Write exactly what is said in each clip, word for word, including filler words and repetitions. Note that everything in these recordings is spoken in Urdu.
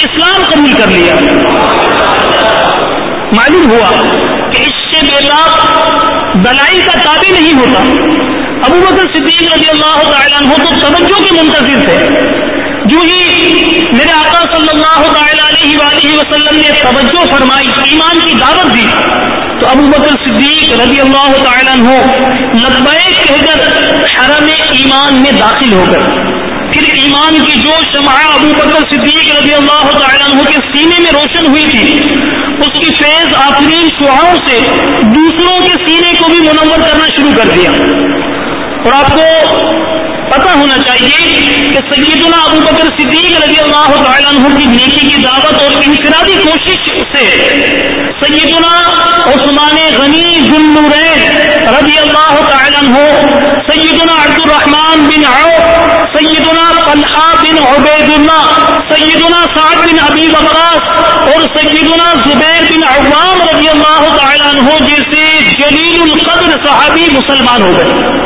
اسلام قبول کر لیا. معلوم ہوا کہ اس سے بیدار دلائل کا تابع نہیں ہوتا. ابو بکر صدیق رضی اللہ تعالیٰ عنہ تو توجہ کے منتظر تھے. جو ہی میرے آقا صلی اللہ تعالیٰ علیہ وآلہ وسلم نے توجہ فرمائی, ایمان کی دعوت دی, تو ابو بکر صدیق رضی اللہ تعالیٰ عنہ لبیک کہہ کر حرم ایمان میں داخل ہو گئے. پھر ایمان کی جو شمع ابو بکر صدیق رضی اللہ تعالیٰ عنہ کے سینے میں روشن ہوئی تھی, اس کی فیض آفرین شعاؤں سے دوسروں کے سینے کو بھی منور کرنا شروع کر دیا. اور آپ کو پتہ ہونا چاہیے کہ سیدنا ابو بکر صدیق رضی اللہ تعالیٰ عنہ کی نیکی کی دعوت اور انفرادی کوشش سے سیدنا عثمان غنی ذو النورین رضی اللہ تعالیٰ عنہ, سیدنا عبد الرحمن بن عوف, سیدنا طلحہ بن عبید اللہ, سیدنا سعد بن ابی وقاص اور سیدنا زبیر بن عوام رضی اللہ تعالیٰ عنہ جیسے جلیل القدر صحابی مسلمان ہو گئے.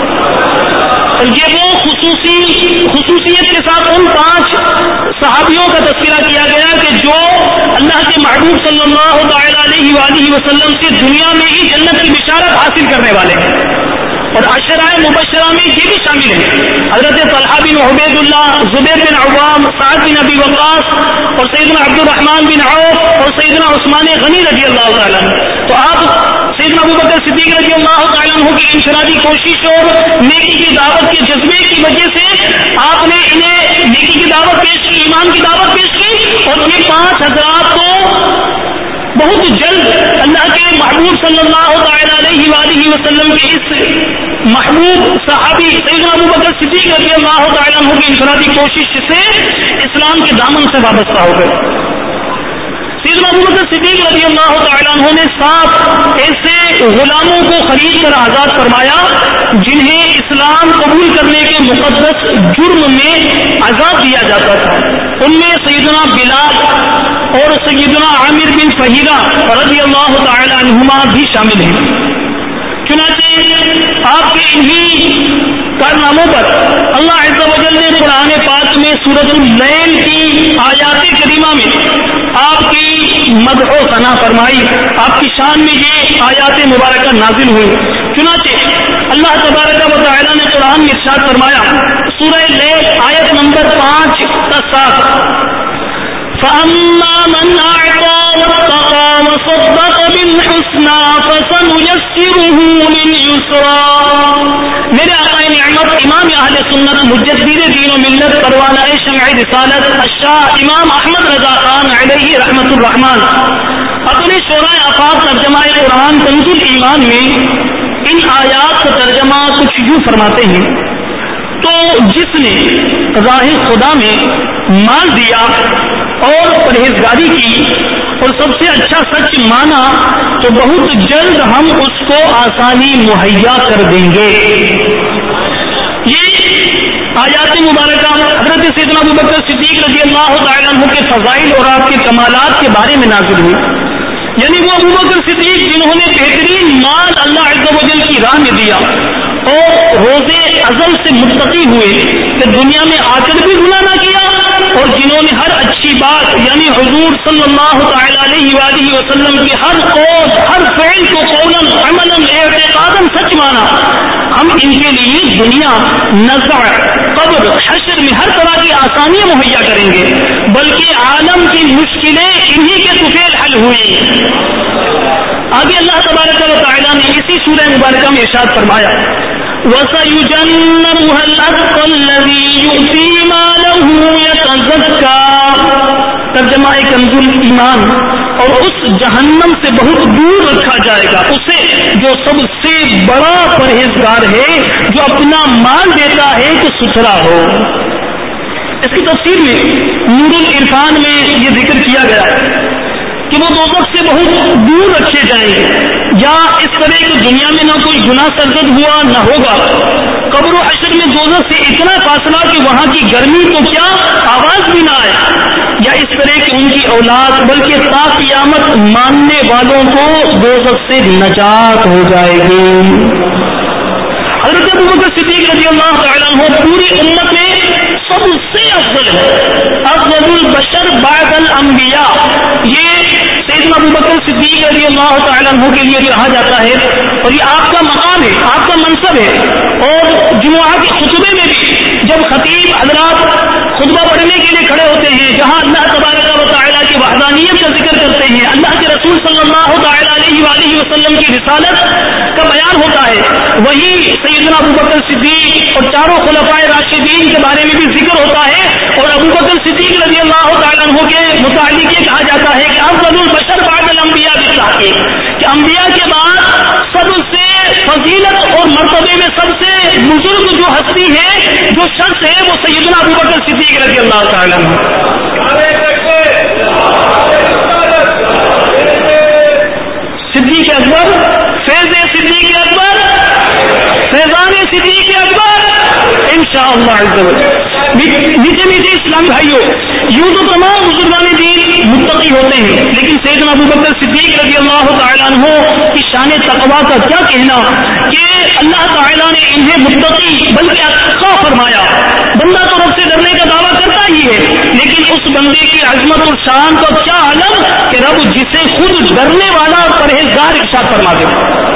اور یہ وہ خصوصی خصوصیت کے ساتھ ان پانچ صحابیوں کا تذکرہ کیا گیا کہ جو اللہ کے محبوب صلی اللہ تعالی علیہ وآلہ وسلم سے دنیا میں ہی جنت کی بشارت حاصل کرنے والے ہیں. اور عشرہ مبشرہ میں یہ بھی شامل ہیں, حضرت طلحہ بن عبید اللہ, زبیر بن عوام, سعد بن ابی وقاص اور سیدنا عبد الرحمن بن عوف اور سیدنا عثمان غنی رضی اللہ تعالیٰ عنہ. تو آپ سیدنا ابو بکر صدیق رضی اللہ تعالیٰ عنہ کی انفرادی کوشش اور نیکی کی دعوت کے جذبے کی وجہ سے آپ نے انہیں نیکی کی دعوت پیش کی, ایمان کی دعوت پیش کی, اور یہ پانچ حضرات کو بہت جلد اللہ کے محبوب صلی اللہ تعالی علیہ وآلہ وسلم کے اس محبوب صحابی سیدنا ابو بکر صدیق رضی اللہ تعالیٰ عنہ کی انفرادی کوشش سے اسلام کے دامن سے وابستہ ہو گئے. سیدنا ابو بکر صدیق رضی اللہ تعالیٰ عنہ نے سات ایسے غلاموں کو خرید کر آزاد فرمایا جنہیں اسلام قبول کرنے کے مقدس جرم میں عذاب دیا جاتا تھا. ان میں سیدنا بلال اور سیدنا عامر بن فہیرہ رضی اللہ تعالی عنہما بھی شامل ہیں. چنانچہ آپ کے انہی کارناموں پر اللہ عز و جل نے قرآن پاک میں سورۃ اللیل کی آیات کریمہ میں آپ کی مدح و ثنا فرمائی, آپ کی شان میں یہ آیات مبارکہ نازل ہوئی. چنانچہ اللہ تبارک و تعالی نے قرآن میں ارشاد فرمایا, سورہ لیل آیت نمبر پانچ تا سات, فَأَمَّا مَنْ أَعْطَىٰ وَاتَّقَىٰ وَصَدَّقَ بِالْحُسْنَىٰ فَسَنُيَسِّرُهُ لِلْيُسْرَىٰ. میرے آقا نعمت امام اہل سنت مجدد دین و ملت پروانہ شمع رسالت الشاہ امام احمد رضا خان علیہ رحمت الرحمان اپنے شورائے آفاق ترجمہ قرآن کنز ایمان میں ان آیات کا ترجمہ کچھ یوں فرماتے ہیں, تو جس نے راہ خدا میں مال دیا اور پرہیزگاری کی اور سب سے اچھا سچ مانا تو بہت جلد ہم اس کو آسانی مہیا کر دیں گے. یہ آیات مبارکہ حضرت سیدنا ابو بکر صدیق رضی اللہ تعالیٰ عنہ کے فضائل اور آپ کے کمالات کے بارے میں نازل ہوئی. یعنی وہ ابو بکر صدیق جنہوں نے بہترین مال اللہ عز و جل کی راہ میں دیا اور روزے ازل سے متقی ہوئے کہ دنیا میں آ کر بھی گناہ نہ کیا, اور جنہوں نے ہر اچھی بات یعنی حضور صلی اللہ تعالی علیہ وآلہ وسلم کے ہر قول ہر فعل کو قولاً عملاً اعتقاداً سچ مانا, ہم ان کے لیے دنیا نزع قبر حشر میں ہر طرح کی آسانیاں مہیا کریں گے, بلکہ عالم کی مشکلیں انہی کے طفیل حل ہوئی. آگے اللہ تبارک و تعالیٰ نے اسی سورہ مبارکہ میں ارشاد فرمایا, وَسَيُجَنَّبُهَا الْأَتْقَى الَّذِي يُؤْتِي مَالَهُ يَتَزَكَّىٰ. ترجمہ کنز ایمان, اور اس جہنم سے بہت دور رکھا جائے گا اسے جو سب سے بڑا پرہیزگار ہے, جو اپنا مال دیتا ہے تو ستھرا ہو. اس کی تفسیر میں نور العرفان میں یہ ذکر کیا گیا کہ وہ دوزخ سے بہت دور رکھے جائیں گے, یا اس طرح کہ دنیا میں نہ کوئی گناہ سرزد ہوا نہ ہوگا, قبر و حشر میں دوزخ سے اتنا فاصلہ کہ وہاں کی گرمی تو کیا آواز بھی نہ آئے, یا اس طرح کہ ان کی اولاد بلکہ تا قیامت ماننے والوں کو دوزخ سے نجات ہو جائے گی. حضرت ابو بکر صدیق رضی اللہ تعالیٰ عنہ پوری امت میں سب سے افضل ہے، افضل البشر بعد الانبیاء، یہ سیدنا ابو بکر صدیق رضی اللہ تعالیٰ عنہ کے لیے کہا جاتا ہے، اور یہ آپ کا مقام ہے، آپ کا منصب ہے۔ اور جمعہ کے خطبے میں بھی جب خطیب حضرات خطبہ پڑھنے کے لیے کھڑے ہوتے ہیں، جہاں اللہ تبارک و تعالیٰ کی وحدانیت کا ذکر کرتے ہیں، اللہ کے رسول صلی اللہ تعالیٰ علیہ وآلہ وسلم کی رسالت کا بیان ہوتا ہے، وہی سیدنا ابو بکر صدیق اور چاروں خلفائے راشدین کے بارے میں بھی ذکر ہوتا ہے، اور ابو بکر صدیق رضی اللہ تعالیٰ عنہ کے متعلق یہ کہا جاتا ہے کہ افضل البشر بعد الانبیاء بالتحقیق، کہ انبیاء کے بعد سب سے فضیلت اور مرتبے میں سب سے بزرگ جو ہستی ہے، جو شخص ہے، وہ سیدنا ابو بکر صدیق رضی اللہ تعالیٰ عنہ۔ صدیق اکبر، فیض صدیق اکبر، فیضان صدیق اکبر، انشاءاللہ۔ نیچے نیچے اسلام بھائیوں، یوں تو تمام بزرگان دین متقی ہوتے ہیں، لیکن سیدنا ابو بکر صدیق رضی اللہ تعالیٰ عنہ کی شان تقویٰ کا کیا کہنا کہ اللہ تعالیٰ نے انہیں متقی بلکہ اتقیٰ فرمایا۔ بندہ تو رب سے ڈرنے کا دعویٰ کرتا ہی ہے، لیکن اس بندے کی عظمت اور شان کا کیا عالم کہ رب جسے خود ڈرنے والا اور پرہیزگار ارشاد فرما دے۔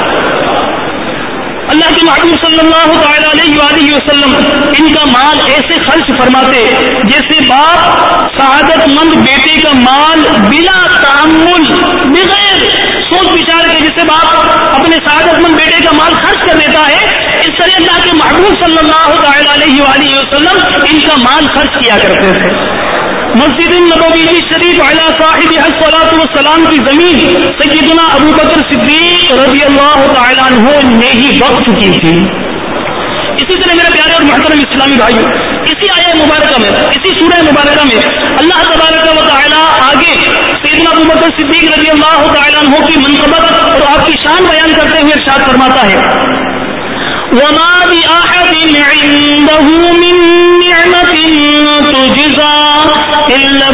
اللہ کے محبوب صلی اللہ تعالی علیہ وآلہ وسلم ان کا مال ایسے خرچ فرماتے جیسے باپ سعادت مند بیٹے کا مال بلا تعمل بغیر سوچ بچار کے جیسے باپ اپنے سعادت مند بیٹے کا مال خرچ کر دیتا ہے، اس طرح اللہ کے محبوب صلی اللہ تعالی علیہ وآلہ وسلم ان کا مال خرچ کیا کرتے تھے۔ مسجد النبوی شریف علی صاحب الصلاۃ والسلام کی زمین سیدنا ابو بکر صدیق رضی اللہ تعالیٰ عنہ نے ہی وقف کی تھی۔ اسی طرح میرے پیارے اور محترم اسلامی بھائیوں، اسی آیہ مبارکہ میں، اسی سورہ مبارکہ میں اللہ تبارک و تعالیٰ آگے سیدنا ابو بکر صدیق رضی اللہ تعالیٰ عنہ کی منقبت اور آپ کی شان بیان کرتے ہوئے ارشاد فرماتا ہے، وَمَا بِأَحَدٍ عِندَهُ مِن نِّعْمَةٍ تُجْزَىٰ إِلَّا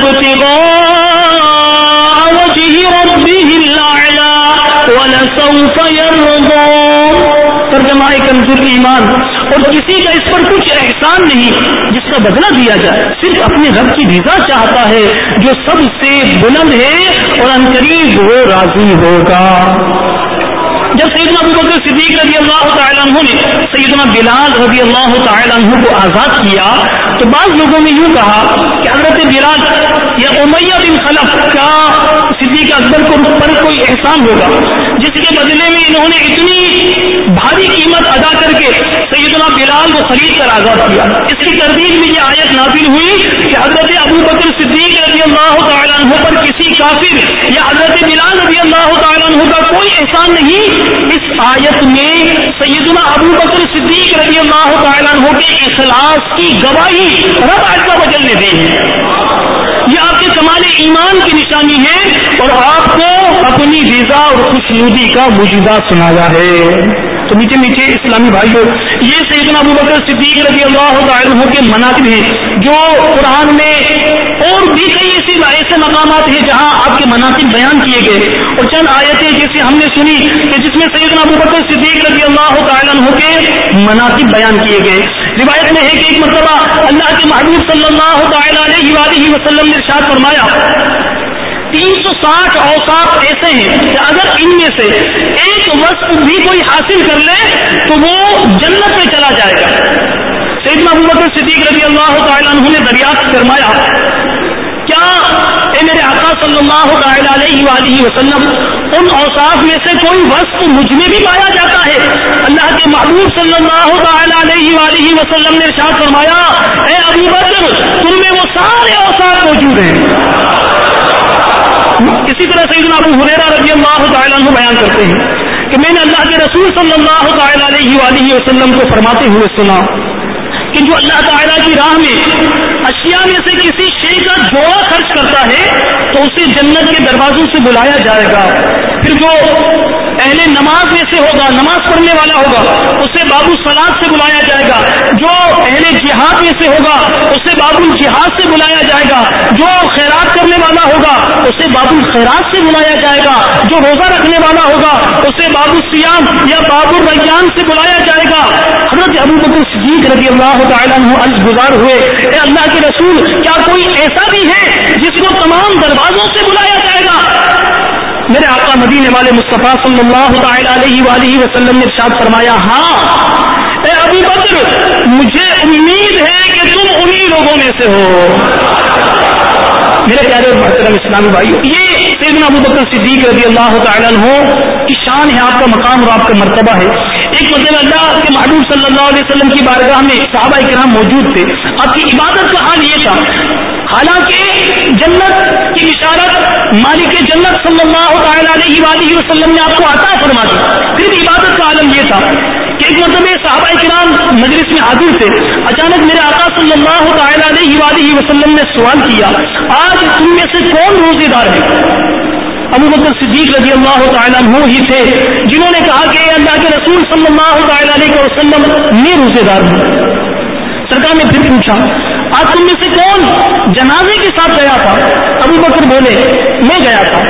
ابْتِغَاءَ وَجْهِ رَبِّهِ الْأَعْلَىٰ وَلَسَوْفَ يَرْضَىٰ۔ ترجمہ کنزُ ایمان، اور کسی کا اس پر کچھ احسان نہیں جس کا بدلہ دیا جائے، صرف اپنے رب کی رضا چاہتا ہے جو سب سے بلند ہے، اور عنقریب وہ راضی ہوگا۔ جب سیدنا ابو بکر صدیق رضی اللہ تعالیٰ عنہ نے سیدنا بلال رضی اللہ تعالیٰ عنہ کو آزاد کیا تو بعض لوگوں نے یوں کہا کہ حضرت بلال یا امیہ بن خلف کا صدیق اکبر کو پر کوئی احسان ہوگا جس کے بدلے میں انہوں نے اتنی بھاری قیمت ادا کر کے سیدنا بلال کو خرید کر آزاد کیا۔ اس کی تردید میں یہ آیت نازل ہوئی کہ حضرت ابو بکر صدیق رضی اللہ تعالیٰ عنہ پر کسی کافر یا حضرت بلال رضی اللہ تعالیٰ عنہ کا کوئی احسان نہیں۔ اس آیت میں سیدنا ابو بکر صدیق رضی اللہ تعالیٰ عنہ کے اخلاص کی گواہی رب عز و جل نے دی ہے۔ یہ آپ کے کمال ایمان کی نشانی ہے اور آپ کو اپنی رضا اور خوشنودی کا مجدہ سنایا ہے۔ تو میٹھے میٹھے اسلامی بھائیوں، یہ سیدنا ابو بکر صدیق رضی اللہ تعالیٰ عنہ کے مناقب ہیں جو قرآن میں اور بھی کئی ایسے ایسے مقامات ہیں جہاں آپ کے مناقب بیان کیے گئے، اور چند آیتیں جیسے ہم نے سنی کہ جس میں سیدنا ابو بکر صدیق رضی اللہ تعالیٰ عنہ کے مناقب بیان کیے گئے۔ روایت میں ہے کہ ایک مرتبہ اللہ کے محبوب صلی اللہ تعالیٰ علیہ وآلہ وسلم نے ارشاد فرمایا، تین سو ساٹھ اوصاف ایسے ہیں کہ اگر ان میں سے ایک وصف بھی کوئی حاصل کر لے تو وہ جنت میں چلا جائے گا۔ سیدنا ابو بکر صدیق رضی اللہ تعالیٰ عنہ نے دریافت فرمایا، کیا اے میرے آقا صلی اللہ تعالیٰ علیہ وآلہ وسلم ان اوصاف میں سے کوئی وصف مجھ میں بھی پایا جاتا ہے؟ اللہ کے محبوب صلی اللہ تعالیٰ علیہ وآلہ وسلم نے ارشاد فرمایا، اے ابو بکر تم میں وہ سارے اوصاف موجود ہیں۔ اسی طرح سیدنا ابو ہریرہ رضی اللہ تعالیٰ عنہ بیان کرتے ہیں کہ میں نے اللہ کے رسول صلی اللہ تعالیٰ علیہ وآلہ وسلم کو فرماتے ہوئے سنا کہ جو اللہ تعالیٰ کی راہ میں اشیاء میں سے کسی شے کا جوڑا خرچ کرتا ہے تو اسے جنت کے دروازوں سے بلایا جائے گا۔ پھر جو اہل نماز میں سے ہوگا، نماز پڑھنے والا ہوگا، اسے باب الصلاۃ سے بلایا جائے گا۔ جو اہل جہاد میں سے ہوگا اسے باب الجہاد سے بلایا جائے گا۔ جو خیرات کرنے والا ہوگا اسے باب الخیرات سے بلایا جائے گا۔ جو روزہ رکھنے والا ہوگا اسے باب الصیام یا باب الریان سے بلایا جائے گا۔ حضرت ابو بکر صدیق رضی اللہ تعالیٰ عنہ عرض گزار ہوئے، اے اللہ کے رسول، کیا کوئی ایسا بھی ہے جس کو تمام دروازوں سے بلایا جائے گا؟ میرے آقا مدینے والے مصطفیٰ صلی اللہ تعالیٰ علیہ وآلہ وسلم نے ارشاد فرمایا، ہاں اے ابو بکر، مجھے امید ہے کہ تم انہی لوگوں میں سے ہو۔ میرے پیارے اور محترم اسلامی بھائیو، یہ سیدنا ابو بکر صدیق رضی اللہ تعالیٰ عنہ کی شان ہے، آپ کا مقام اور آپ کا مرتبہ ہے۔ ایک مطلب اللہ کے محبوب صلی اللہ علیہ وسلم کی بارگاہ میں صحابہ کرام موجود تھے، آپ کی عبادت کا حال یہ تھا، حالانکہ جنت کی بشارت مالک جنت صلی اللہ تعالیٰ علیہ وآلہ وسلم نے آپ کو عطا فرما دی، پھر بھی عبادت کا عالم یہ تھا کہ ایک مرتبہ صحابہ کرام مجلس میں حاضر تھے، اچانک میرے آقا صلی اللہ تعالیٰ علیہ وآلہ وسلم نے سوال کیا، آج تم میں سے کون روزے دار ہے؟ ابو بکر صدیق رضی اللہ تعالیٰ عنہ ہی تھے جنہوں نے کہا کہ اللہ کے رسول صلی اللہ تعالیٰ علیہ وسلم میں روزے دار ہوں۔ سرکار نے پھر پوچھا، آج تم میں سے کون جنازے کے ساتھ گیا تھا؟ ابو بکر بولے، میں گیا تھا۔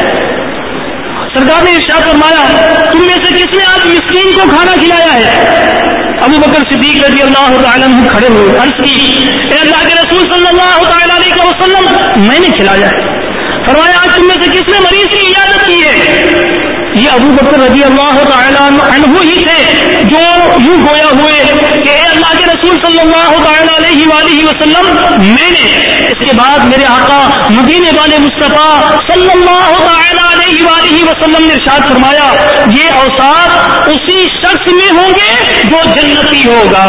سرکار نے ارشاد فرمایا، تم میں سے کس نے آج مسکین کو کھانا کھلایا ہے؟ ابو بکر صدیق رضی اللہ تعالیٰ عنہ کھڑے ہوئے، عرض کی، اے اللہ کے رسول صلی اللہ تعالیٰ علیہ وسلم، میں نے کھلایا ہے۔ فرمایا، آج تم میں سے کس نے مریض کی عیادت کی ہے؟ یہ ابو بکر رضی اللہ تعالیٰ عنہ ہی تھے جو یوں گویا ہوئے کہ اے اللہ کے رسول صلی اللہ تعالیٰ علیہ وآلہ وسلم، میں نے۔ اس کے بعد میرے آقا مدینے والے مصطفیٰ صلی اللہ تعالیٰ علیہ وآلہ وسلم نے ارشاد فرمایا، یہ اوصاف اسی شخص میں ہوں گے جو جنتی ہوگا۔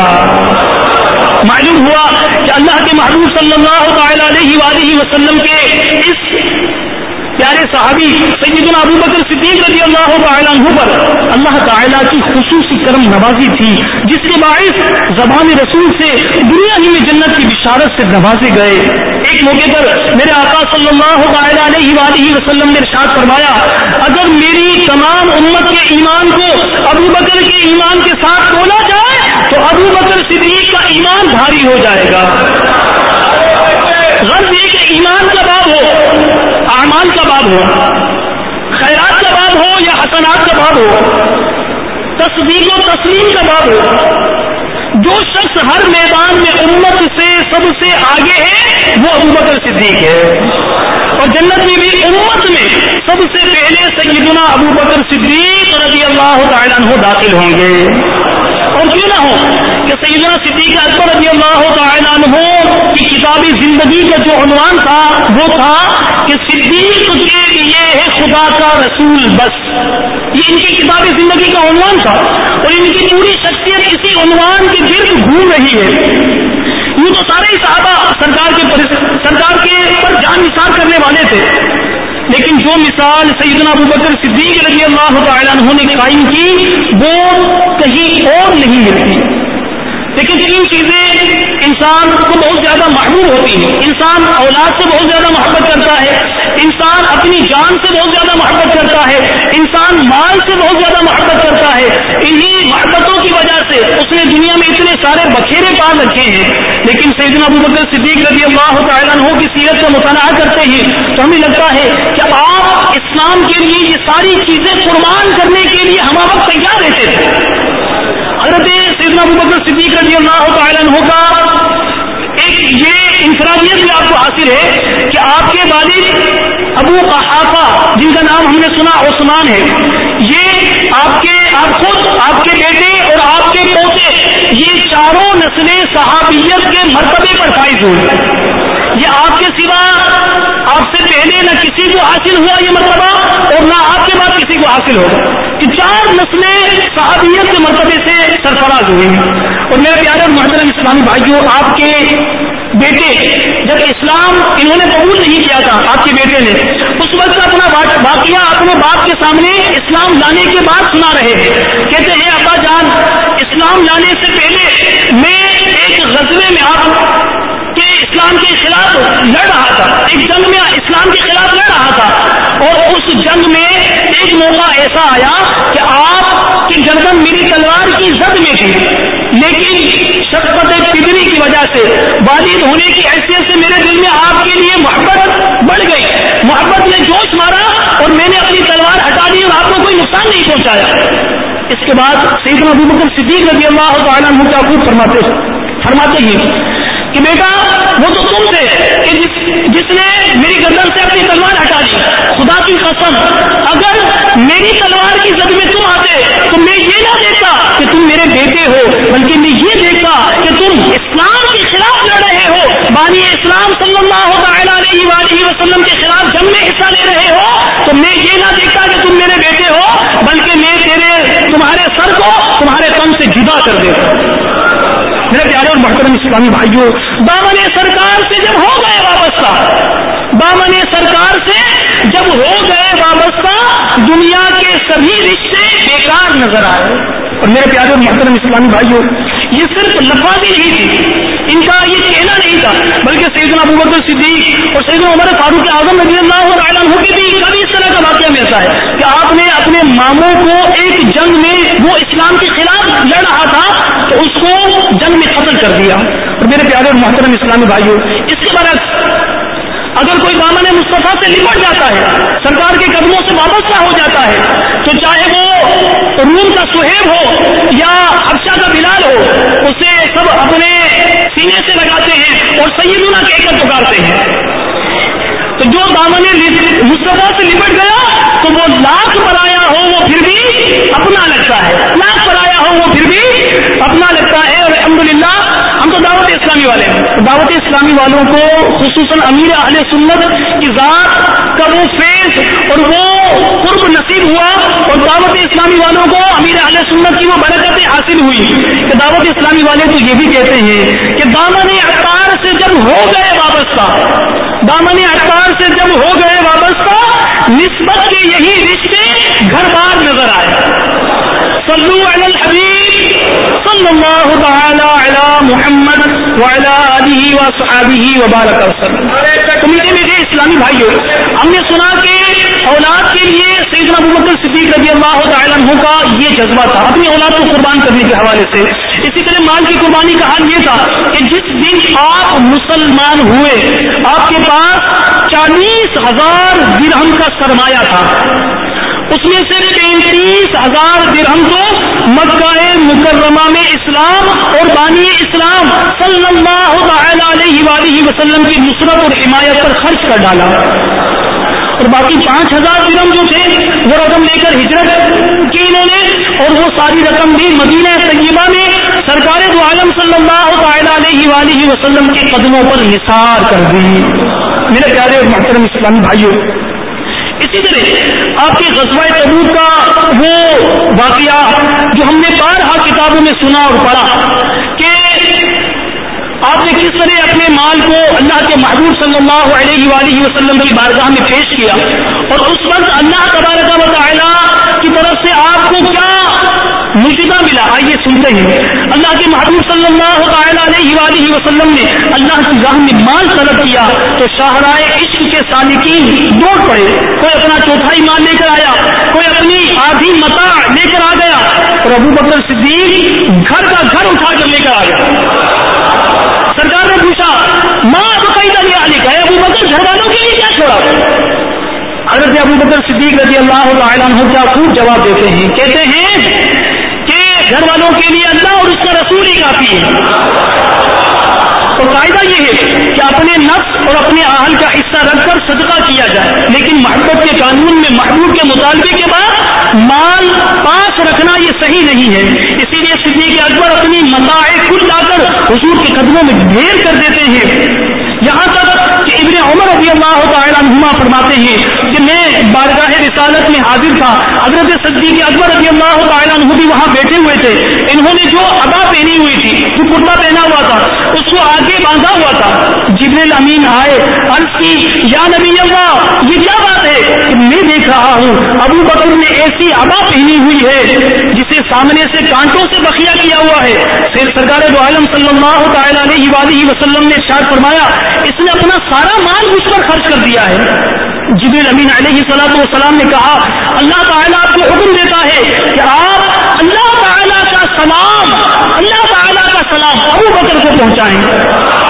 معلوم ہوا کہ اللہ کے محبوب صلی اللہ تعالیٰ علیہ وآلہ وسلم کے اس پیارے صحابی سیدنا ابو بکر صدیق رضی اللہ تعالیٰ عنہ پر اللہ تعالیٰ کی خصوصی کرم نوازی تھی، جس کے باعث زبان رسول سے دنیا ہی میں جنت کی بشارت سے نوازے گئے۔ ایک موقع پر میرے آقا صلی اللہ تعالیٰ علیہ وآلہ وسلم نے ارشاد فرمایا، اگر میری تمام امت کے ایمان کو ابو بکر کے ایمان کے ساتھ تولا جائے تو ابو بکر صدیق کا ایمان بھاری ہو جائے گا۔ غرض یہ کہ ایمان کا باب ہو، اعمال کا باب ہو، خیرات کا باب ہو یا حسنات کا باب ہو، تصدیق و تسلیم کا باب ہو، جو شخص ہر میدان میں امت سے سب سے آگے ہے وہ ابو بکر صدیق ہے، اور جنت میں بھی امت میں سب سے پہلے سیدنا ابو بکر صدیق رضی اللہ تعالیٰ عنہ داخل ہوں گے۔ اور کیوں نہ ہو کہ سیدنا صدیق اکبر رضی اللہ تعالیٰ عنہ کی کتابی زندگی کا جو عنوان تھا وہ تھا کہ صدیق کے لیے ہے خدا کا رسول بس، یہ ان کی کتابی زندگی کا عنوان تھا، اور ان کی پوری شخصیت اسی عنوان کے گرد گھوم رہی ہے۔ یوں تو سارے ہی صحابہ سرکار کے پر سرکار کے پر جان نثار کرنے والے تھے، لیکن جو مثال سیدنا ابو بکر صدیق رضی اللہ تعالیٰ عنہ نے قائم کی وہ کہیں اور نہیں ملتی۔ لیکن تین چیزیں انسان کو بہت زیادہ محبوب ہوتی ہیں، انسان اولاد سے بہت زیادہ محبت کرتا ہے، انسان اپنی جان سے بہت زیادہ محبت کرتا ہے، انسان مال سے بہت زیادہ محبت کرتا ہے۔ انہی محبتوں کی وجہ سے اس نے دنیا میں اتنے سارے بکھیرے پال رکھے ہیں، لیکن سیدنا ابو بکر صدیق رضی اللہ تعالیٰ عنہ کی سیرت کا مطالعہ کرتے ہیں تو ہمیں لگتا ہے کہ آپ اسلام کے لیے یہ ساری چیزیں قربان کرنے کے لیے ہم وقت تیار رہتے تھے۔ حضرت سیدنا ابو بکر صدیق رضی اللہ تعالیٰ عنہ کا ایک یہ انفرادیت بھی آپ کو حاصل ہے کہ آپ کے والد ابو قحافہ جن کا نام ہم نے سنا عثمان ہے، یہ آپ کے آپ خود آپ کے بیٹے اور آپ کے پوتے یہ چاروں نسلیں صحابیت کے مرتبے پر فائز ہوئی۔ یہ آپ کے سوا آپ سے پہلے نہ کسی کو حاصل ہوا یہ مرتبہ اور نہ آپ کے بعد کسی کو حاصل ہوگا کہ چار نسلیں صحابیت کے مرتبے سے سرفراز ہوئی ہیں۔ اور میرے پیارے اور محترم اسلامی بھائیوں، آپ کے بیٹے جب اسلام انہوں نے قبول نہیں کیا تھا، آپ کے بیٹے نے اس وقت اپنا واقعہ اپنے باپ کے سامنے اسلام لانے کے بعد سنا رہے ہیں، کہتے ہیں ابا جان اسلام لانے سے پہلے میں ایک غزوے میں آپ کہ اسلام کے خلاف لڑ رہا تھا، ایک جنگ میں اسلام کے خلاف لڑ رہا تھا، اور اس جنگ میں ایک موقع ایسا آیا کہ آپ کی گردن میری تلوار کی زد میں تھی، لیکن شفقت پدری کی وجہ سے والد ہونے کی حیثیت سے میرے دل میں آپ کے لیے محبت بڑھ گئی، محبت نے جوش مارا اور میں نے اپنی تلوار ہٹا دی اور آپ کو کوئی نقصان نہیں پہنچایا۔ اس کے بعد سیدنا ابو بکر صدیق رضی اللہ تعالیٰ عنہ کیا خوب فرماتے فرماتے ہیں کہ بیٹا وہ تو تم تھے کہ جس جس نے میری گردن سے اپنی تلوار ہٹا دی. خدا کی قسم اگر میری تلوار کی زد میں تم آتے تو میں یہ نہ دیکھتا کہ تم میرے بیٹے ہو, بلکہ میں یہ دیکھتا کہ تم اسلام کے خلاف لڑ رہے ہو, بانی اسلام صلی اللہ تعالیٰ علیہ وآلہ وسلم کے خلاف جنگ میں حصہ لے رہے ہو. تو میں یہ نہ دیکھتا کہ تم میرے بیٹے ہو, بلکہ میں تیرے تمہارے سر کو تمہارے تن سے جدا کر دیتا. میرے پیارے اور محترم اسلامی بھائیوں, دامن سرکار سے جب ہو گئے وابستہ, دامن سرکار سے جب ہو گئے وابستہ, دنیا کے سبھی رشتے بیکار نظر آئے. اور میرے پیارے اور محترم اسلامی بھائیوں, یہ صرف لفاظی نہیں تھی, ان کا یہ کہنا نہیں تھا, بلکہ سیدنا ابو بکر صدیق اور سیدنا عمر فاروق اعظم رضی اللہ تعالیٰ عنہ کی بھی کبھی اس طرح کا واقعہ ملتا ہے کہ آپ نے اپنے ماموں کو ایک جنگ میں, وہ اسلام کے خلاف لڑ رہا تھا, تو اس کو جنگ میں قتل کر دیا. اور میرے پیارے اور محترم اسلامی بھائیوں, اس کے برعکس اگر کوئی دامن مصطفیٰ سے لپٹ جاتا ہے, سرکار کے قدموں سے وابستہ ہو جاتا ہے, تو چاہے وہ روم کا سہیب ہو یا حبشہ کا بلال ہو, اسے سب اپنے سینے سے لگاتے ہیں اور سیدنا کہہ کر پکارتے ہیں. تو جو دامن مصطفیٰ سے لپٹ گیا تو وہ لاکھ پرایا ہو وہ پھر بھی اپنا لگتا ہے, لاکھ پرایا ہو وہ پھر بھی اپنا لگتا ہے. اور الحمدللہ ہم تو دعوت اسلامی والے ہیں, دعوت اسلامی والوں کو خصوصاً امیر اہل سنت کی ذات کا وہ فیض اور وہ قرب نصیب ہوا, اور دعوت اسلامی والوں کو امیر اہل سنت کی وہ برکتیں حاصل ہوئی کہ دعوت اسلامی والے تو یہ بھی کہتے ہیں کہ دامن اطہار سے جب ہو گئے وابستہ, دامن اطہار سے جب ہو گئے وابستہ, نسبت کے یہی رشتے گھر بار نظر آئے. صلو علی الحبیب صلی اللہ تعالی علی محمد وعلی آلہ وصحبہ وبارک وسلم. تو میرے میرے اسلامی بھائیوں, ہم نے سنا کہ اولاد کے لیے سیدنا ابو بکر صدیق رضی اللہ تعالیٰ عنہ کا یہ جذبہ تھا اپنی اولاد کو قربان کرنے کے حوالے سے. اسی طرح مال کی قربانی کا حال یہ تھا کہ جس دن آپ مسلمان ہوئے آپ کے پاس چالیس ہزار درہم کا سرمایہ تھا, اس میں سے پینتیس ہزار درہم تو مکہ مکرمہ میں اسلام اور بانی اسلام صلی اللہ تعالی علیہ وآلہ وسلم کی نصرت اور حمایت پر خرچ کر ڈالا, اور باقی پانچ ہزار درہم جو تھے وہ رقم لے کر ہجرت کی انہوں نے, اور وہ ساری رقم بھی مدینہ طیبہ میں سرکار دو عالم صلی اللہ تعالی علیہ وآلہ وسلم کے قدموں پر نثار کر دی. میرے پیارے اور محترم اسلامی بھائیوں, اسی طرح آپ کے غزوہ تبوک کا وہ واقعہ جو ہم نے بارہا کتابوں میں سنا اور پڑھا کہ آپ نے کس طرح اپنے مال کو اللہ کے محبوب صلی اللہ علیہ وآلہ وسلم کی بارگاہ میں پیش کیا, اور اس وقت اللہ تبارک و تعالی کی طرف سے آپ کو کیا مجدہ ملا. آئیے سنتے ہیں. اللہ کے محبوب صلی اللہ تعالی علیہ وآلہ وسلم نے اللہ کی راہ میں مال طلب کیا تو شاہراہ عشق کے سالکین دوڑ پڑے, کوئی اپنا چوتھائی مال لے کر آیا, کوئی اپنی آدھی متاع لے کر آ گیا, اور ابو بکر صدیق گھر کا گھر اٹھا کر لے کر آ گیا. سرکار نے پوچھا ماں بقیدہ علی کا, ابو بکر گھر والوں کے لیے کیا چھوڑا؟ حضرت ابو بکر صدیق رضی اللہ تعالیٰ عنہ کیا خوب جواب دیتے ہیں, کہتے ہیں کہ گھر والوں کے لیے اللہ اور اس کا رسول ہی کافی ہے. تو قاعدہ یہ ہے کہ اپنے نفس اور اپنے اہل کا حصہ رکھ کر صدقہ کیا جائے, لیکن محبت کے قانون میں محبوب کے مطالبے کے بعد مال پاس رکھنا یہ صحیح نہیں ہے. اسی لیے صدیق اکبر اپنی متاع کل لا کر حضور کے قدموں میں ڈھیر کر دیتے ہیں, یہاں تک کہ ابن عمر رضی اللہ تعالیٰ عنہما فرماتے ہیں کہ میں بارگاہ رسالت میں حاضر تھا, حضرت صدیق اکبر رضی اللہ تعالیٰ عنہ بھی وہاں بیٹھے ہوئے تھے. انہوں نے جو عبا پہنی ہوئی تھی, جو کرتا پہنا ہوا تھا, اس کو آگے باندھا ہوا تھا. جبریل امین آئے, عرض کی یا نبی اللہ یہ کیا بات ہے کہ میں دیکھ رہا ہوں ابو بکر نے ایسی عبا پہنی ہوئی ہے جسے سامنے سے کانٹوں سے بخیا کیا ہوا ہے. پھر سرکار دو عالم صلی اللہ تعالیٰ علیہ وآلہ وسلم نے ارشاد فرمایا اس نے اپنا سارا مال مجھ پر خرچ کر دیا ہے. جبریل امین علیہ الصلوۃ والسلام نے کہا اللہ تعالیٰ آپ کو حکم دیتا ہے کہ آپ اللہ تعالیٰ کا سلام اللہ تعالیٰ کا سلام ابو بکر کو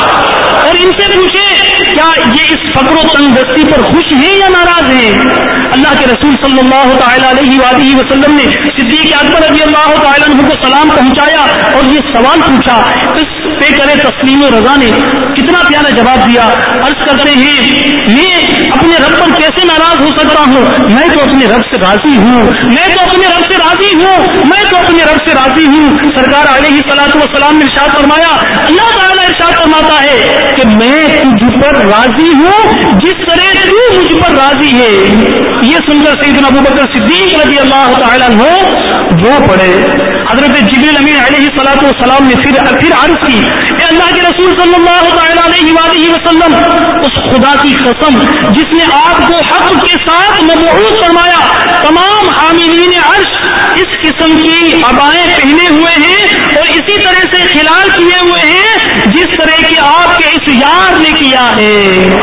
پہنچائیں اور ان سے پوچھیں کیا یہ اس فقر و تنگ دستی پر خوش ہیں یا ناراض ہیں. اللہ کے رسول صلی اللہ تعالی علیہ وآلہ وسلم نے صدیق اکبر رضی اللہ تعالی عنہ کو سلام پہنچایا اور یہ سوال پوچھا. اس پہ کرے تسلیم و رضا نے کتنا پیارا جواب دیا. عرض کرتے ہیں میں اپنے رب پر کیسے ناراض ہو سکتا ہوں, میں تو اپنے رب سے راضی ہوں, میں تو اپنے رب سے راضی ہوں, میں تو اپنے رب سے راضی ہوں. سرکار علیہ الصلوۃ والسلام نے ارشاد فرمایا, اللہ تعالیٰ ارشاد فرماتا ہے کہ میں تجھ پر راضی ہوں جس طرح تو مجھ پر راضی ہے. یہ سن کر سیدنا ابوبکر صدیق رضی اللہ تعالیٰ عنہ وہ پڑھے. حضرت جبریل امین علیہ الصلوۃ والسلام نے پھر پھر عرض کی, اے اللہ کے رسول صلی اللہ تعالیٰ علیہ وآلہ وسلم, اس خدا کی قسم جس نے آپ کو حق کے ساتھ مبعوث فرمایا, تمام حاملین عرش اس قسم کی عبائیں پہنے ہوئے ہیں اور اسی طرح سے خلال کیے ہوئے ہیں جس طرح کی آپ کے اس یار نے کیا ہے.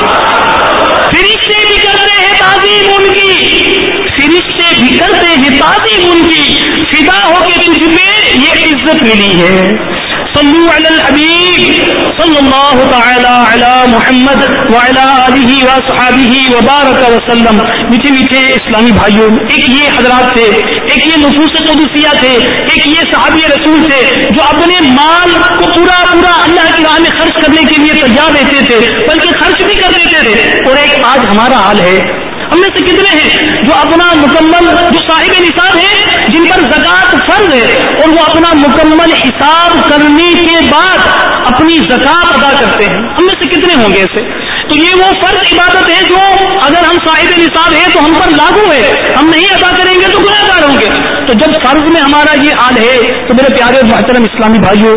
فرشتے بھی کرتے ہیں تعظیم ان کی, فرشتے بھی کرتے ہیں تعظیم ان کی, فدا ہو کے تجھ پہ یہ عزت ملی ہے. صلو علی الحبیب صلی اللہ تعالی علی محمد وعلی آلہ وصحبہ وبارک وسلم. میٹھے میٹھے اسلامی بھائیوں, ایک یہ حضرات تھے, ایک یہ نفوس قدسیہ تھے, ایک یہ صحابی رسول تھے جو اپنے مال کو پورا پورا اللہ کی راہ میں خرچ کرنے کے لیے تیار رہتے تھے, بلکہ خرچ بھی کر دیتے تھے. اور ایک آج ہمارا حال ہے, ہم میں سے کتنے ہیں جو اپنا مکمل, جو صاحب نصاب ہیں جن پر زکوٰۃ فرض ہے, اور وہ اپنا مکمل حساب کرنے کے بعد اپنی زکوٰۃ ادا کرتے ہیں. ہم میں سے کتنے ہوں گے ایسے؟ تو یہ وہ فرض عبادت ہے جو اگر ہم صاحب نصاب ہیں تو ہم پر لاگو ہے, ہم نہیں ادا کریں گے تو گناہ گار ہوں گے. تو جب فرض میں ہمارا یہ حال ہے تو میرے پیارے اور محترم اسلامی بھائیوں,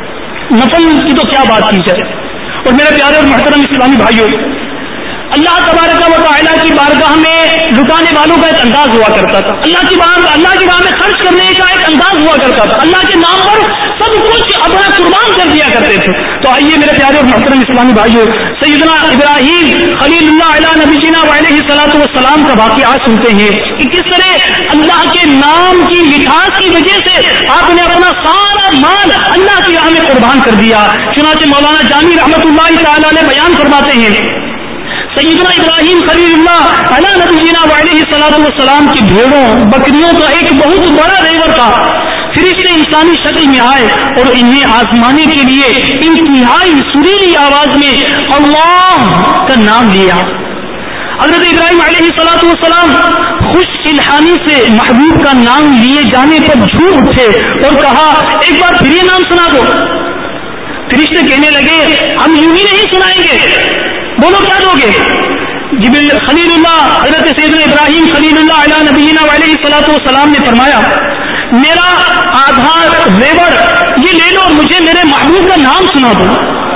نفل کی تو کیا بات کی جائے. اور میرے پیارے اور محترم اسلامی بھائیوں, اللہ تبارک و تعالیٰ کی بارگاہ میں لٹانے والوں کا ایک انداز ہوا کرتا تھا, اللہ کی بار اللہ کی راہ میں خرچ کرنے کا ایک انداز ہوا کرتا تھا, اللہ کے نام پر سب کچھ اپنا قربان کر دیا کرتے تھے. تو آئیے میرے پیارے اور محترم اسلامی بھائیوں, سیدنا ابراہیم خلیل اللہ علیہ نبی جینا علیہ الصلوۃ والسلام کا واقعات سنتے ہیں کہ کس طرح اللہ کے نام کی مٹھاس کی وجہ سے آپ نے اپنا سارا مال اللہ کی راہ میں قربان کر دیا. چنانچہ مولانا جامی رحمۃ اللہ تعالی علیہ بیان فرماتے ہیں, سیدنا ابراہیم خلیل اللہ علیہ نبی جینا علیہ الصلوۃ والسلام کی بھیڑوں بکریوں کا ایک بہت بڑا ریور تھا. فرشتے انسانی شکل میں آئے اور انہیں آزمانے کے لیے انتہائی سریلی آواز میں اللہ کا نام لیا. حضرت ابراہیم علیہ الصلوۃ والسلام خوش الحانی سے محبوب کا نام لیے جانے پر جھوم اٹھے اور کہا, ایک بار پھر یہ نام سنا دو. فرشتے کہنے لگے, ہم یوں ہی نہیں سنائیں گے, بولو کیا دو گے. جبریل خلیل اللہ حضرت سیدنا ابراہیم خلیل اللہ علیہ نبینا علیہ الصلوۃ والسلام نے فرمایا, میرا آدھار ریوڑ یہ لے لو اور مجھے میرے محبوب کا نام سنا دو.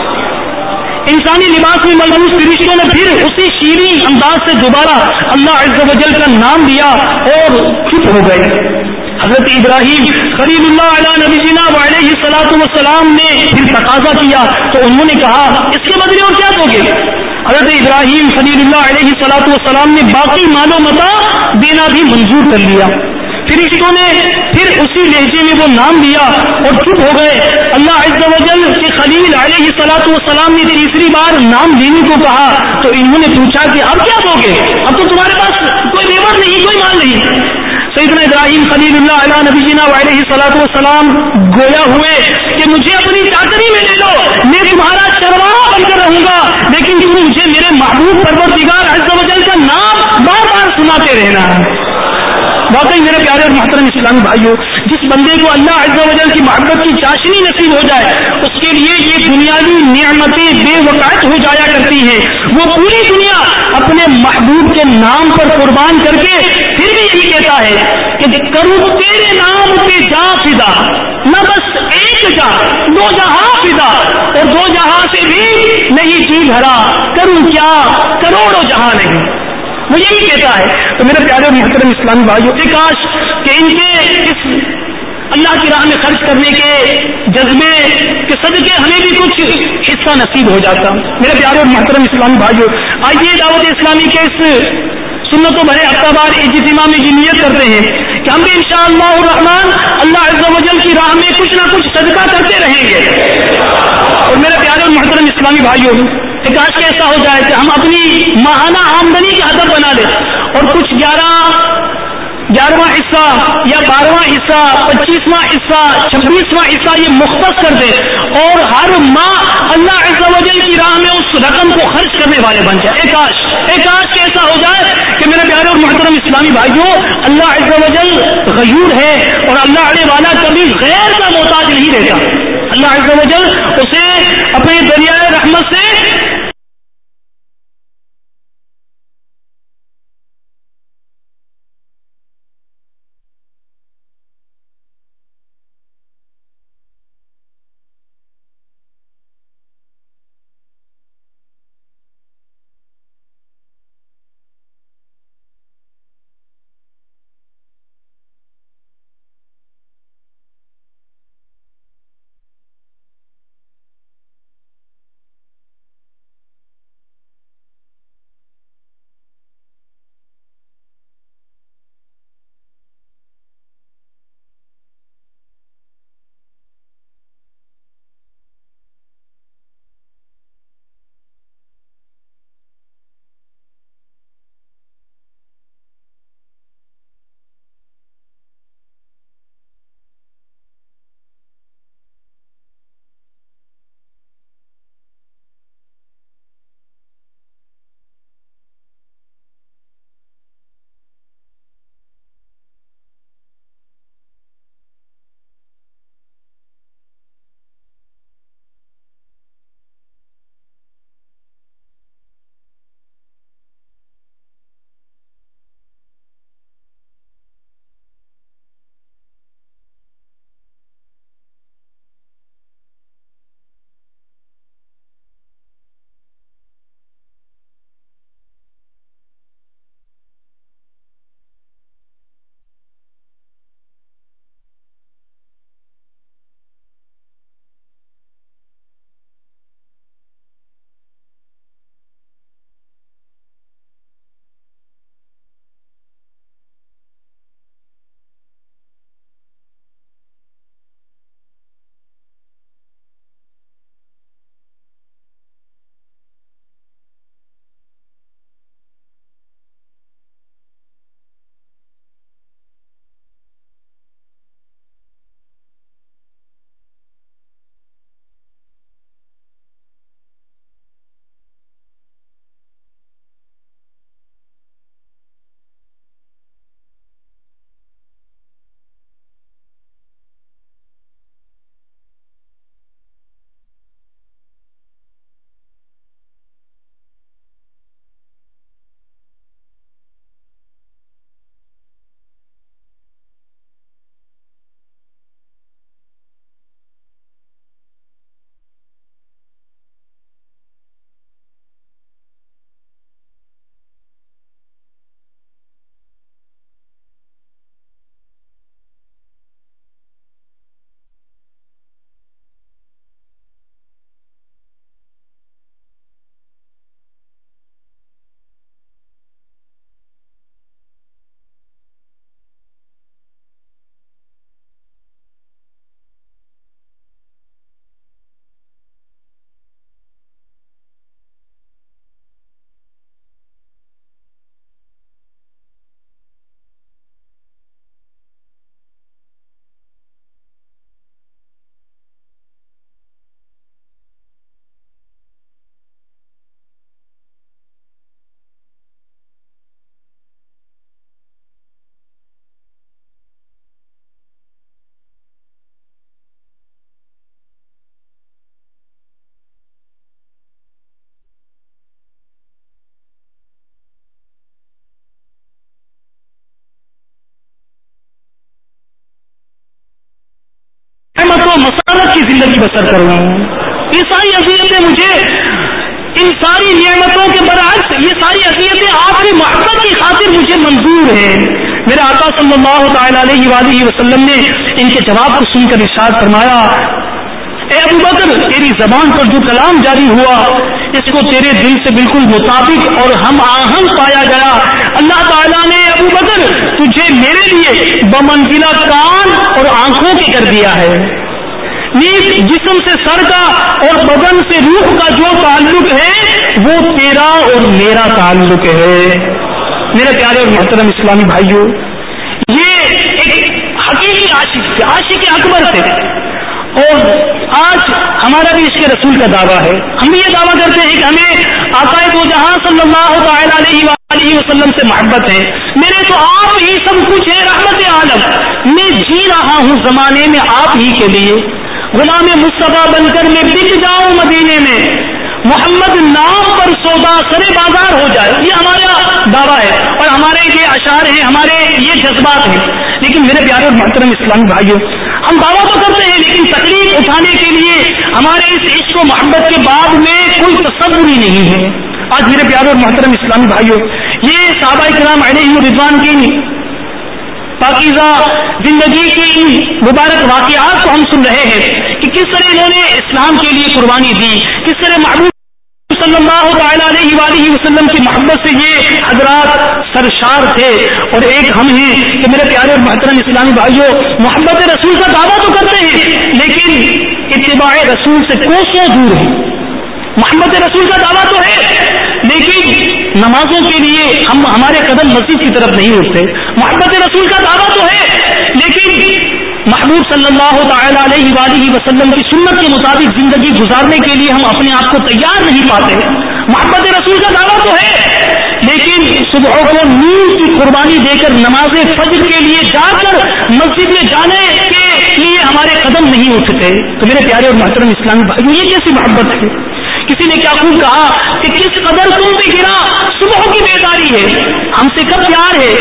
انسانی لباس میں ملبوس فرشتوں نے پھر اسی شیریں انداز سے دوبارہ اللہ عز و جل کا نام لیا اور چپ ہو گئے. حضرت ابراہیم خلیل اللہ علیہ نبی جناب علیہ الصلوۃ والسلام نے پھر تقاضا کیا تو انہوں نے کہا, اس کے بدلے اور کیا دو گے. حضرت ابراہیم خلیل اللہ علیہ الصلوۃ والسلام نے باقی مال و متاع دینا بھی منظور کر لیا. فرشتوں نے پھر اسی لہجے میں وہ نام لیا اور چپ ہو گئے. اللہ عز و جل کے خلیل علیہ الصلوۃ والسلام نے تیسری بار نام لینے کو کہا تو انہوں نے پوچھا کہ اب کیا دو گے, اب تو تمہارے پاس کوئی ریور نہیں, کوئی مال نہیں. سیدنا ابراہیم خلیل اللہ علیہ نبی جناب علیہ الصلوۃ والسلام گویا ہوئے کہ مجھے اپنی چاکری میں لے لو, میں تمہارا چرواہا بن کر رہوں گا, لیکن تم مجھے میرے محبوب پروردگار عز و جل کا نام بار بار سناتے رہنا. واقعی میرے پیارے اور محترم اسلامی بھائیوں, جس بندے کو اللہ عز و جل کی محبت کی چاشنی نصیب ہو جائے اس کے لیے یہ دنیاوی نعمتیں بے وقت ہو جایا کرتی ہیں. وہ پوری دنیا اپنے محبوب کے نام پر قربان کر کے پھر بھی یہی کہتا ہے کہ کروں تیرے نام پہ جا فدا, نہ بس ایک جا دو جہاں فدا, اور دو جہاں سے بھی نہیں جی بھرا, کروں کیا کروڑوں جہاں نہیں. وہ یہی کہتا ہے. تو میرے پیارے اور محترم اسلامی بھائیوں, کاش کہ ان کے اس اللہ کی راہ میں خرچ کرنے کے جذبے کے صدقے ہمیں بھی کچھ حصہ نصیب ہو جاتا. میرے پیارے اور محترم اسلامی بھائیوں, آئیے دعوت اسلامی کے اس سنتوں بھرے ہفتہ وار اجتماع میں یہ نیت کرتے ہیں کہ ہم بھی انشاءاللہ الرحمن اللہ عز و جل کی راہ میں کچھ نہ کچھ صدقہ کرتے رہیں گے. اور میرے پیارے اور محترم اسلامی بھائیوں, کاش کہ ایسا ہو جائے کہ ہم اپنی ماہانہ آمدنی کا ہدف بنا لیں اور کچھ گیارہ گیارہواں حصہ یا بارہواں حصہ، پچیسواں حصہ، چھبیسواں حصہ یہ مختص کر دے اور ہر ماہ اللہ عز و جل کی راہ میں اس رقم کو خرچ کرنے والے بن جائے. ایک کاش ایک کاش کہ ایسا ہو جائے کہ میرے پیارے اور محترم اسلامی بھائیوں، اللہ عز و جل غیور ہے اور اللہ علیہ والا کبھی غیر کا محتاج نہیں رہتا. اللہ عز و جل اسے اپنے دریائے رحمت سے احمد و مسالت کی زندگی بسر کر رہا ہوں. یہ ساری عقیدتیں مجھے ان ساری نعمتوں کے برعکس یہ ساری عقیدتیں آپ کی محبت کی خاطر مجھے منظور ہیں. میرے آقا صلی اللہ تعالی علیہ وآلہ وسلم نے ان کے جواب کو سن کر ارشاد فرمایا، اے ابو بکر تیری زبان پر جو کلام جاری ہوا اس کو تیرے دل سے بالکل مطابق اور ہم آہنگ پایا گیا. اللہ تعالیٰ نے ابو بکر تجھے میرے لیے بمنزلہ کان اور آنکھوں کے کر دیا ہے. نیز جسم سے سر کا اور بدن سے روح کا جو تعلق ہے وہ تیرا اور میرا تعلق ہے. میرے پیارے اور محترم اسلامی بھائیوں، یہ ایک حقیقی عاشق تھے، عاشق اکبر تھے، اور آج ہمارا بھی اس کے رسول کا دعویٰ ہے. ہم بھی یہ دعویٰ کرتے ہیں کہ ہمیں آقا دو جہاں صلی اللہ تعالی علیہ وآلہ وسلم سے محبت ہے. میرے تو آپ ہی سب کچھ ہے، رحمت عالم. میں جی رہا ہوں زمانے میں آپ ہی کے لیے، غلام مصطفیٰ بن کر میں بک جاؤں مدینے میں، محمد نام پر سودا سرے بازار ہو جائے. یہ ہمارا دعویٰ ہے اور ہمارے یہ اشعار ہیں، ہمارے یہ جذبات ہیں. لیکن میرے پیارے اور محترم اسلامی بھائیوں، ہم دعویٰ تو کرتے ہیں لیکن تکلیف اٹھانے کے لیے ہمارے اس عشق و محبت کے بعد میں کوئی تصور ہی نہیں ہے. آج میرے پیارے اور محترم اسلامی بھائیوں، یہ صحابہ کرام علیہم رضوان کی پاکیزہ زندگی کی ان مبارک واقعات کو ہم سن رہے ہیں کہ کس طرح انہوں نے اسلام کے لیے قربانی دی، کس طرح محبوب صلی اللہ تعالی علیہ وآلہ وسلم کی محبت سے یہ حضرات سرشار تھے. اور ایک ہم ہیں کہ میرے پیارے اور محترم اسلامی بھائیوں، محبت رسول کا دعویٰ تو کرتے ہیں لیکن اتباع رسول سے کوسوں دور ہیں. محبت رسول کا دعویٰ تو ہے لیکن نمازوں کے لیے ہم ہمارے قدم مسجد کی طرف نہیں اٹھتے. محبت رسول کا دعویٰ تو ہے لیکن محبوب صلی اللہ تعالی علیہ وآلہ وسلم کی سنت کے مطابق زندگی گزارنے کے لیے ہم اپنے آپ کو تیار نہیں پاتے. محبت رسول کا دعویٰ تو ہے لیکن صبح کو نیند کی قربانی دے کر نماز فجر کے لیے جا کر مسجد میں جانے کے لیے ہمارے قدم نہیں اٹھتے. تو میرے پیارے اور محترم اسلامی بھائیوں، یہ کیسی محبت ہے؟ کسی نے کیا خوب کہا کہ کس قدر تم پہ گرا صبح کی بیداری ہے، ہم سے کب پیار ہے؟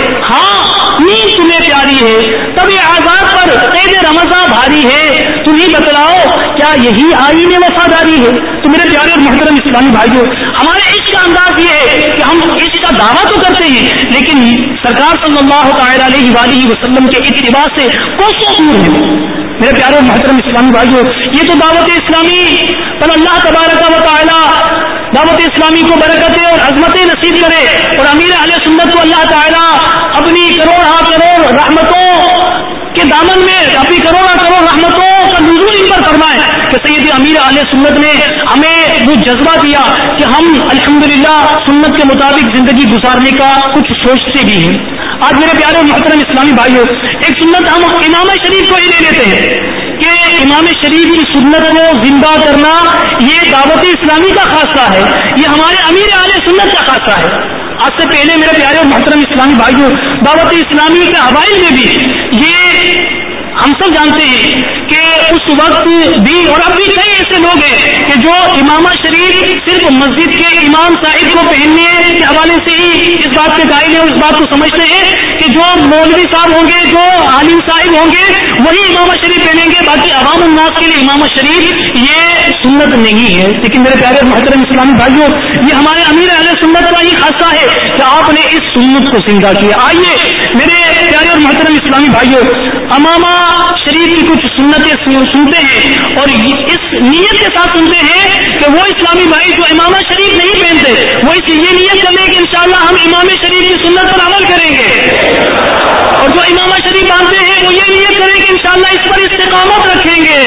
ہاں نیند تمہیں پیاری ہے، تب یہ آزاد پر قید رمضان بھاری ہے. تمہیں بتلاؤ کیا یہی آئین وفاداری ہے؟ تو میرے پیارے اور محترم اسلامی بھائیوں، ہمارے عشق کا انداز یہ ہے کہ ہم عشق کا دعویٰ تو کرتے ہیں لیکن سرکار صلی اللہ تعالی علیہ وآلہ وسلم کے اتباع سے کوسوں دور ہیں. میرے پیارے اور محترم اسلامی بھائیوں، یہ تو دعوت اسلامی پر اللہ تبارک و تعالی دعوت اسلامی کو برکتیں اور عظمتیں نصیب کرے اور امیر اہل سنت کو اللہ تعالی اپنی کروڑ ہا کروڑ رحمتوں کے دامن میں اپنی کروڑ ہا کروڑ رحمتوں کا نزول ان پر فرمائے کہ سید امیر اہل سنت نے ہمیں وہ جذبہ دیا کہ ہم الحمدللہ سنت کے مطابق زندگی گزارنے کا کچھ سوچتے بھی ہیں. آج میرے پیارے اور محترم اسلامی بھائیوں، ایک سنت ہم امام شریف کو ہی لے لیتے ہیں کہ امام شریف کی سنت کو زندہ کرنا یہ دعوت اسلامی کا خاصہ ہے، یہ ہمارے امیر اہل سنت کا خاصہ ہے. آج سے پہلے میرے پیارے اور محترم اسلامی بھائیوں، دعوت اسلامی کے حوالے میں بھی یہ ہم سب جانتے ہیں کہ اس وقت بھی اور اب بھی کئی ایسے لوگ ہیں کہ جو امامہ شریف صرف مسجد کے امام صاحب کو پہننے کے حوالے سے ہی اس بات کے قائل ہیں اور اس بات کو سمجھتے ہیں کہ جو مولوی صاحب ہوں گے، جو عالم صاحب ہوں گے وہی امامہ شریف پہنیں گے، باقی عوام الناس کے لیے امامہ شریف یہ سنت نہیں ہے. لیکن میرے پیارے محترم اسلامی بھائیوں، یہ ہمارے امیر اہل سنت کا ہی خاصہ ہے کہ آپ نے اس سنت کو زندہ کیا. آئیے میرے پیارے اور محترم اسلامی بھائیوں، امامہ شریف کی کچھ سنتیں سنتے ہیں اور اس نیت کے ساتھ سنتے ہیں کہ وہ اسلامی بھائی جو امامہ شریف نہیں پہنتے وہ اس یہ نیت کر لیں کہ انشاءاللہ ہم امام شریف کی سنت پر عمل کریں گے، اور جو امامہ شریف مانتے ہیں وہ یہ نیت کریں کہ انشاءاللہ اس پر استقامت رکھیں گے.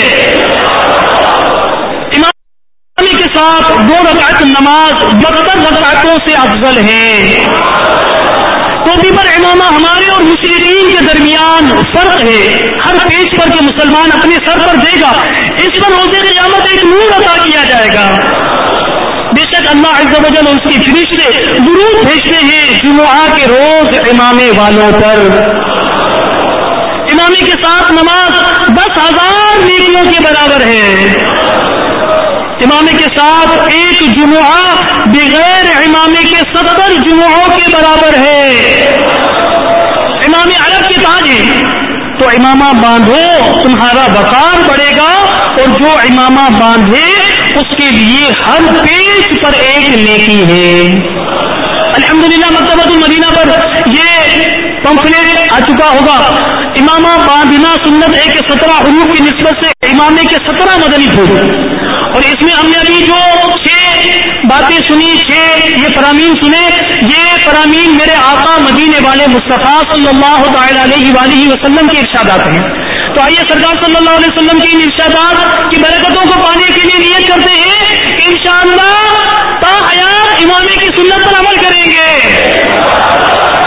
امام کے ساتھ دو رکعت نماز بہتر رکعتوں سے افضل ہے. ٹوپی پر امامہ ہمارے اور مشرکین کے درمیان فرق ہے. ہر پیج پر کہ مسلمان اپنے سر پر دے گا، اس پر روز قیامت ایک نور عطا کیا جائے گا. بے شک اللہ عز و جل اس کی فرشتے درود بھیجتے ہیں جمعہ کے روز امامے والوں پر. امامی کے ساتھ نماز دس ہزار نیکیوں کے برابر ہے. امامے کے ساتھ ایک جمعہ بغیر امامے کے ستر جمعوں کے برابر ہے. امام عرب کے تاج ہیں تو امامہ باندھو تمہارا وقار بڑھے گا، اور جو امامہ باندھے اس کے لیے ہر پیج پر ایک نیکی ہے. الحمدللہ مکتبۃ المدینہ پر یہ پمفلیٹ آ چکا ہوگا. امامہ باندھنا سنت ہے کہ سترہ حروف کی نسبت سے امامے کے سترہ مدنی پھول، اور اس میں ہم نے ابھی جو چھ باتیں سنی، چھ یہ فرامین سنے، یہ فرامین میرے آقا مدینے والے مصطفیٰ صلی اللہ تعالی علیہ وآلہ وسلم کے ارشادات ہیں. تو آئیے سرکار صلی اللہ علیہ وسلم کی ان ارشادات کی برکتوں کو پانے کے لیے نیت کرتے ہیں کہ انشاءاللہ تا حیات امامے کی سنت پر عمل کریں گے.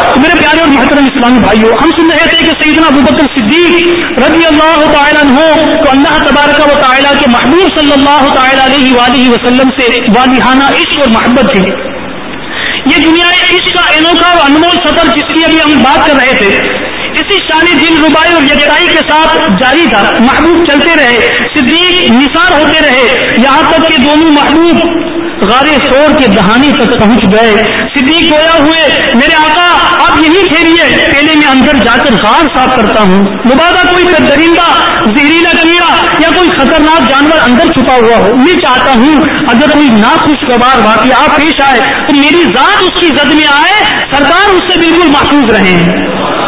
اسلامی بھائیوں، ہم سن رہے تھے کہ سیدنا ابوبکر صدیق رضی اللہ تعالیٰ عنہ کو اللہ تبارک و تعالیٰ کے محبوب صلی اللہ تعالیٰ علیہ وآلہ وسلم سے والہانہ عشق اور محبت تھی. یہ دنیا عشق کا انوکھا اور انمول سفر جس کی ابھی ہم بات کر رہے تھے، اسی شان دل ربائی اور یکتائی کے ساتھ جاری تھا. محبوب چلتے رہے، صدیق نثار ہوتے رہے، یہاں تک کہ دونوں محبوب غار ثور کے دہانے تک پہنچ گئے. صدیق گویا ہوئے، میرے آقا آپ یہی ٹھہریے، پہلے میں اندر جا کر غار صاف کرتا ہوں. مبادہ کوئی درندہ، زہریلا کیڑا یا کوئی خطرناک جانور اندر چھپا ہوا ہو. میں چاہتا ہوں اگر کوئی ناخوشگوار واقعہ پیش آئے تو میری ذات اس کی زد میں آئے، سرکار اس سے بالکل محفوظ رہیں.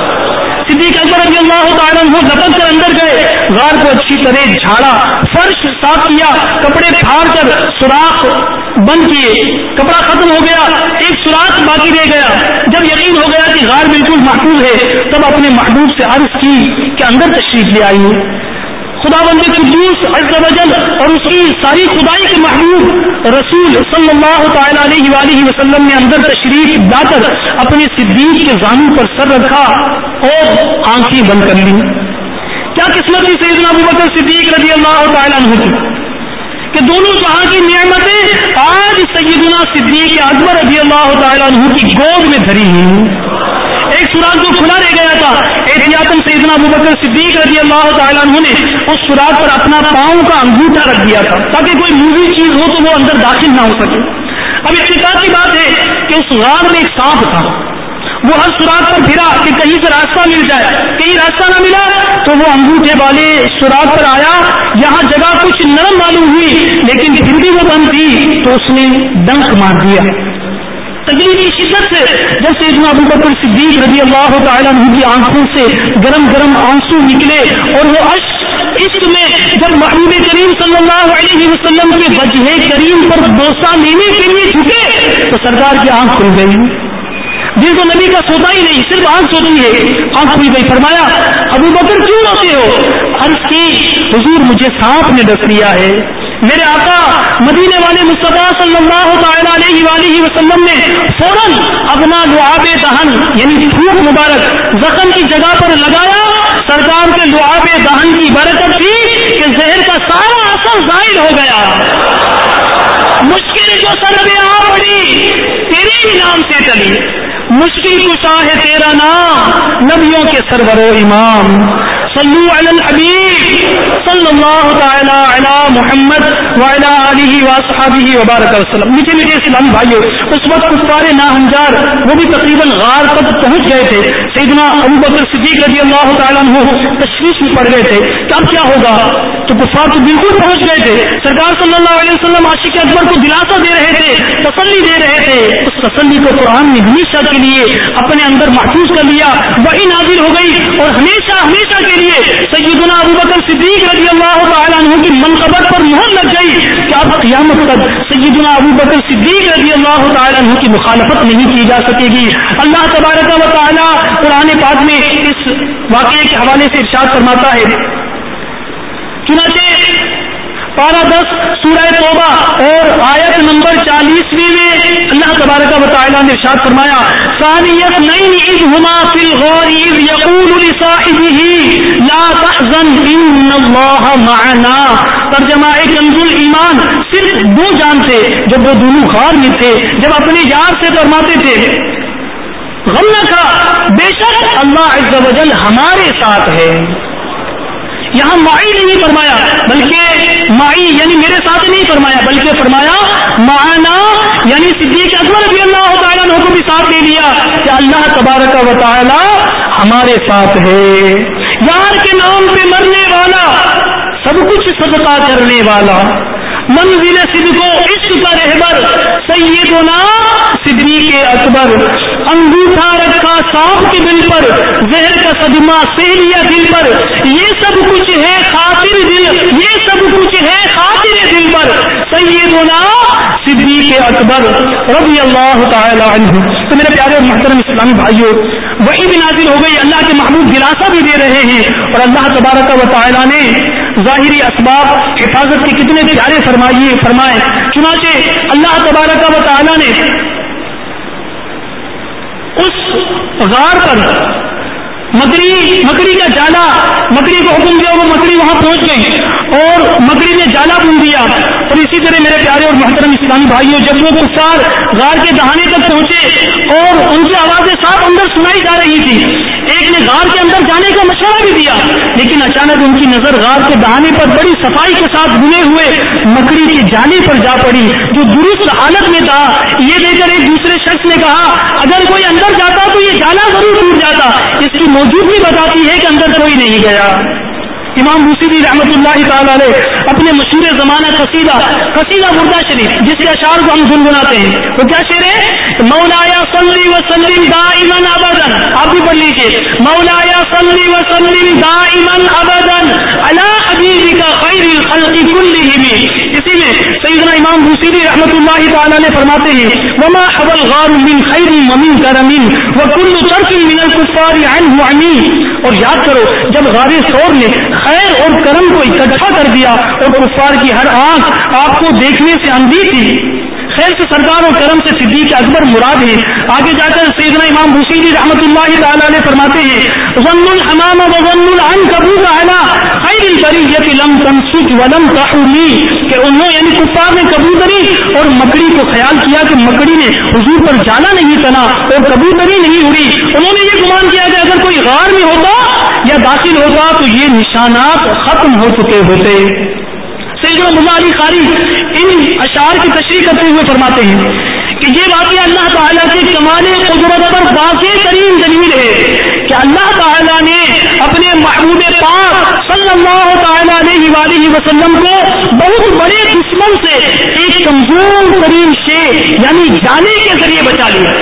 صدیق اکبر رضی اللہ تعالیٰ عنہ لپک کر اندر گئے، غار کو اچھی طرح جھاڑا، فرش صاف کیا، کپڑے پھاڑ کر سوراخ بند کیے. کپڑا ختم ہو گیا، ایک سوراخ باقی رہ گیا. جب یقین ہو گیا کہ غار بالکل محفوظ ہے، تب اپنے محبوب سے عرض کی کہ اندر تشریف لے آئیے. خداوند قدوس عز و جل اور اس کی ساری خدائی کے محبوب رسول صلی اللہ تعالی علیہ وآلہ وسلم نے اندر تشریف لا کر اپنے صدیق کے زانو پر سر رکھا اور آنکھیں بند کر لی. کیا قسمت تھی سیدنا ابوبکر صدیق رضی اللہ تعالیٰ عنہ کی کہ دونوں جہاں کی نعمتیں آج سیدنا صدیق اکبر رضی اللہ تعالیٰ عنہ کی گود میں دھری ہیں. ایک سوراخ جو کھلا رہ گیا تھا، احتیاطاً سیدنا ابوبکر صدیق رضی اللہ تعالیٰ عنہ نے اس سوراخ پر اپنا پاؤں کا انگوٹھا رکھ دیا تھا تاکہ کوئی موزی چیز ہو تو وہ اندر داخل نہ ہو سکے. اب اتفاق کی بات ہے کہ اس غار میں ایک سانپ تھا. وہ ہر سوراخ پر پھرا کہ کہیں سے راستہ مل جائے، کہیں راستہ نہ ملا تو وہ انگوٹھے والے سوراخ پر آیا. یہاں جگہ کچھ نرم معلوم ہوئی لیکن پھر بھی وہ بند تھی تو اس نے ڈنک مار دیا. تکلیف کی شدت سے جب سیدنا ابوبکر صدیق رضی اللہ تعالیٰ عنہ کی آنکھوں سے گرم گرم آنسو نکلے اور وہ اشک عشق میں جب محبوب کریم صلی اللہ علیہ وسلم کے وجہ کریم پر بوسہ لینے کے لیے جھکے تو سرکار کی آنکھ کھل گئی. دل تو نبی کا سوتا ہی نہیں، صرف آنکھ سوتی ہے، آنکھ کھل گئی. فرمایا ابوبکر کیوں روتے ہو؟ عرض کی حضور مجھے سانپ نے ڈس لیا ہے. میرے آقا مدینے والے مصطفیٰ صلی اللہ تعالی علیہ وآلہ وسلم نے فوراً اپنا لعاب دہن یعنی پھوک مبارک زخم کی جگہ پر لگایا. سرکار کے لعاب دہن کی برکت تھی کہ زہر کا سارا اثر ظاہر ہو گیا. مشکل جو سر میں آ پڑی تیرے ہی نام سے چلی، مشکل کشا ہے تیرا نام، نبیوں کے سرور و امام. صلو علی الحبیب صلی اللہ تعالی علی محمد وعلی آلہ واصحابہ وبارک وسلم. میٹھے میٹھے اسلامی بھائیوں، اس وقت کفار ناہنجار وہ بھی تقریباً غار تک پہنچ گئے تھے. سیدنا ابوبکر صدیق رضی اللہ تعالیٰ عنہ تشویش میں پڑ گئے تھے کہ اب کیا ہوگا. تو کفار تو بالکل پہنچ گئے تھے. سرکار صلی اللہ علیہ وسلم عاشق اکبر کو دلاسا دے رہے تھے، تسلی دے رہے تھے. اس تسلی کو قرآن نے ہمیشہ کے لیے اپنے اندر محفوظ کر لیا. وحی نازل ہو گئی اور ہمیشہ ہمیشہ کے لیے سیدنا ابوبکر صدیق رضی اللہ تعالیٰ عنہ کی منقبت پر مہر لگ گئی کہ اب قیامت تک سیدنا ابوبکر صدیق رضی اللہ تعالیٰ عنہ کی مخالفت نہیں کی جا سکے گی. اللہ تبارک و تعالیٰ قرآن پاک میں اس واقعے کے حوالے سے ارشاد فرماتا ہے. چنانچہ پارہ دس سورہ توبہ اور آیت نمبر چالیسویں میں اللہ تبارک و تعالیٰ نے ارشاد فرمایا ثانیۃ اثنین اذ ہما فی الغار اذ یقول لصاحبہ لا تحزن ان اللہ معنا. ترجمہ کنز الایمان صرف وہ جانتے جب وہ دونوں غار میں تھے، جب اپنے یار سے فرماتے تھے غم نہ کھا، بے شک اللہ عز و جل ہمارے ساتھ ہے. یہاں معی نہیں فرمایا بلکہ معی یعنی میرے ساتھ نہیں فرمایا بلکہ فرمایا معنا یعنی صدیق اکبر رضی اللہ تعالیٰ عنہ کو بھی ساتھ دے دیا کہ اللہ تبارک و تعالی ہمارے ساتھ ہے. یار کے نام پہ مرنے والا، سب کچھ صدقہ کرنے والا، منزل صدق و عشق کا رہبر سیدنا صدیق اکبر. انگوٹھا رکھا سانپ کے دل پر، زہر کا صدمہ سہ لیا دل پر. یہ سب کچھ ہے خاطر دل، یہ سب کچھ ہے خاطر دل پر سیدنا صدیق اکبر رضی اللہ تعالی عنہ. تو میرے پیارے محترم اسلامی بھائیوں، وہی بھی نازل ہو گئی، اللہ کے محبوب دلاسا بھی دے رہے ہیں اور اللہ تبارک و تعالی نے ظاہری اسباب حفاظت کے کتنے پیارے فرمائیے فرمائے. چنانچہ اللہ تبارک و تعالی نے اس غار پر مکڑی مکڑی کا جالا، مکڑی کو حکم دیا، وہ مکڑی وہاں پہنچ گئی اور مکڑی نے جالا بن دیا. اور اسی طرح میرے پیارے اور محترم اسلامی بھائیوں، جب وہ کفار غار کے دہانے تک پہنچے اور ان کی آوازیں صاف اندر سنائی جا رہی تھی، ایک نے غار کے اندر جانے کا مشورہ بھی دیا، لیکن اچانک ان کی نظر غار کے دہانے پر بڑی صفائی کے ساتھ بنے ہوئے مکڑی کے جالے پر جا پڑی جو درست حالت میں تھا. یہ دیکھ کر ایک دوسرے شخص نے کہا اگر کوئی اندر جاتا تو یہ جالا ضرور ٹوٹ جاتا. اس کی موجودگی بتاتی ہے کہ اندر کوئی نہیں گیا. امام بوصیری رحمۃ اللہ تعالی علیہ اپنے مشہور زمانہ قصیدہ قصیدہ مردہ شریف جس کے اشعار کو ہم گنگناتے ہیں، وہ کیا شعر ہے؟ مولایا صلی وسلم دائما ابدا، آپ بھی پڑھ لیجیے، مولایا صلی وسلم دائما ابدا علی حبیبک خیر الخلق کلہم. اسی میں سیدنا امام بوصیری رحمۃ اللہ تعالی علیہ فرماتے ہیں وما حوى الغار من خیر ومن کرم وكل ترک من الكفار عنه عمي. اور یاد کرو جب غار ثور نے خیر اور کرم کو اکٹھا کر دیا اور کفار کی ہر آنکھ آپ کو دیکھنے سے اندھی تھی. خیر سے سرکار اور کرم سے صدیق اکبر مراد ہے. آگے جا کر سیدنا امام بوصیری رحمۃ اللہ تعالی علیہ فرماتے ہیں ظن الحمام وظن العنکبوت علی خیر البریۃ لم تمسک ولم تحمی، کہ انہوں یعنی کفار نے کبوتری اور مکڑی کو خیال کیا کہ مکڑی نے حضور پر جالا نہیں تنا اور کبوتری نہیں اڑی. انہوں نے یہ گمان کیا کہ اگر کوئی غار میں ہوتا یا داخل ہوتا تو یہ نشانات ختم ہو چکے ہوتے. سیدنا مولا علی قاری ان اشعار کی تشریح کرتے ہوئے فرماتے ہیں کہ یہ واقعہ اللہ تعالیٰ کے کمال قدرت پر واقع ترین دلیل ہے کہ اللہ تعالیٰ نے اپنے محبوب پاک صلی اللہ تعالیٰ علیہ وآلہ وسلم کو بہت بڑے دشمن سے ایک کمزور ترین شے یعنی جالے کے ذریعے بچا لیا،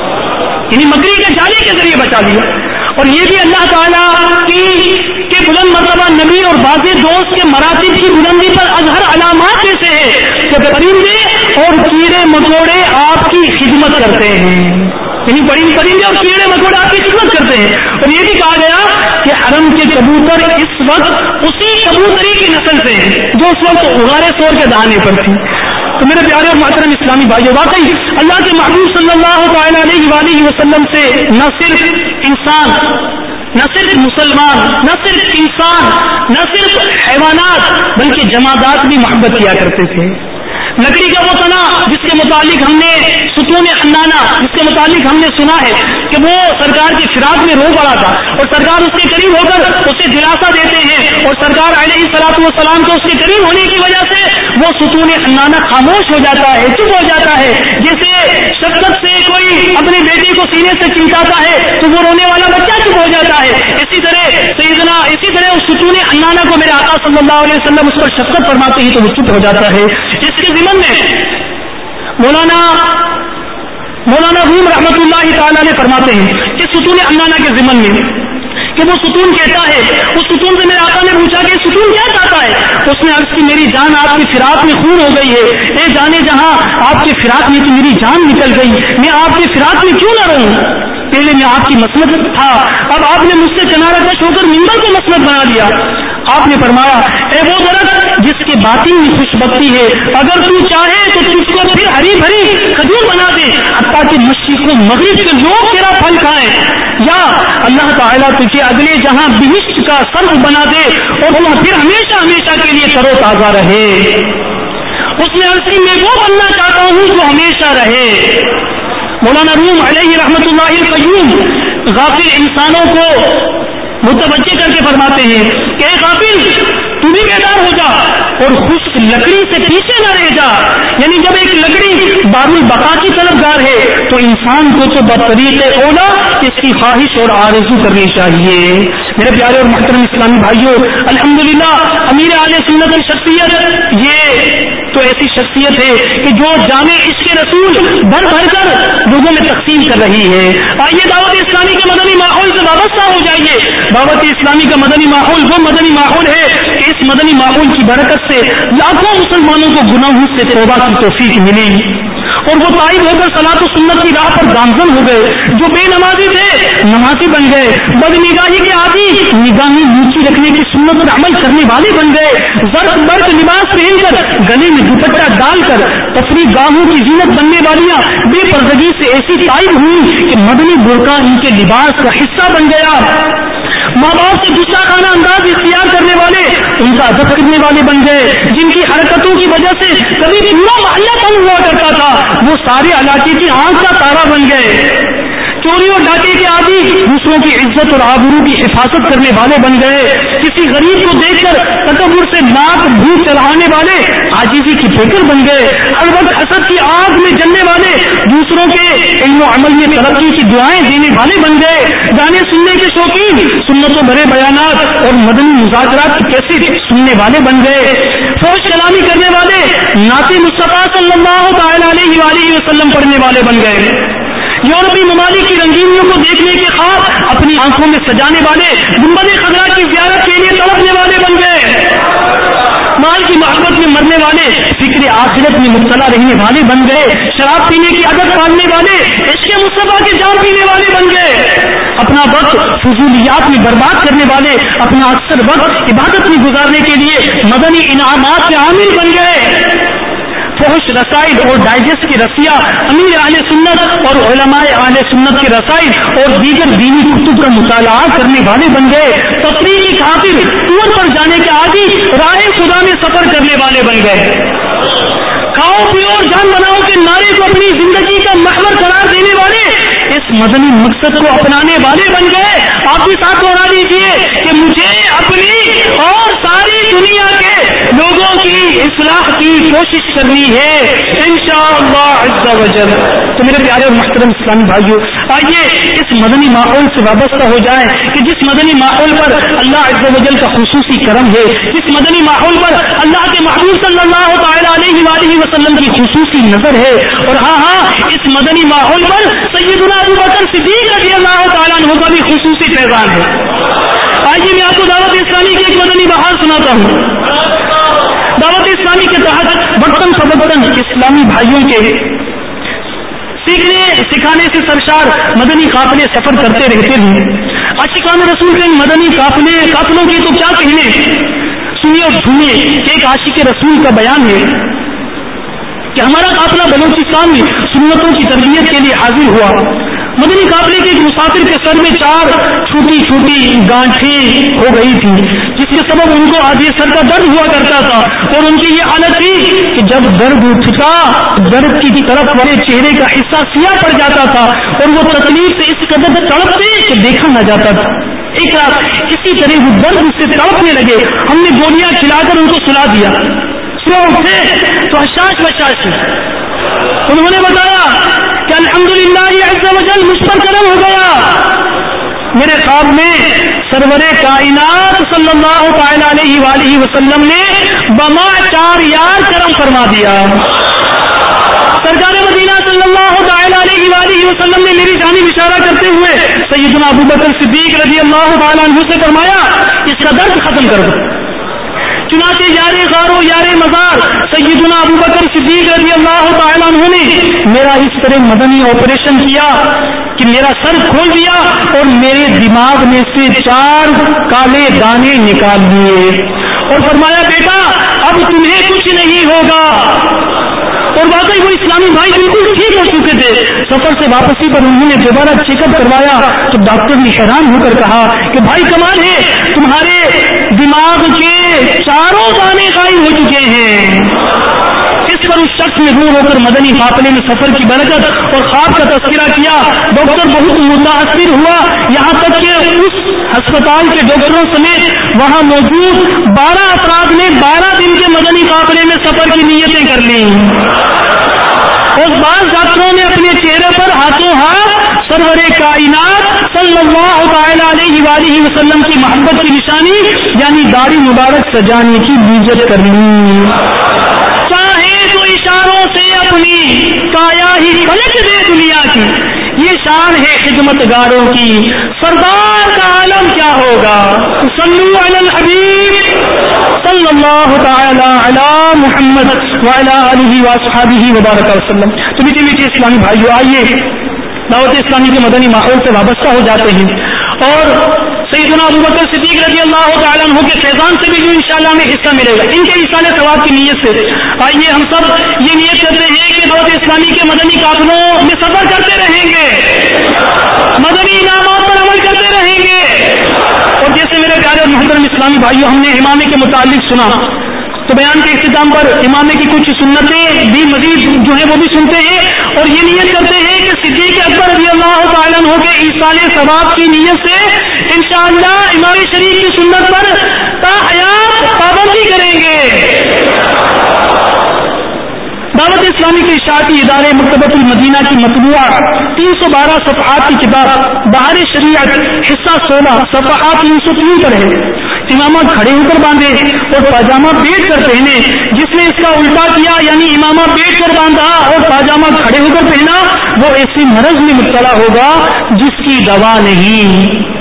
یعنی مکڑی کے جالے کے ذریعے بچا لیا. اور یہ بھی اللہ تعالیٰ کی کے بلند مرتبہ نبی اور باز دوست کے مراتب کی بلندی پر اظہر علامات میں سے ہے کہ پرندے اور کیڑے مکوڑے آپ کی خدمت کرتے ہیں، یعنی بڑی پرندے اور کیڑے مکوڑے آپ کی خدمت کرتے ہیں. اور یہ بھی کہا گیا کہ حرم کے کبوتر اس وقت اسی کبوتری کی نسل سے ہیں جو اس وقت غار ثور کے دہانے پر تھی. تو میرے پیارے اور محترم اسلامی بھائیوں، واقعی اللہ کے محبوب صلی اللہ تعالی علیہ وآلہ وسلم سے نہ صرف انسان، نہ صرف مسلمان، نہ صرف انسان، نہ صرف حیوانات بلکہ جمادات بھی محبت کیا کرتے تھے. لکڑی کا وہ تنا جس کے متعلق ہم نے ستون حنانہ جس کے متعلق ہم نے سنا ہے کہ وہ سرکار کی فراق میں رو پڑا تھا اور سرکار اس کے قریب ہو کر اسے دلاسا دیتے ہیں اور سرکار علیہ الصلوۃ والسلام کو اس کے قریب ہونے کی وجہ سے وہ ستون حنانہ خاموش ہو جاتا ہے، چپ ہو جاتا ہے. جیسے شفقت سے کوئی اپنی بیٹی کو سینے سے چمٹاتا ہے تو وہ رونے والا بچہ چپ ہو جاتا ہے. اسی طرح سیدنا اسی طرح اس ستون حنانہ کو میرے آقا صلی اللہ علیہ وسلم اس پر شفقت فرماتے ہیں تو وہ چپ ہو جاتا ہے. اس کے ضمن میں مولانا مولانا روم رحمۃ اللہ تعالی علیہ فرماتے ہیں کہ ستون حنانہ کے ضمن میں کہ وہ ستون کہتا ہے، اس ستون سے میرے آقا نے پوچھا کہ ستون کیا چاہتا ہے؟ اس نے عرض کی میری جان آپ کی فراق میں خون ہو گئی ہے، اے جانے جہاں آپ کی فراق میں تو میری جان نکل گئی، میں آپ کی فراق میں کیوں نہ رہوں؟ پہلے میں آپ کی مسلط تھا، اب آپ نے مجھ سے کنارہ کش ہو کر ممبر کو مسلط بنا دیا. آپ نے فرمایا اے وہ درخت جس کے باطن میں خوش بختی ہے، اگر تو چاہے تو تجھ کو پھر ہری بھری کھجور بنا دے حتیٰ کہ مشرق و مغرب کے لوگ تیرا پھل کھائیں، یا اللہ تعالیٰ تجھے اگلے جہاں بہشت کا سرف بنا دے اور وہ پھر ہمیشہ ہمیشہ کے لیے تر و تازہ رہے. اس نے عرض کی میں وہ بننا چاہتا ہوں جو ہمیشہ رہے. مولانا روم علیہ رحمۃ اللہ القیوم غافل انسانوں کو متوجہ کر کے فرماتے ہیں کہ اے غافل تو بھی بیدار ہو جا اور خشک لکڑی سے پیچھے نہ رہ جا. یعنی جب ایک لکڑی دار البقا کی طلبگار ہے تو انسان کو تو بطریق اولا اس کی خواہش اور آرزو کرنی چاہیے. میرے پیارے اور محترم اسلامی بھائیوں، الحمدللہ امیر اہل سنت شخصیت یہ تو ایسی شخصیت ہے کہ جو جامع عشق رسول بھر بھر کر لوگوں میں تقسیم کر رہی ہے. آئیے دعوت اسلامی کے مدنی ماحول سے وابستہ ہو جائیے. دعوت اسلامی کا مدنی ماحول وہ مدنی ماحول ہے کہ اس مدنی ماحول کی برکت سے لاکھوں مسلمانوں کو گناہوں سے توبہ کی توفیق ملی اور وہ تائب ہو کر صلاۃ و سنت کی راہ پر گامزن ہو گئے. جو بے نمازی تھے نمازی بن گئے. بد نگاہی کے عادی نگاہیں نیچی رکھنے کی سنت پر عمل کرنے والے بن گئے. زرق برق لباس پہن کر گلے میں دوپٹہ ڈال کر تفریح گاہوں کی زینت بننے والیاں بے پردگی سے ایسی تائب ہوئی کہ مدنی برقع ان کے لباس کا حصہ بن گیا. ماں باپ سے دوسرا خانہ انداز اختیار کرنے والے ان کا ادب کرنے والے بن گئے. جن کی حرکتوں کی وجہ سے کبھی پورا محلہ تنگ ہوا کرتا تھا وہ سارے علاقے کی آنکھ کا تارا بن گئے. چوری اور ڈاکے کے عادی دوسروں کی عزت اور آبرو کی حفاظت کرنے والے بن گئے. کسی غریب کو دیکھ کر تکبر سے ناک منہ چڑھانے والے عاجزی کی پیکر بن گئے. ہر وقت حسد کی آگ میں جلنے والے دوسروں کے علم و عمل میں ترقی کی دعائیں دینے والے بن گئے. گانے سننے کے شوقین سنتوں بھرے بیانات اور مدنی مذاکرات کی کیسے سننے والے بن گئے. فوش کلامی کرنے والے نعت مصطفیٰ صلی اللہ تعالی علیہ وآلہ وسلم پڑھنے والے بن گئے. یورپی ممالک کی رنگینیوں کو دیکھنے کے خواب اپنی آنکھوں میں سجانے والے گنبد خضرا کی زیارت کے لیے تڑپنے والے بن گئے. مال کی محبت میں مرنے والے فکر آخرت میں مبتلا رہنے والے بن گئے. شراب پینے کی عادت پالنے والے عشق مصطفیٰ کے جام پینے والے بن گئے. اپنا وقت فضولیات میں برباد کرنے والے اپنا اکثر وقت عبادت میں گزارنے کے لیے مدنی انعامات کے عامل بن گئے. فحش رسائل اور ڈائجسٹ کی رسیاں امیر اہل سنت اور علماء اہل سنت کے رسائل اور دیگر دینی کتب کا مطالعہ کرنے والے بن گئے. تفریح کی خاطر ٹور پر جانے کے عادی راہ خدا میں سفر کرنے والے بن گئے. کھاؤ پیو اور جان بناؤ کے نعرے کو اپنی زندگی کا محور قرار دینے والے اس مدنی مقصد کو اپنانے والے بن گئے. آپ بھی ساتھ دوہرا لیجیے کہ مجھے اپنی اور ساری دنیا کے لوگوں کی اصلاح کی کوشش کرنی ہے انشاءاللہ عز و جل. تو میرے پیارے اور محترم اسلامی بھائیوں، آئیے اس مدنی ماحول سے وابستہ ہو جائیں کہ جس مدنی ماحول پر اللہ عز و جل کا خصوصی کرم ہے، جس مدنی ماحول پر اللہ کے محبوب صلی اللہ تعالی علیہ وآلہ وسلم کی خصوصی نظر ہے. اور ہاں ہاں اس مدنی ماحول پر سیدنا ابو بکر صدیق رضی اللہ تعالیٰ عنہ کا بھی خصوصی پیغام ہے. آئیے میں آپ کو دعوت اسلامی کی ایک مدنی بحال سناتا ہوں. دعوت اسلامی کے تحت وقتاً فوقتاً اسلامی بھائیوں کے سیکھنے سکھانے سے سرشار مدنی قافلے سفر کرتے رہتے ہیں. عاشقان رسول کے مدنی قافلے قافلوں کی تو کیا کہنے. سنیے اور سنیے کہ ایک عاشق رسول کا بیان ہے کہ ہمارا قافلہ بلوچستان میں سنتوں کی تربیت کے لیے حاضر ہوا. مدنی قافلے کے ایک مسافر کے سر میں چار چھوٹی چھوٹی گانٹھیں ہو گئی تھی جس کے سبب ان کو آدھی سر کا درد ہوا کرتا تھا. اور ان کی یہ حالت تھی کہ جب درد اٹھتا درد کی طرف والے چہرے کا حصہ سیاہ پڑ جاتا تھا اور وہ تکلیف سے اس قدر تڑپتے کہ دیکھا نہ جاتا تھا. ایک رات اسی طرح وہ درد اس سے تڑپنے لگے. ہم نے گولیاں کھلا کر ان کو سلا دیا. سو اٹھے تو حشاش بشاش انہوں نے بتایا کہ الحمدللہ عز و جل مجھ پر کرم ہو گیا. میرے خواب میں سرور کائنات صلی اللہ تعالی علیہ وآلہ وسلم نے بما چار یار کرم فرما دیا. سرکار مدینہ صلی اللہ تعالی علیہ وآلہ وسلم نے میری جانب اشارہ کرتے ہوئے سیدنا ابو بکر صدیق رضی اللہ تعالی عنہ سے فرمایا اس کا درد ختم کر دو. چنانچہ یار غار و یار مزار سیدنا ابو بکر صدیق رضی اللہ تعالی عنہ نے میرا اس طرح مدنی آپریشن کیا کہ میرا سر کھول دیا اور میرے دماغ میں سے چار کالے دانے نکال دیے اور فرمایا بیٹا اب تمہیں کچھ نہیں ہوگا. اور واقعی وہ اسلامی بھائی بالکل ٹھیک ہو چکے تھے. سفر سے واپسی پر انہوں نے دوبارہ چیک اپ کروایا تو ڈاکٹر نے حیران ہو کر کہا کہ بھائی کمال ہے تمہارے دماغ کے چاروں دانے غائب ہو چکے ہیں. اس پر اس شخص نے رو ہو کر مدنی قافلے میں سفر کی برکت اور خواب کا تذکرہ کیا. ڈاکٹر بہت متاثر ہوا یہاں تک کہ اس ہسپتال کے ڈاکٹروں سمیت وہاں موجود بارہ افراد نے بارہ دن کے مدنی قافلے میں سفر کی نیتیں کر لی. اور بعض ڈاکٹروں نے اپنے چہرے پر ہاتھوں ہاتھ سرور کائنات صلی اللہ تعالی علیہ وآلہ وسلم کی محبت کی نشانی یعنی داڑھی مبارک سجانے کی نیت کر لی. چاہے تو اشاروں سے اپنی کایا ہی پلٹ دے دنیا کی. یہ شان ہے خدمتگاروں کی سردار کا عالم کیا ہوگا. صلو علی الحبیب صلی اللہ تعالی علی محمد وعلی آلہ واصحابہ وبارک وسلم. تو میٹھے میٹھے اسلامی بھائیو، آئیے دعوت اسلامی کے مدنی ماحول سے وابستہ ہو جاتے ہیں اور سیدنا ابوبکر صدیق رضی اللہ تعالیٰ عنہ کے فیضان سے بھی جو انشاءاللہ ہمیں حصہ ملے گا، ان کے ایصال ثواب کی نیت سے آئیے ہم سب یہ نیت کرتے ہیں کہ دعوت اسلامی کے مدنی قافلوں میں سفر کرتے رہیں گے، مدنی انعامات پر عمل کرتے رہیں گے. اور جیسے میرے پیارے اور محترم اسلامی بھائیوں، ہم نے امامے کے متعلق سنا تو بیان کے اختتام پر امامے کی کچھ سنتیں بھی مزید جو ہیں وہ بھی سنتے ہیں اور یہ نیت کرتے ہیں کہ صدیق اکبر رضی اللہ تعالیٰ عنہ کے ایصال ثواب کی نیت سے انشاءاللہ امام شریف کی سنت پر تا حیات پابندی کریں گے. دعوت اسلامی کے اشاعتی ادارے مکتبۃ المدینہ کی مطبوعہ تین سو بارہ صفحات کی کتاب بہار شریعت حصہ سولہ صفحات تین سو تین پر ہے. امامہ کھڑے ہو کر باندھے اور پاجامہ بیٹھ کر پہنے. جس نے اس کا الٹا کیا یعنی امامہ بیٹھ کر باندھا اور پاجامہ کھڑے ہو کر پہنا، وہ ایسی مرض میں مبتلا ہوگا جس کی دوا نہیں.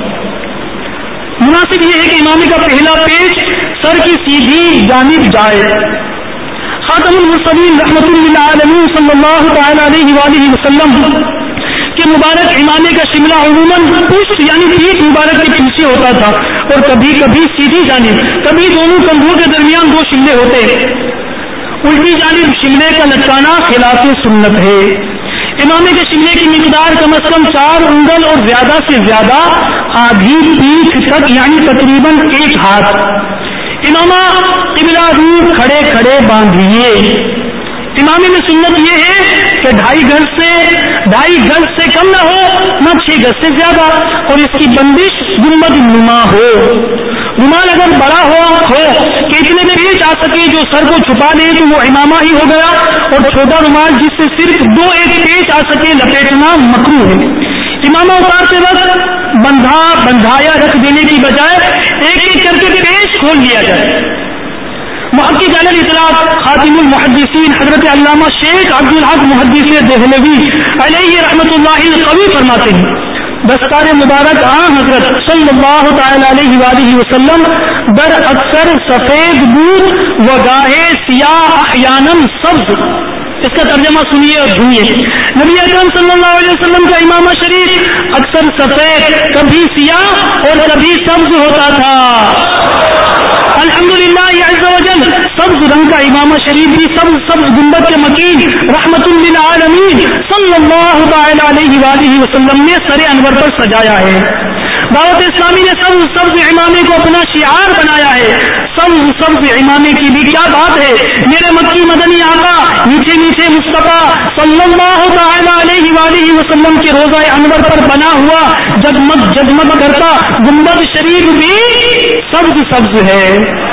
مناسب یہ ہے کہ امامے کا پہلا پیش سر کی سیدھی جانب جائے. خاتم المرسلین رحمۃ للعالمین صلی اللہ تعالی علیہ وآلہ وسلم کے مبارک امامے کا شملہ عموماً پشت یعنی پیٹھ مبارک کے پیچھے ہوتا تھا اور کبھی کبھی سیدھی جانب، کبھی دونوں کندھوں کے درمیان دو شملے ہوتے. الٹی جانب شملے کا لٹکانا خلاف سنت ہے. امامے کے شملے کی مقدار کم از کم چار انگل اور زیادہ سے زیادہ آدھی پیٹھ تک یعنی تقریباً ایک ہاتھ. امامہ قبلہ روح کھڑے کھڑے باندھیے. امامے میں سنت یہ ہے کہ ڈھائی گز سے ڈھائی گز سے کم نہ ہو، نہ چھ گز سے زیادہ، اور اس کی بندش گنبد نما ہو. رومال اگر بڑا ہو ہو کہ اتنے پیچ آ سکے جو سر کو چھپا دے تو وہ امامہ ہی ہو گیا، اور چھوٹا رومال جس سے صرف دو ایک پیچ آ سکے لپیٹنا مکروہ ہے. امامہ اتارتے وقت بندھا بندھایا رکھ دینے کی بجائے ایک ایک کر کے پیچ کھول لیا جائے. محقق علی الاطلاق خاتم المحدثین حضرت علامہ شیخ عبدالحق محدث دہلوی علیہ رحمۃ اللہ القوی فرماتے ہیں، دستار مبارک آن حضرت صلی اللہ تعالی علیہ وآلہ وسلم در اکثر سفید بود و گاہے سیاہ احیاناً سبز. اس کا ترجمہ سنیے اور سنیے. نبی اکرم صلی اللہ علیہ وسلم کا امامہ شریف اکثر سفید، کبھی سیاہ اور کبھی سبز ہوتا تھا. الحمدللہ عز و جل سبز رنگ کا امامہ شریف بھی سبز سبز گنبد کے مکین رحمت للعالمین صلی اللہ تعالی علیہ وآلہ وسلم نے سر انور پر سجایا ہے. دعوت اسلامی نے سبز سبز امامے کو اپنا شعار بنایا ہے. سبز سبز امامے کی بھی کیا بات ہے. میرے مکی مدنی آقا میٹھے میٹھے مصطفیٰ صلی اللہ تعالی علیہ وآلہ وسلم کے روضہ انور پر بنا ہوا جگمگ جگمگ کرتا گنبد شریف بھی سبز سبز ہے.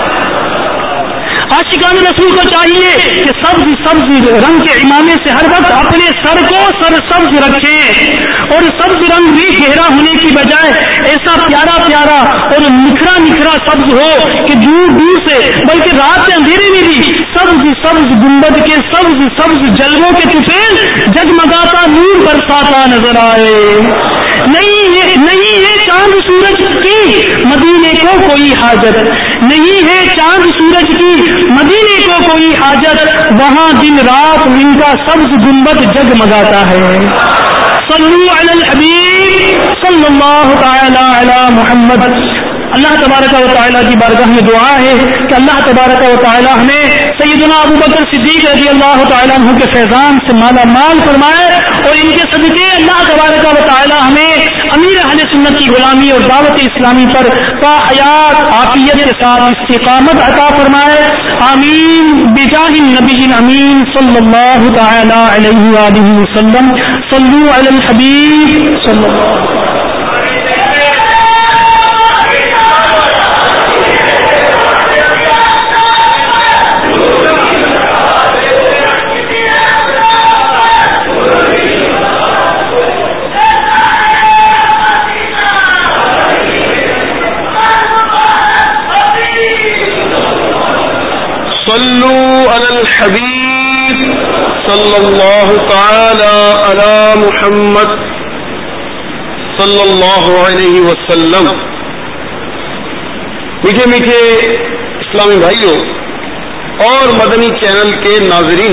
عاشقان رسول کو چاہیے کہ سبز سبز رنگ کے امامے سے ہر وقت اپنے سر کو سر سبز رکھیں، اور سبز رنگ بھی گہرا ہونے کی بجائے ایسا پیارا پیارا اور نکھرا نکھرا سبز ہو کہ دور دور سے بلکہ رات کے اندھیرے میں بھی سبز سبز گنبد کے سبز سبز جلووں کے طفیل جگمگاتا نور برساتا نظر آئے. نہیں ہے نہیں ہے چاند سورج کی مدینے کو کوئی حاجت، نہیں ہے چاند سورج کی مدینے کو کوئی حاجت، وہاں دن رات ان کا سبز گنبد جگمگاتا ہے. صلو علی الحبیب صلی اللہ تعالی علی محمد. اللہ تبارک و تعالیٰ کی بارگاہ میں دعا ہے کہ اللہ تبارک و تعالیٰ ہمیں سیدنا ابوبکر صدیق رضی اللہ تعالیٰ عنہ کے فیضان سے مالا مال فرمائے، اور ان کے صدقے اللہ تبارک و تعالیٰ ہمیں امیر اہل سنت کی غلامی اور دعوت اسلامی پر تا حیات عافیت کے ساتھ استقامت عطا فرمائے. آمین بجاہ النبی الامین صلی اللہ تعالی علیہ وآلہ وسلم. صلو علی الحبیب صلی اللہ. صلو علی الحبیب صلی اللہ تعالی علی محمد. صلی اللہ علیہ وسلم۔ میٹھے میٹھے اسلامی بھائیوں اور مدنی چینل کے ناظرین،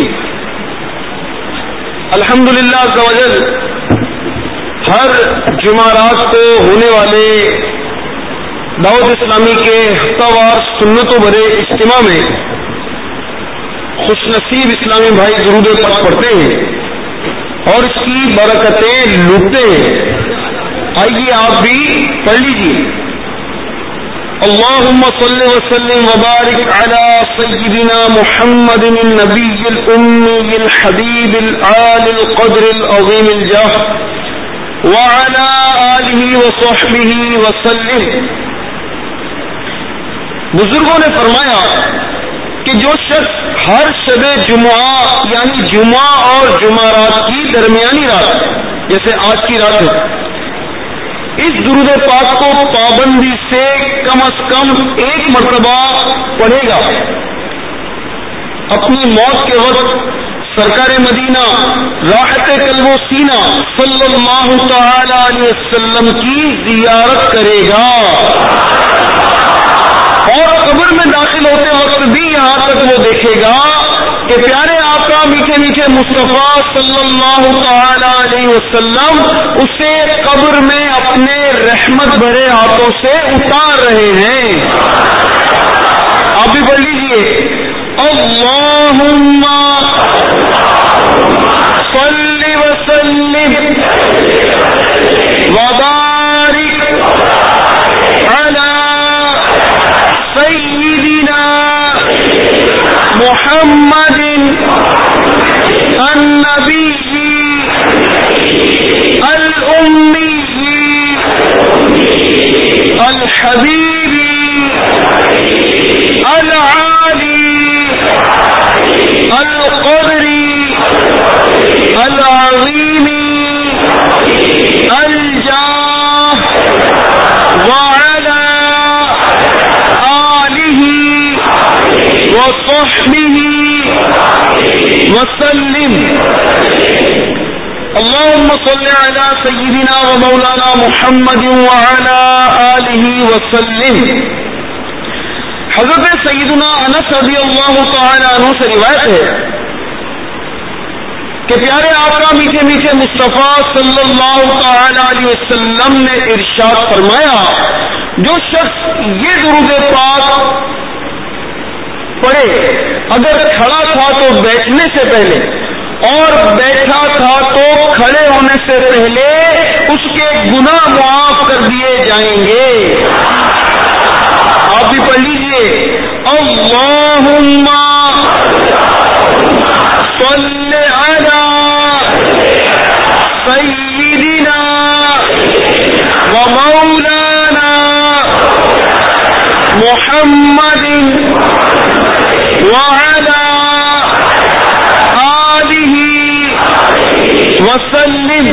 الحمدللہ عز و جل ہر جمعرات کو ہونے والے دعوت اسلامی کے ہفتہ وار سنتوں بھرے اجتماع میں خوش نصیب اسلامی بھائی درود پاک پڑھتے ہیں اور اس کی برکتیں لوٹتے ہیں۔ آئیے آپ بھی پڑھ لیجیے۔ اللهم صل وسلم وبارك على سيدنا محمد النبي الأمي الحبيب العالي القدر العظيم الجاه وعلى آله وصحبه وسلم۔ بزرگوں نے فرمایا کہ جو شخص ہر شب جمعہ یعنی جمعہ اور جمعرات کی درمیانی رات جیسے آج کی رات ہے، اس درود پاک کو پابندی سے کم از کم ایک مرتبہ پڑھے گا، اپنی موت کے وقت سرکار مدینہ راحت قلب و سینہ صلی اللہ تعالی علیہ وسلم کی زیارت کرے گا، اور قبر میں داخل ہوتے وقت بھی یہاں تک وہ دیکھے گا کہ پیارے آقا میٹھے میٹھے مصطفیٰ صلی اللہ تعالی علیہ وسلم اسے قبر میں اپنے رحمت بھرے ہاتھوں سے اتار رہے ہیں۔ آپ بھی پڑھ لیجیے، اللہم صلی وسلم وبارک علی سیدنا محمد النبی الأمی الحبیب العالی القدر العظیم الجاہ وعلی آلہ وصحبہ وسلم۔ اللهم صل على سيدنا ومولانا محمد وعلى آله وسلم۔ حضرت سیدنا انس رضی اللہ تعالی عنہ سے روایت ہے کہ پیارے آقا میٹھے میٹھے مصطفیٰ صلی اللہ تعالی علیہ وسلم نے ارشاد فرمایا، جو شخص یہ درود پاک پڑھے، اگر کھڑا تھا تو بیٹھنے سے پہلے اور بیٹھا تھا تو کھڑے ہونے سے پہلے اس کے گناہ معاف کر دیے جائیں گے۔ آپ بھی پڑھ لیجیے، اللہم صلی علی سیدنا و مولانا محمد وعلی آلہ وسلم۔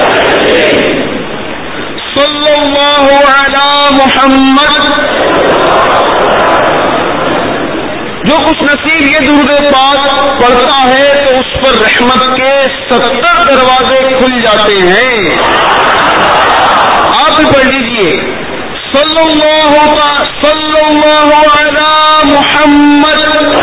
صلی اللہ علی محمد۔ جو خوش نصیب یہ درود پاک پڑھتا ہے تو اس پر رحمت کے ستر دروازے کھل جاتے ہیں۔ آپ بھی پڑھ لیجیے، صلی اللہ صلی اللہ علی محمد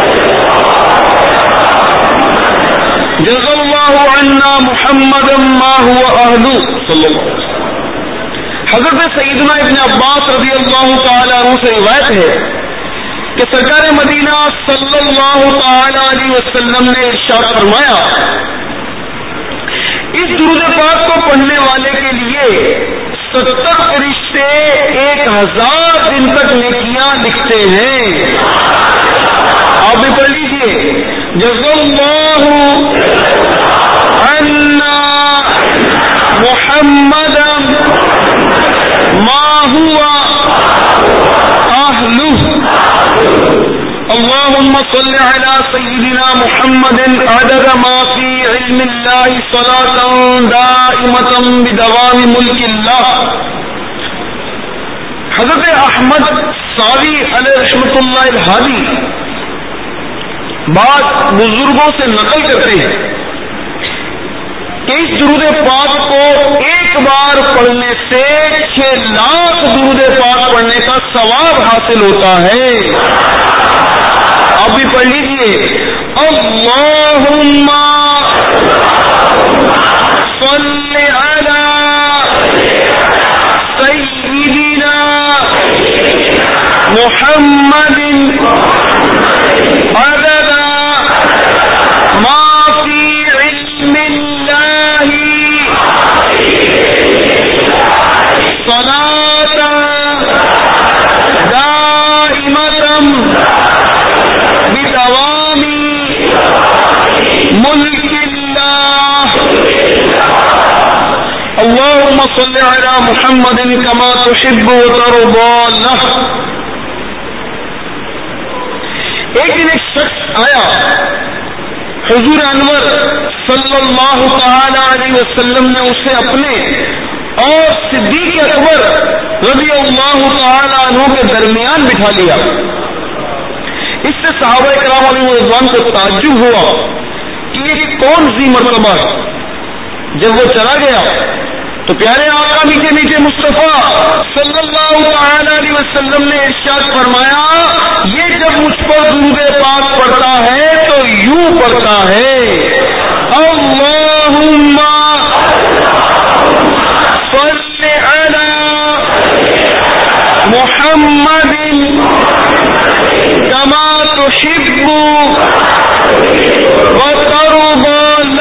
جزا اللہ عنا محمد ما هو اہلہ صلی اللہ علیہ وسلم۔ حضرت سیدنا ابن عباس رضی اللہ تعالی عنہ سے روایت ہے کہ سرکار مدینہ صلی اللہ تعالی علیہ وسلم نے ارشاد فرمایا، اس درود پاک کو پڑھنے والے کے لیے ستر فرشتے ایک ہزار دن تک نیکیاں لکھتے ہیں۔ آپ بھی پڑھ لیجیے، جزا اللہ عنا محمد ما هو اہلہ۔ اللهم صل على سيدنا محمد عدد ما في علم الله صلاة دائمة بدوام ملك الله۔ حضرت احمد ساوی علیہ رحمۃ اللہ الہادی بعض بزرگوں سے نقل کرتے ہیں کہ اس درود پاک کو ایک بار پڑھنے سے چھ لاکھ درود پاک پڑھنے کا ثواب حاصل ہوتا ہے. آپ بھی پڑھ لیجیے. اللہم صل علی سیدنا محمد عدد ما فی علم اللہ صلاۃ دائمۃ بدوام ملک اللہ. اللهم صل على محمد كما تحب وترضى. ایک دن ایک شخص آیا حضور انور صلی اللہ تعالی علیہ وسلم نے اسے اپنے اور صدیق اکبر رضی اللہ تعالی عنہ کے درمیان بٹھا لیا. اس سے صحابہ کرام علیہ رضوان کو تعجب ہوا کہ یہ کون سی مرتبہ ہے. جب وہ چلا گیا تو پیارے آقا میٹھے میٹھے مصطفیٰ صلی اللہ تعالی علیہ وسلم نے ارشاد فرمایا یہ جب مجھ پر درود پاک پڑھتا ہے تو یوں پڑھتا ہے اللہم صل علی محمد کما تحب وترضى.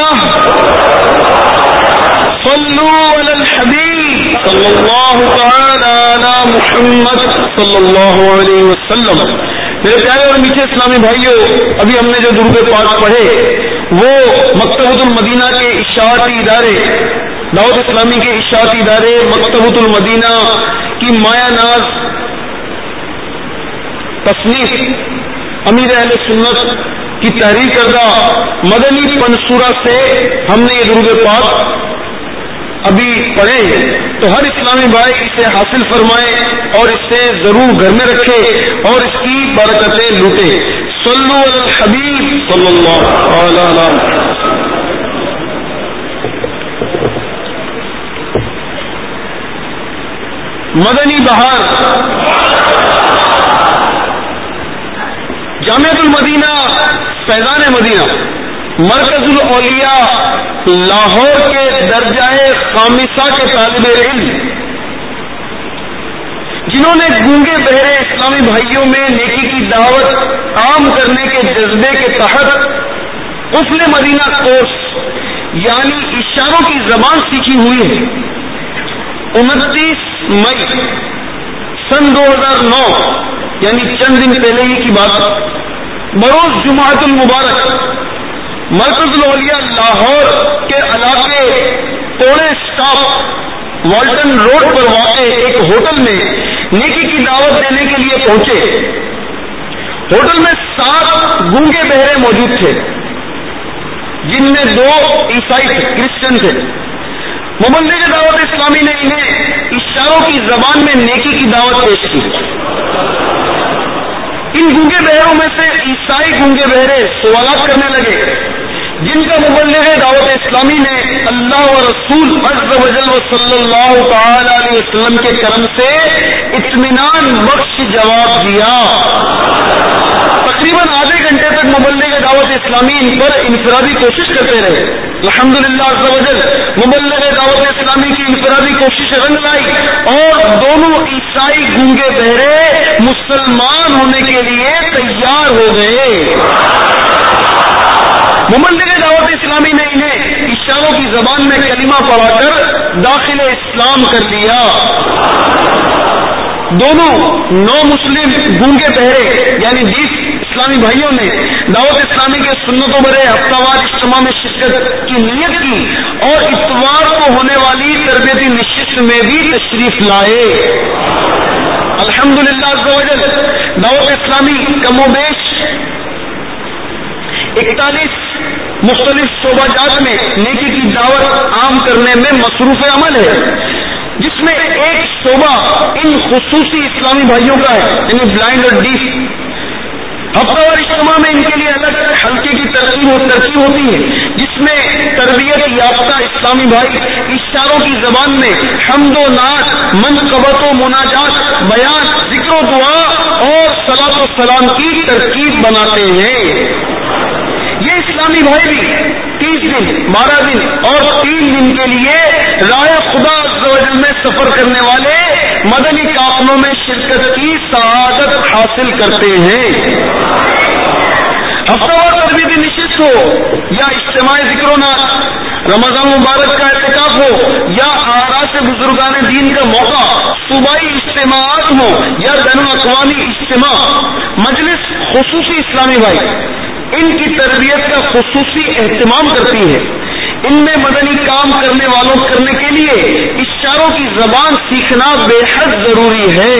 صلوا علی الحبیب صلی اللہ تعالی علی محمد صلی اللہ علیہ وسلم. میرے پیارے اور میٹھے اسلامی بھائیوں، ابھی ہم نے جو درود پاک پڑھے وہ مکتبۃ المدینہ کے اشاعتی ادارے، دعوت اسلامی کے اشاعتی ادارے مکتبۃ المدینہ کی مایا ناز تصنیف امیر اہل سنت کی تحریر کردہ مدنی پنصورہ سے ہم نے یہ درود پاک ابھی پڑھے. تو ہر اسلامی بھائی اسے حاصل فرمائے اور اسے ضرور گھر میں رکھے اور اس کی برکتیں لوٹے. صلو علی الحبیب صلی اللہ علیہ وسلم. مدنی بہار جامعۃ المدینہ فیضان مدینہ مرکز الاولیاء لاہور کے درجہ خامسہ کے طالب علم جنہوں نے گونگے بہرے اسلامی بھائیوں میں نیکی کی دعوت عام کرنے کے جذبے کے تحت قفل مدینہ کورس یعنی اشاروں کی زبان سیکھی ہوئی ہے. انتیس مئی سن دو ہزار نو یعنی چند دن پہلے ہی کی بات بروز جمعۃ المبارک مرکز الاولیاء لاہور کے علاقے توڑے اسٹاپ والٹن روڈ پر واقع ایک ہوٹل میں نیکی کی دعوت دینے کے لیے پہنچے. ہوٹل میں سات گونگے بہرے موجود تھے جن میں دو عیسائی تھے، کرسچن تھے. مبلغ دعوت اسلامی نے انہیں اشاروں کی زبان میں نیکی کی دعوت پیش کی. ان گونگے بہروں میں سے عیسائی گونگے بہرے سوالات کرنے لگے جن کا مبلغ دعوت اسلامی نے اللہ و رسول عز و جل و صلی اللہ تعالی علیہ وسلم کے کرم سے اطمینان بخش جواب دیا. تقریباً آدھے گھنٹے تک مبلغ دعوت اسلامی ان پر انفرادی کوشش کرتے رہے. الحمدللہ عز و جل مبلغ دعوت اسلامی کی انفرادی کوشش رنگ لائی اور دونوں عیسائی گونگے بہرے مسلمان ہونے کے لیے تیار ہو گئے. مبلغ دعوت اسلامی نے انہیں اشاروں کی زبان میں کلمہ پڑھا کر داخل اسلام کر لیا. دونوں نو مسلم گونگے بہرے یعنی بیس اسلامی بھائیوں نے دعوت اسلامی کے سنتوں برے ہفتہ وار اجتماع میں شرکت کی نیت کی اور اتوار کو ہونے والی تربیتی نشست میں بھی تشریف لائے. الحمدللہ عز و جل دعوت اسلامی کم و بیش اکتالیس مختلف شعبہ جات میں نیکی کی دعوت عام کرنے میں مصروف عمل ہے، جس میں ایک شعبہ ان خصوصی اسلامی بھائیوں کا ہے یعنی بلائنڈ اور ڈیف. ہفتہ وار اجتماع میں ان کے لیے الگ حلقے کی ترتیب و ترتیب ہوتی ہے جس میں تربیت یافتہ اسلامی بھائی اس اشاروں کی زبان میں حمد و نعت، منقبت و مناجات، بیان، ذکر و دعا اور صلاۃ و سلام کی ترکیب بناتے ہیں۔ یہ اسلامی بھائی بھی تیس دن، بارہ دن اور تین دن کے لیے راہ خدا عز و جل میں سفر کرنے والے مدنی قافلوں میں شرکت کی سعادت حاصل کرتے ہیں۔ ہفتہ وار تربیتی نشست ہو یا اجتماع ذکر و نعت، رمضان مبارک کا اعتکاف ہو یا آراس بزرگان دین کا موقع، صوبائی اجتماعات ہوں یا بین الاقوامی اجتماع، مجلس خصوصی اسلامی بھائی ان کی تربیت کا خصوصی اہتمام کرتی ہے۔ ان میں مدنی کام کرنے والوں کرنے کے لیے اشاروں کی زبان سیکھنا بے حد ضروری ہے۔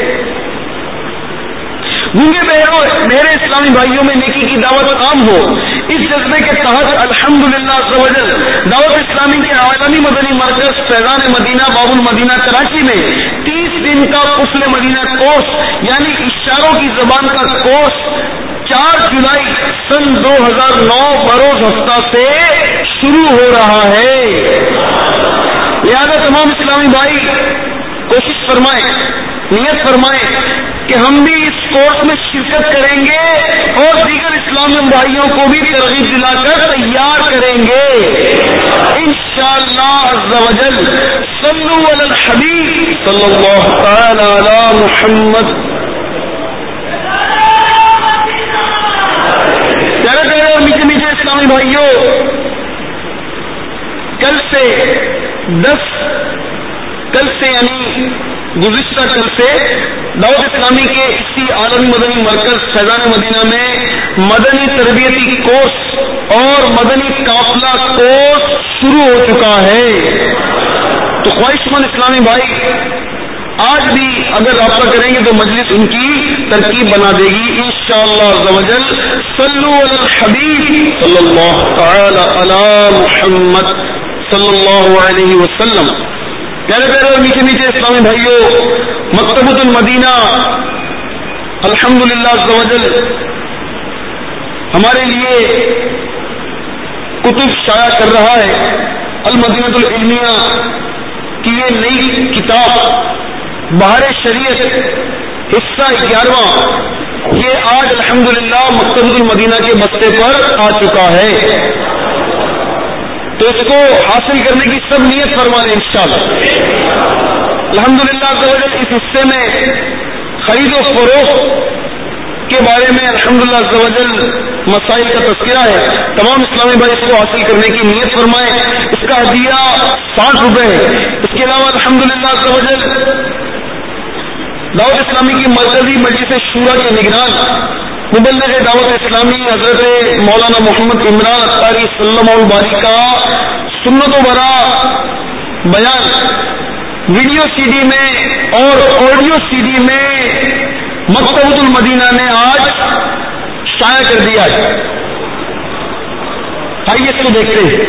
گونگے بہروں میرے اسلامی بھائیوں میں نیکی کی دعوت عام ہو، اس جذبے کے تحت الحمدللہ عز و جل دعوت اسلامی کے عالمی مدنی مرکز فیضان مدینہ باب المدینہ کراچی میں تیس دن کا قفل مدینہ کورس یعنی اشاروں کی زبان کا کورس چار جولائی سن دو ہزار نو بروز ہفتہ سے شروع ہو رہا ہے۔ لہذا تمام اسلامی بھائی کوشش فرمائیں، نیت فرمائیں کہ ہم بھی اس کورس میں شرکت کریں گے اور دیگر اسلامی بھائیوں کو بھی ترغیب دلا کر تیار کریں گے انشاءاللہ عز و جل۔ صلو علی الحبیب صلی اللہ تعالی علی محمد۔ پیارے پیارے اور میٹھے میٹھے اسلامی بھائیوں، کل سے دس کل سے یعنی گزشتہ کل سے دعوت اسلامی کے اسی عالمی مدنی مرکز فیضان مدینہ میں مدنی تربیتی کورس اور مدنی قافلہ کورس شروع ہو چکا ہے۔ تو خواہش مند اسلامی بھائی آج بھی اگر رابطہ کریں گے تو مجلس ان کی ترکیب بنا دے گی انشاءاللہ عز و جل۔ صلو علی الحبیب صلی اللہ تعالی علی محمد صلی اللہ علیہ وسلم۔ پیارے پیارے اور میٹھے میٹھے اسلامی بھائیوں، مکتبۃ المدینہ الحمدللہ عز و جل ہمارے لیے کتب شائع کر رہا ہے۔ المدینہ العلمیہ کی یہ نئی کتاب بہار شریعت حصہ گیارہواں یہ آج الحمدللہ مکتبۃ المدینہ کے بستے پر آ چکا ہے، تو اس کو حاصل کرنے کی سب نیت فرما لیں انشاءاللہ۔ الحمدللہ عز و جل اس حصے میں خرید و فروخت کے بارے میں الحمدللہ عز و جل مسائل کا تذکرہ ہے۔ تمام اسلامی بھائی اس کو حاصل کرنے کی نیت فرمائیں۔ اس کا ہدیہ ساٹھ روپے ہے۔ اس کے علاوہ الحمدللہ عز و جل دعوت اسلامی کی مرکزی مجلس شورا کے نگران مبلغ دعوت اسلامی حضرت مولانا محمد عمران اختاری صلی اللہ الباری کا سنت و برا بیان ویڈیو سی ڈی میں اور آڈیو سی ڈی میں مکتبۃ المدینہ نے آج شائع کر دیا ہے۔ آئیے اس کو دیکھتے ہیں۔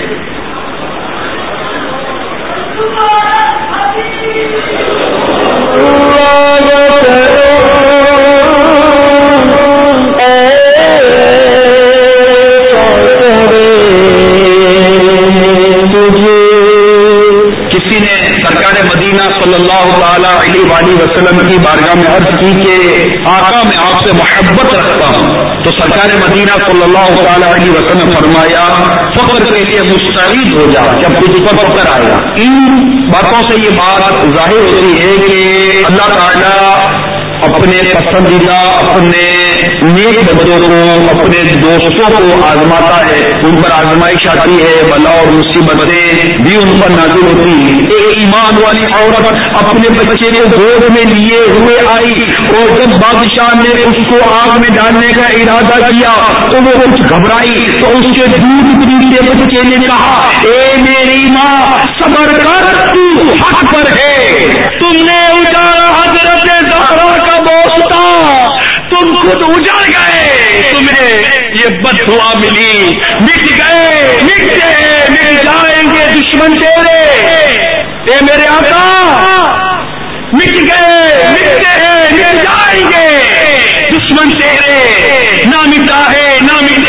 کسی نے سرکار مدینہ صلی اللہ تعالی علیہ وآلہ وسلم کی بارگاہ میں عرض کی کہ آقا میں آپ سے محبت رکھتا ہوں، تو سرکار مدینہ صلی اللہ تعالی علیہ وسلم فرمایا فخر کے لیے مستعد ہو جا جب تجھ پر فخر آئے گا۔ ان باتوں سے یہ بات ظاہر ہوتی ہے کہ اللہ تعالی اپنے پسندیدہ اپنے نیک بندوں کو اپنے دوستوں کو آزماتا ہے، ان پر آزمائش آتی ہے، بلا اور مصیبتیں بھی ان پر نازل ہوتی ہیں۔ ایک ایمان والی عورت اپنے بچے کو گود میں لیے ہوئے آئی اور جب بادشاہ نے اس کو آگ میں ڈالنے کا ارادہ کیا تو وہ کچھ گھبرائی، تو اس کے دودھ پیتے بچے نے کہا اے میری ماں صبر کر، تو حق پر ہے، تم نے اجاڑا حضرت زہرا کا بوستا، تم خود اجڑ گئے، تمہیں یہ بد دعا ملی، مٹ گئے مٹ گئے مٹ جائیں گے دشمن تیرے، اے میرے آقا مٹ گئے مٹ گئے مٹ جائیں گے دشمن تیرے، نہ مٹا ہے نہ مٹے گا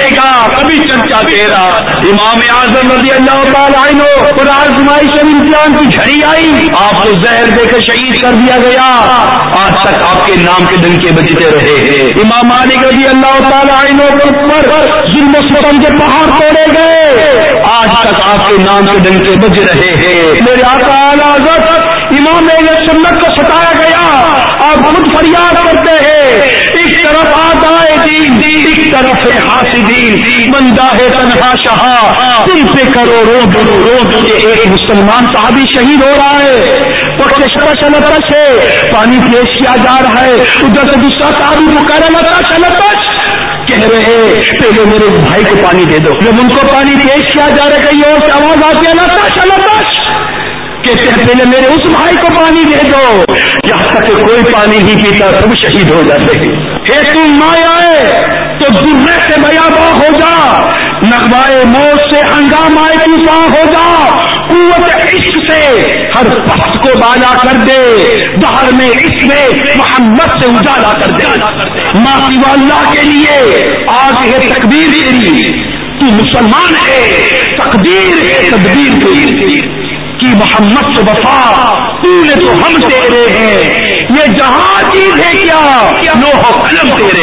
کبھی چرچا تیرا. امام اعظم رضی اللہ تعالیٰ عنہ پر آزمائش اور امتحان کی گھڑی آئی, آپ کو زہر دے کر شہید کر دیا گیا, آج تک آپ کے نام کے ڈنکے بجتے رہے ہیں. امام مالک رضی اللہ تعالیٰ عنہ پر ظلم و ستم کے پہاڑ توڑے گئے, آج تک آپ کے نام کے ڈنکے بج رہے ہیں. میرے آقا اعلی حضرت امام اہل سنت کو ستایا گیا, آپ خود فریاد کرتے ہیں, ایک طرف آدائے دین, ایک طرف حاسدین, بندہ ہے تنہا شہا تم پہ کرو رو رو رو. ایک مسلمان صحابی شہید ہو رہا ہے, پکش لتش ہے, پانی پیش کیا جا رہا ہے, ادھر سے دوسرا صحابی پکارا لتش لتش, کہہ رہے پہلے میرے بھائی کو پانی دے دو. جب ان کو پانی پیش کیا جا رہا ہے کہیں اور سے آواز آتی ہے لتش لتش, کہتے ہیں پہلے میرے اس بھائی کو پانی دے دو. یہاں تک کہ کوئی پانی نہیں پیتا سب شہید ہو جاتے ہیں. ہے تم مایا تو درے سے بیاباں ہو جا, نغمائے موت سے ہنگامہ طوفان ہو جا, قوت عشق سے ہر پست کو بالا کر دے, بہر میں عشق میں محمد سے اجالا کر دے. ماں سوا اللہ کے لیے آج ہے تکبیر تیری, تو مسلمان ہے, تقدیر ہے تدبیر تیری کی محمد سے وفا پورے تو ہم تیرے ہیں, یہ جہاں چیز ہے کیا لوح و قلم تیرے.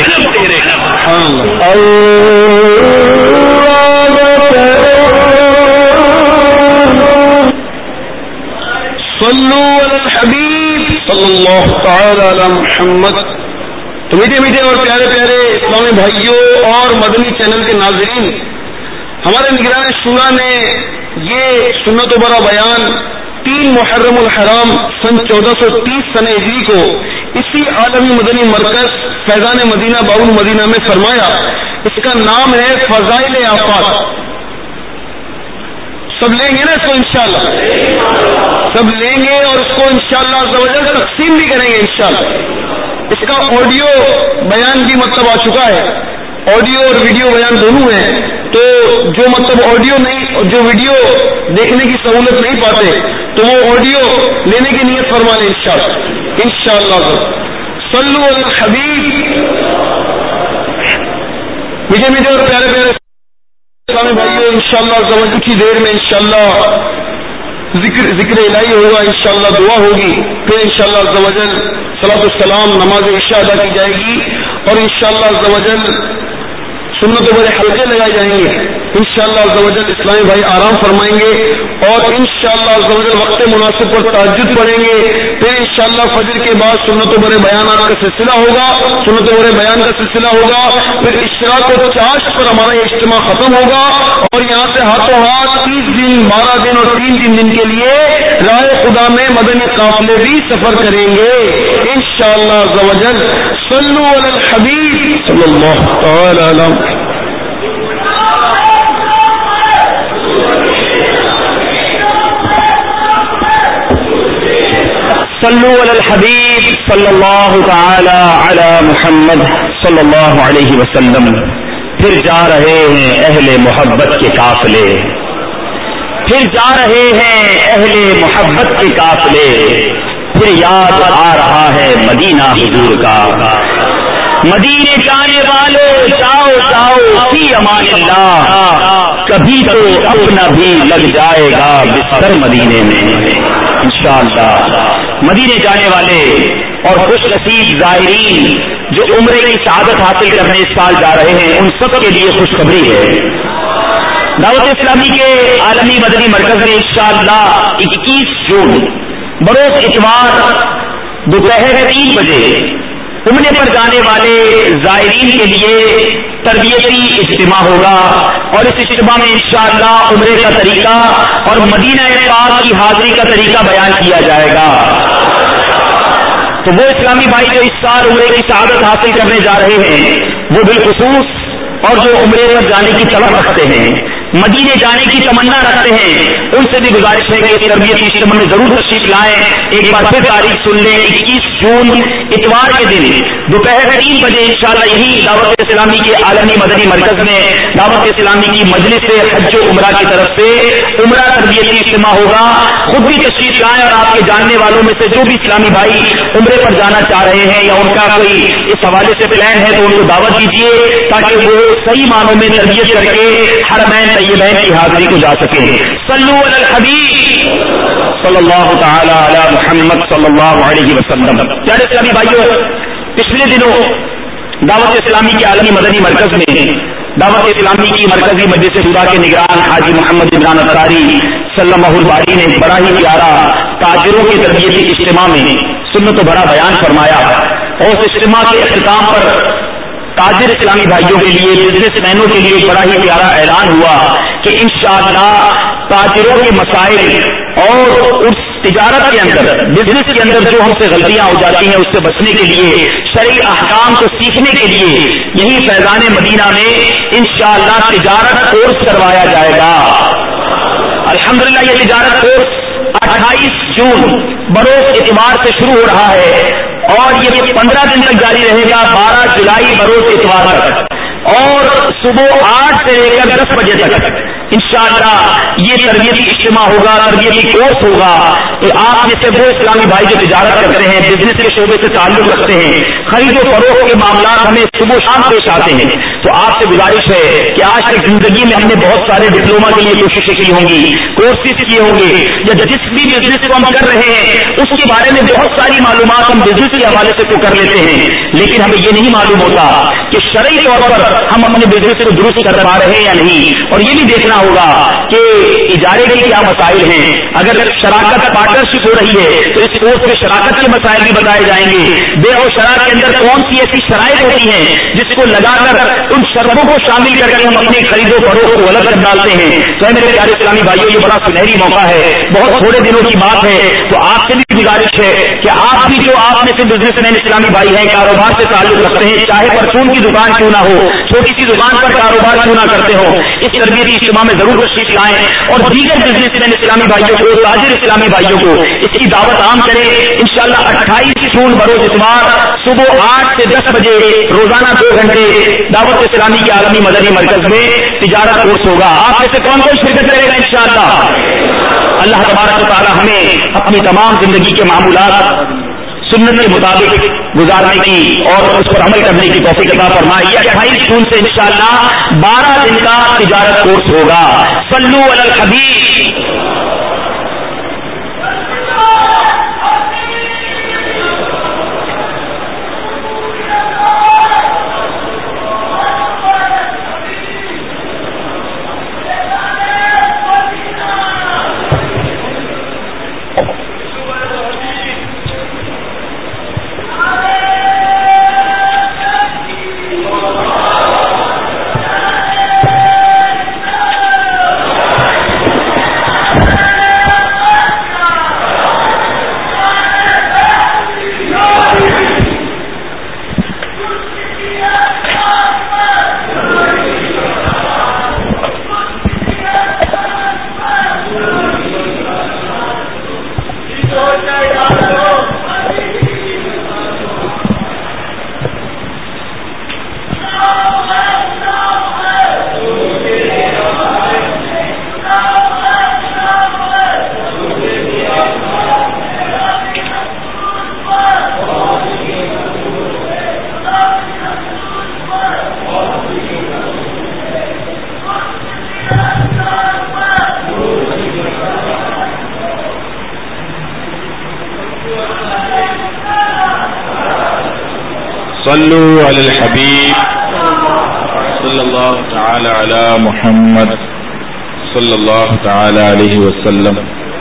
صلو علی الحبیب صلی اللہ تعالی علی محمد. تو میٹھے میٹھے اور پیارے پیارے اسلامی بھائیوں اور مدنی چینل کے ناظرین, ہمارے نگران شورا نے یہ سنت و برا بیان تین محرم الحرام سن چودہ سو تیس سن ہجری کو اسی عالمی مدنی مرکز فیضان مدینہ باول مدینہ میں فرمایا. اس کا نام ہے فضائل آفات. سب لیں گے نا اس کو انشاءاللہ, سب لیں گے اور اس کو انشاءاللہ زبردست تقسیم بھی کریں گے انشاءاللہ. اس کا آڈیو بیان بھی مطلب آ چکا ہے, آڈیو اور ویڈیو بیان دونوں ہیں. تو جو مطلب آڈیو نہیں اور جو ویڈیو دیکھنے کی سہولت نہیں پاتے تو وہ آڈیو لینے کی نیت فرما لیں انشاءاللہ انشاءاللہ. صلو علی الحبیب. مجھے مجھے اور پیارے پیارے اسلامی بھائیوں, انشاءاللہ زمن کی دیر میں انشاءاللہ ذکر ذکر الہی ہوگا, انشاءاللہ دعا ہوگی, پھر انشاءاللہ عز و جل صلاۃ السلام نماز عشاء ادا کی جائے گی, اور انشاءاللہ عز و جل سنت و بڑے حلقے لگائے جائیں گے. انشاءاللہ عز و جل اسلامی بھائی آرام فرمائیں گے, اور انشاءاللہ عز و جل وقت مناسب پر تہجد پڑھیں گے. پھر انشاءاللہ فجر کے بعد سنت و بڑے بیانات کا سلسلہ ہوگا, سنت و بڑے بیان کا سلسلہ ہوگا. پھر اشراق و چاشت پر ہمارا یہ اجتماع ختم ہوگا, اور یہاں سے ہاتھوں ہاتھ تیس دن بارہ دن اور تین تین دن کے لیے راہ خدا میں مدنی قافلے بھی سفر کریں گے انشاءاللہ عز و جل. صلو علی الحبیب صلی اللہ تعالی علی صلو علی الحبیب صلی اللہ تعالی علی محمد صلی اللہ علیہ وسلم. پھر جا رہے ہیں اہل محبت کے قافلے, پھر جا رہے ہیں اہل محبت کے قافلے, پھر یاد آ رہا ہے مدینہ حضور کا. مدینے جانے والے جاؤ جاؤ فی امان اللہ, کبھی تو اپنا بھی لگ جائے گا بستر مدینے میں انشاءاللہ. مدینے جانے والے اور خوش نصیب زائرین جو عمرے کی سعادت حاصل کرنے اس سال جا رہے ہیں, ان سب کے لیے خوشخبری ہے. دعوت اسلامی کے عالمی مدنی مرکز میں انشاءاللہ اکیس جون بروز اتوار دوپہر تین بجے عمرے پر جانے والے زائرین کے لیے تربیتی اجتماع ہوگا, اور اس اجتماع میں انشاءاللہ عمرے کا طریقہ اور مدینہ پاک کی حاضری کا طریقہ بیان کیا جائے گا. تو وہ اسلامی بھائی جو اس سال عمرے کی سعادت حاصل کرنے جا رہے ہیں وہ بالخصوص, اور جو عمرے پر جانے کی طلب رکھتے ہیں, مدینے جانے کی تمنا رکھتے ہیں ان سے بھی گزارش ہے کہ تربیتی اجتماع میں ضرور تشریف لائیں. ایک بار پھر تاریخ سن لیں, اکیس جون اتوار کے دن دوپہر تین بجے انشاءاللہ یہی دعوت اسلامی کے عالمی مدنی مرکز میں دعوت اسلامی کی مجلس حج و عمرہ کی طرف سے عمرہ تربیتی اجتماع ہوگا. خود بھی تشریف لائیں اور آپ کے جاننے والوں میں سے جو بھی اسلامی بھائی عمرے پر جانا چاہ رہے ہیں یا ان کا کوئی اس حوالے سے پلان ہے تو ان کو دعوت دیجیے تاکہ وہ صحیح معنوں میں تربیت کر کے حرمین طیبین کی حاضری کو جا سکیں. صلو علی الحبیب صلی اللہ تعالی علی محمد صلی اللہ علیہ وسلم. پیارے اسلامی بھائیوں, پچھلے دنوں دعوت اسلامی کے عالمی مدنی مرکز میں دعوت اسلامی کی مرکزی مجلس شورا کے نگران حاجی محمد عمران انصاری سلمہ الباری نے بڑا ہی پیارا تاجروں کے تربیتی اجتماع میں سنت و بھرا بیان فرمایا. اور اس اجتماع کے اختتام پر تاجر اسلامی بھائیوں کے لیے, بزنس مینوں کے لیے بڑا ہی پیارا اعلان ہوا کہ انشاءاللہ تاجروں کے مسائل اور اس تجارت کے اندر, بزنس کے اندر جو ہم سے غلطیاں ہو جاتی ہیں اس سے بچنے کے لیے, شرعی احکام کو سیکھنے کے لیے یہی فیضان مدینہ میں انشاءاللہ تجارت کورس کروایا جائے گا. الحمدللہ یہ تجارت کورس اٹھائیس جون بروز اتوار سے شروع ہو رہا ہے اور یہ پندرہ دن تک جاری رہے گا, بارہ جولائی بروز اتوار تک, اور صبح آٹھ سے لے کر دس بجے تک انشاءاللہ یہ تربیتی اجتماع ہوگا, تربیتی کورس ہوگا. تو آپ میں سے وہ اسلامی بھائی جو تجارت کرتے ہیں, بزنس کے شعبے سے تعلق رکھتے ہیں, خرید و فروخت کے معاملات ہمیں صبح شام پیش آتے ہیں, تو آپ سے گزارش ہے کہ آج تک زندگی میں ہم نے بہت سارے ڈپلوما کے لیے کوششیں کی ہوں گی, کورسز کیے ہوں گے, یا جس بھی بزنس کو ہم کر رہے ہیں اس کے بارے میں بہت ساری معلومات ہم بزنس کے حوالے سے تو کر لیتے ہیں, لیکن ہمیں یہ نہیں معلوم ہوتا کہ شرعی طور پر ہم اپنے بزنس کو درست کر پا رہے ہیں یا نہیں. اور یہ بھی دیکھنا ہوگا کہ اجارے کے کیا مسائل ہیں. اگر شراکت پارٹنرشپ ہو رہی ہے تو اس کورس میں شراکت کے مسائل بھی بتائے جائیں گے. بے اور شرح کے اندر کون سی ایسی شرائط ہوتی ہیں جس کو لگا کر ان شرطوں کو شامل کر کے ہم اپنی خرید و فروخت کو الگ کر ڈالتے ہیں. تو میرے پیارے اسلامی بھائیوں, یہ بڑا سنہری موقع ہے, بہت تھوڑے دنوں کی بات ہے. تو آپ سے بھی گزارش ہے کہ آپ بھی جو آپ میں سے بزنس مین اسلامی بھائی ہیں, کاروبار سے تعلق رکھتے ہیں, چاہے پرچون کی دکان کیوں نہ ہو, چھوٹی سی دکان پر کاروبار کیوں نہ کرتے ہو, اس تربیتی اجتماع میں ضرور تشریف لائیں اور دیگر بزنس مین اسلامی بھائیوں کو, تاجر اسلامی بھائیوں کو اس کی دعوت عام کریں. انشاءاللہ اٹھائیس جون بروز اتوار صبح آٹھ سے دس بجے روزانہ دو گھنٹے دعوت اسلامی کے عالمی مدنی مرکز میں تجارت کورس ہوگا. آپ میں سے کون کون شرکت کرے گا انشاءاللہ؟ اللہ تبارک و تعالی ہمیں اپنی تمام زندگی کے معمولات سنت کے مطابق گزارنے کی اور اس پر عمل کرنے کی توفیق عطا فرمائے. یہ اٹھائیس جون سے انشاءاللہ بارہ دن کا تجارت کورس ہوگا. صلو علی الحبیب. صلو علی الحبیب صلی اللہ تعالی علی محمد صلی اللہ تعالی علیہ وسلم.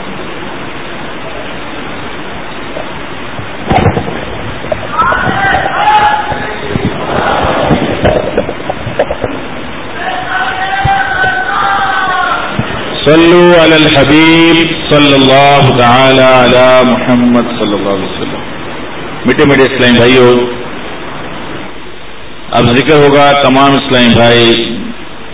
صلو علی الحبیب صلی اللہ تعالی علی محمد صلی اللہ علیہ وسلم. میٹھے میٹھے اسلام بھائیوں, اب ذکر ہوگا تمام اسلامی بھائی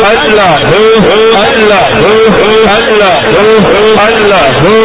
اللہ اللہ اللہ اللہ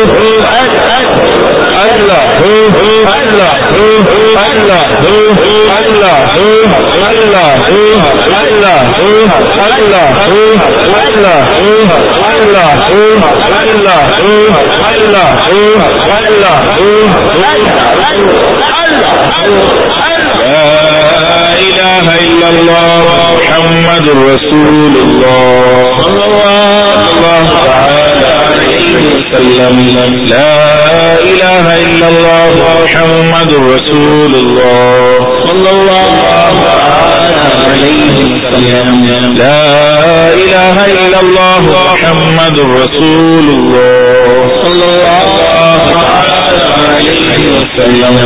الہ الا اللہ محمد رسول اللہ صلی اللہ تعالی علیہ وسلم لا الہ الا اللہ محمد رسول اللہ صلی اللہ تعالی علیہ وسلم لا الہ الا اللہ محمد رسول اللہ صلی اللہ تعالی علیہ وسلم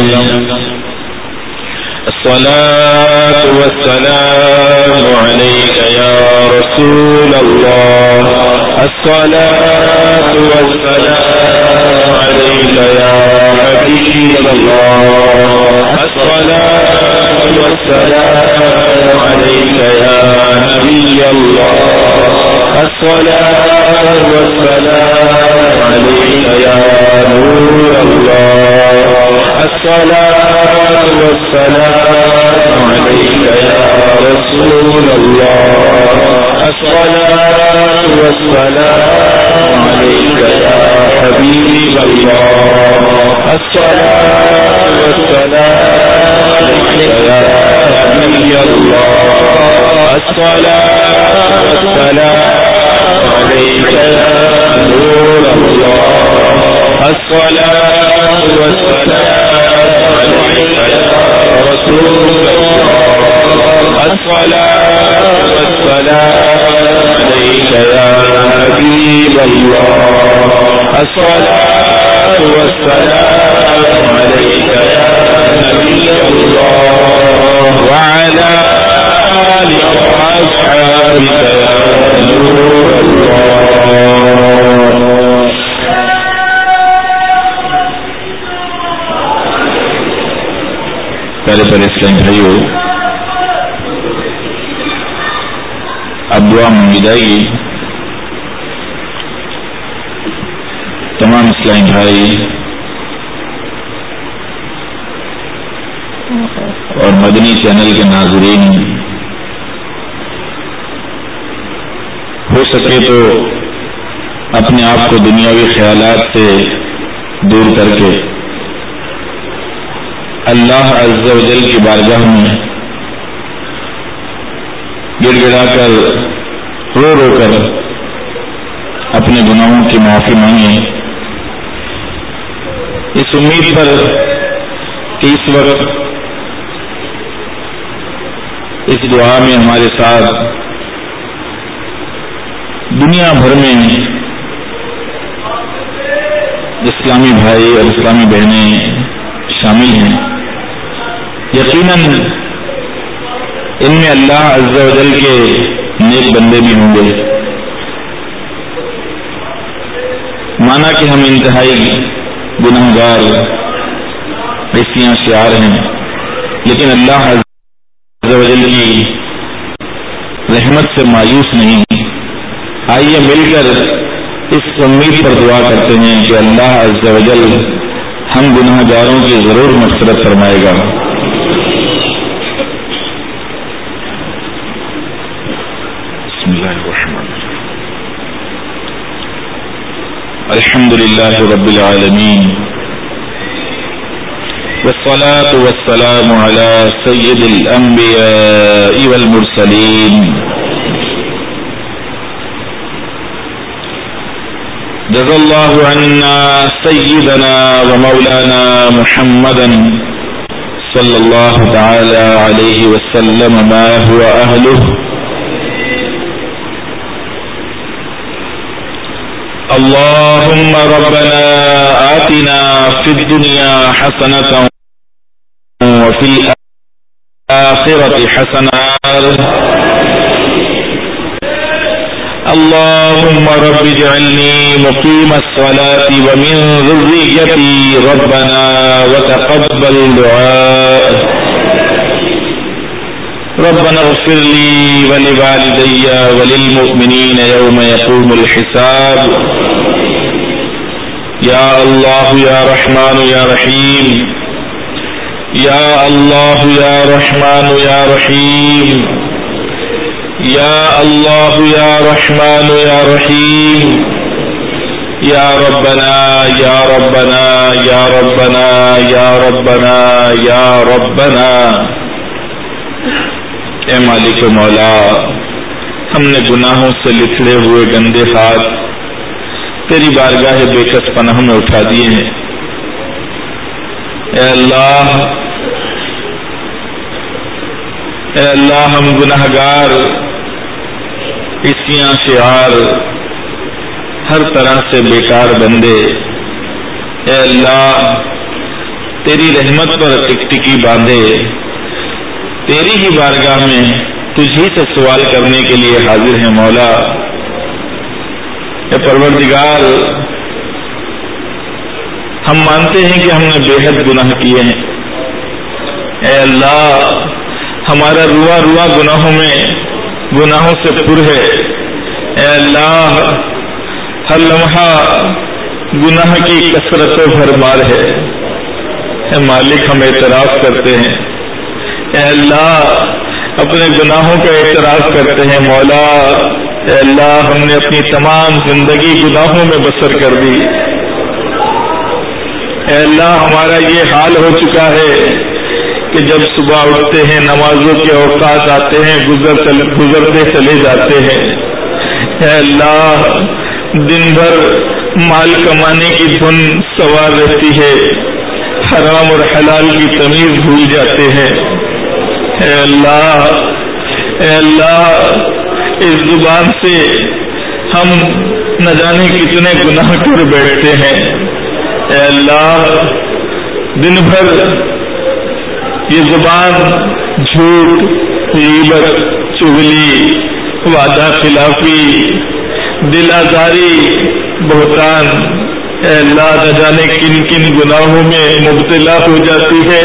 الصلاة والسلام عليك يا رسول الله الصلاة والسلام عليك يا حبيب الله الصلاة والسلام عليك يا نبي الله الصلاة والسلام عليك يا نور الله الصلاة والسلام عليك يا رسول الله الصلاة والسلام عليك يا حبيب الله الصلاة والسلام عليك يا نبي الله الصلاة والسلام عليك يا نور الله الصلاة والسلام عليك يا رسول الله الصلاة والسلام عليك يا حبيب الله الصلاة والسلام عليك يا نبي الله وعلى آلك وأصحابك يا نور الله. پہلے پہلے اسلام بھائیو اب دعا مانگی جائے گی. تمام اسلام بھائی اور مدنی چینل کے ناظرین ہو سکے تو اپنے آپ کو دنیاوی خیالات سے دور کر کے اللہ عز و جل کی بارگاہ میں گڑ گڑا کر رو رو کر اپنے گناہوں کی معافی مانگیں، اس امید پر کہ اس وقت اس دعا میں ہمارے ساتھ دنیا بھر میں اسلامی بھائی اور اسلامی بہنیں شامل ہیں. یقیناً ان میں اللہ عز و جل کے نیک بندے بھی ہوں گے. مانا کہ ہم انتہائی گنہگار حیثیاں شعار ہیں، لیکن اللہ عز و جل کی رحمت سے مایوس نہیں. آئیے مل کر اس امید پر دعا کرتے ہیں کہ اللہ عز و جل ہم گناہ گاروں کی ضرور مغفرت فرمائے گا. بسم اللہ الرحمن الرحیم. الحمد للہ رب العالمین والصلاة والسلام على سید الانبیاء والمرسلین جزا اللہ عنا سیدنا ومولانا محمدا صلی اللہ تعالی علیہ وسلم ما هو اہلہ. اللهم ربنا آتنا في الدنيا حسنة وفي الآخرة حسنة. اللهم رب اجعلني مقيم الصلاة ومن ذريتي ربنا وتقبل دعاء ربنا اغفر لي ولوالدي وللمؤمنين يوم يقوم الحساب. یا اللہ یا رحمان یا رحیم، یا اللہ یا رحمان یا رحیم، یا اللہ یا رحمان یا رحیم، یا ربنا یا ربنا یا ربنا یا ربنا یا ربنا. اے مالک و مولا، ہم نے گناہوں سے لتھڑے ہوئے گندے ہاتھ تیری بارگاہ بے کس پناہ میں اٹھا دیے ہیں. اے اللہ اے اللہ ہم گناہگار، عصیاں شعار، ہر طرح سے بیکار بندے، اے اللہ تیری رحمت پر ٹکٹکی باندھے تیری ہی بارگاہ میں تجھی سے سوال کرنے کے لیے حاضر ہیں. مولا اے پروردگار، ہم مانتے ہیں کہ ہم نے بے حد گناہ کیے ہیں. اے اللہ ہمارا روا روا گناہوں میں گناہوں سے پر ہے. اے اللہ ہر لمحہ گناہ کی کثرت و بھرمار ہے. اے مالک ہم اعتراف کرتے ہیں. اے اللہ اپنے گناہوں کا اعتراف کرتے ہیں. مولا اے اللہ ہم نے اپنی تمام زندگی گناہوں میں بسر کر دی. اے اللہ ہمارا یہ حال ہو چکا ہے کہ جب صبح اٹھتے ہیں نمازوں کے اوقات آتے ہیں گزر گزرتے چلے جاتے ہیں. اے اللہ دن بھر مال کمانے کی دھن سوار رہتی ہے، حرام اور حلال کی تمیز بھول جاتے ہیں. اے اللہ اے اللہ اس زبان سے ہم نہ جانے کتنے گناہ کر بیٹھتے ہیں. اے اللہ دن بھر یہ زبان جھوٹ، غیبت، چغلی، وعدہ خلافی، دل آزاری، بہتان، اے اللہ نہ جانے کن کن گناہوں میں مبتلا ہو جاتی ہے.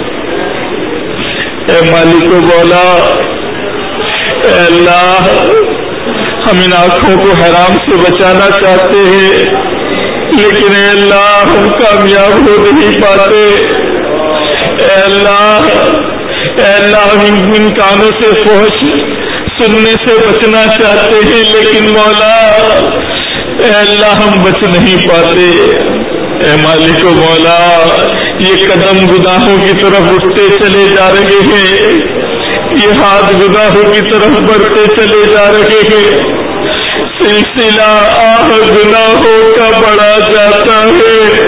اے مالک و مولا، اے اللہ ہم ان آنکھوں کو حرام سے بچانا چاہتے ہیں لیکن اے اللہ ہم کامیاب ہو نہیں پاتے. اے اللہ اے اللہ ہم ان کانوں سے فحش سننے سے بچنا چاہتے ہیں لیکن مولا اے اللہ ہم بچ نہیں پاتے. اے مالک و مولا یہ قدم گناہوں کی طرف اٹھتے چلے جا رہے ہیں، یہ ہاتھ گناہوں کی طرف بڑھتے چلے جا رہے ہیں. سلسلہ آہ گناہوں کا بڑا جاتا ہے،